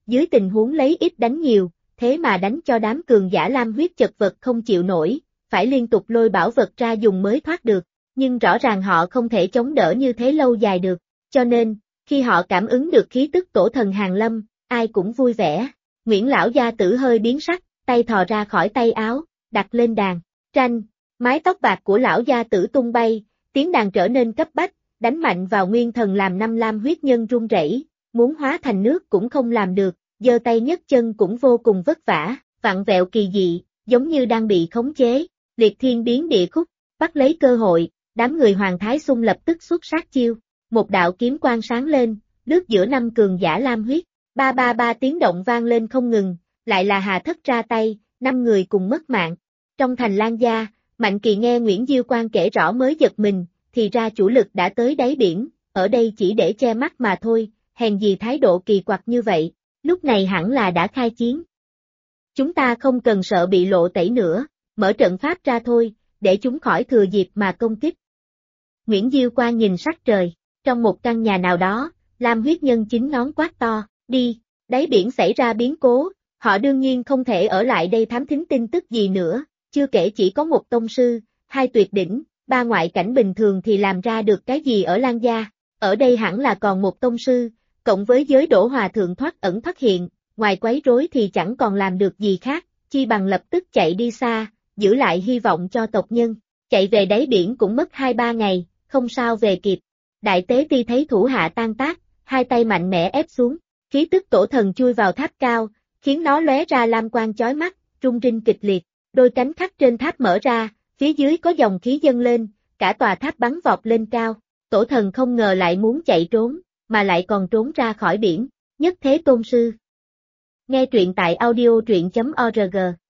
dưới tình huống lấy ít đánh nhiều, thế mà đánh cho đám cường giả lam huyết chật vật không chịu nổi, phải liên tục lôi bảo vật ra dùng mới thoát được, nhưng rõ ràng họ không thể chống đỡ như thế lâu dài được, cho nên, khi họ cảm ứng được khí tức tổ thần Hàn Lâm, ai cũng vui vẻ. Nguyễn lão gia tử hơi biến sắc, tay thò ra khỏi tay áo, đặt lên đàn, tranh, mái tóc bạc của lão gia tử tung bay, tiếng đàn trở nên cấp bách, đánh mạnh vào nguyên thần làm năm lam huyết nhân run rẩy, muốn hóa thành nước cũng không làm được, giơ tay nhấc chân cũng vô cùng vất vả, vặn vẹo kỳ dị, giống như đang bị khống chế, liệt thiên biến địa khúc, bắt lấy cơ hội, đám người Hoàng Thái Xung lập tức xuất sát chiêu, một đạo kiếm quang sáng lên, lướt giữa năm cường giả lam huyết, ba ba ba tiếng động vang lên không ngừng, lại là Hà Thất ra tay, 5 người cùng mất mạng. Trong thành Lan Gia, Mạnh Kỳ nghe Nguyễn Diêu Quang kể rõ mới giật mình, thì ra chủ lực đã tới đáy biển, ở đây chỉ để che mắt mà thôi, hèn gì thái độ kỳ quặc như vậy, lúc này hẳn là đã khai chiến. Chúng ta không cần sợ bị lộ tẩy nữa, mở trận pháp ra thôi, để chúng khỏi thừa dịp mà công kích. Nguyễn Diêu Quang nhìn sắc trời, trong một căn nhà nào đó, lam huyết nhân chính ngón quát to, đi, đáy biển xảy ra biến cố, họ đương nhiên không thể ở lại đây thám thính tin tức gì nữa, chưa kể chỉ có một tông sư, 2 tuyệt đỉnh, 3 ngoại cảnh bình thường thì làm ra được cái gì ở Lan Gia, ở đây hẳn là còn một tông sư, cộng với giới đổ hòa thượng thoát ẩn thoát hiện, ngoài quấy rối thì chẳng còn làm được gì khác, chi bằng lập tức chạy đi xa, giữ lại hy vọng cho tộc nhân, chạy về đáy biển cũng mất 2-3 ngày, không sao về kịp. Đại tế ti thấy thủ hạ tan tác, hai tay mạnh mẽ ép xuống, khí tức tổ thần chui vào tháp cao, khiến nó lóe ra lam quang chói mắt, rung rinh kịch liệt, đôi cánh khắc trên tháp mở ra, phía dưới có dòng khí dâng lên, cả tòa tháp bắn vọt lên cao, tổ thần không ngờ lại muốn chạy trốn, mà lại còn trốn ra khỏi biển, nhất thế tôn sư. Nghe truyện tại audio truyện.org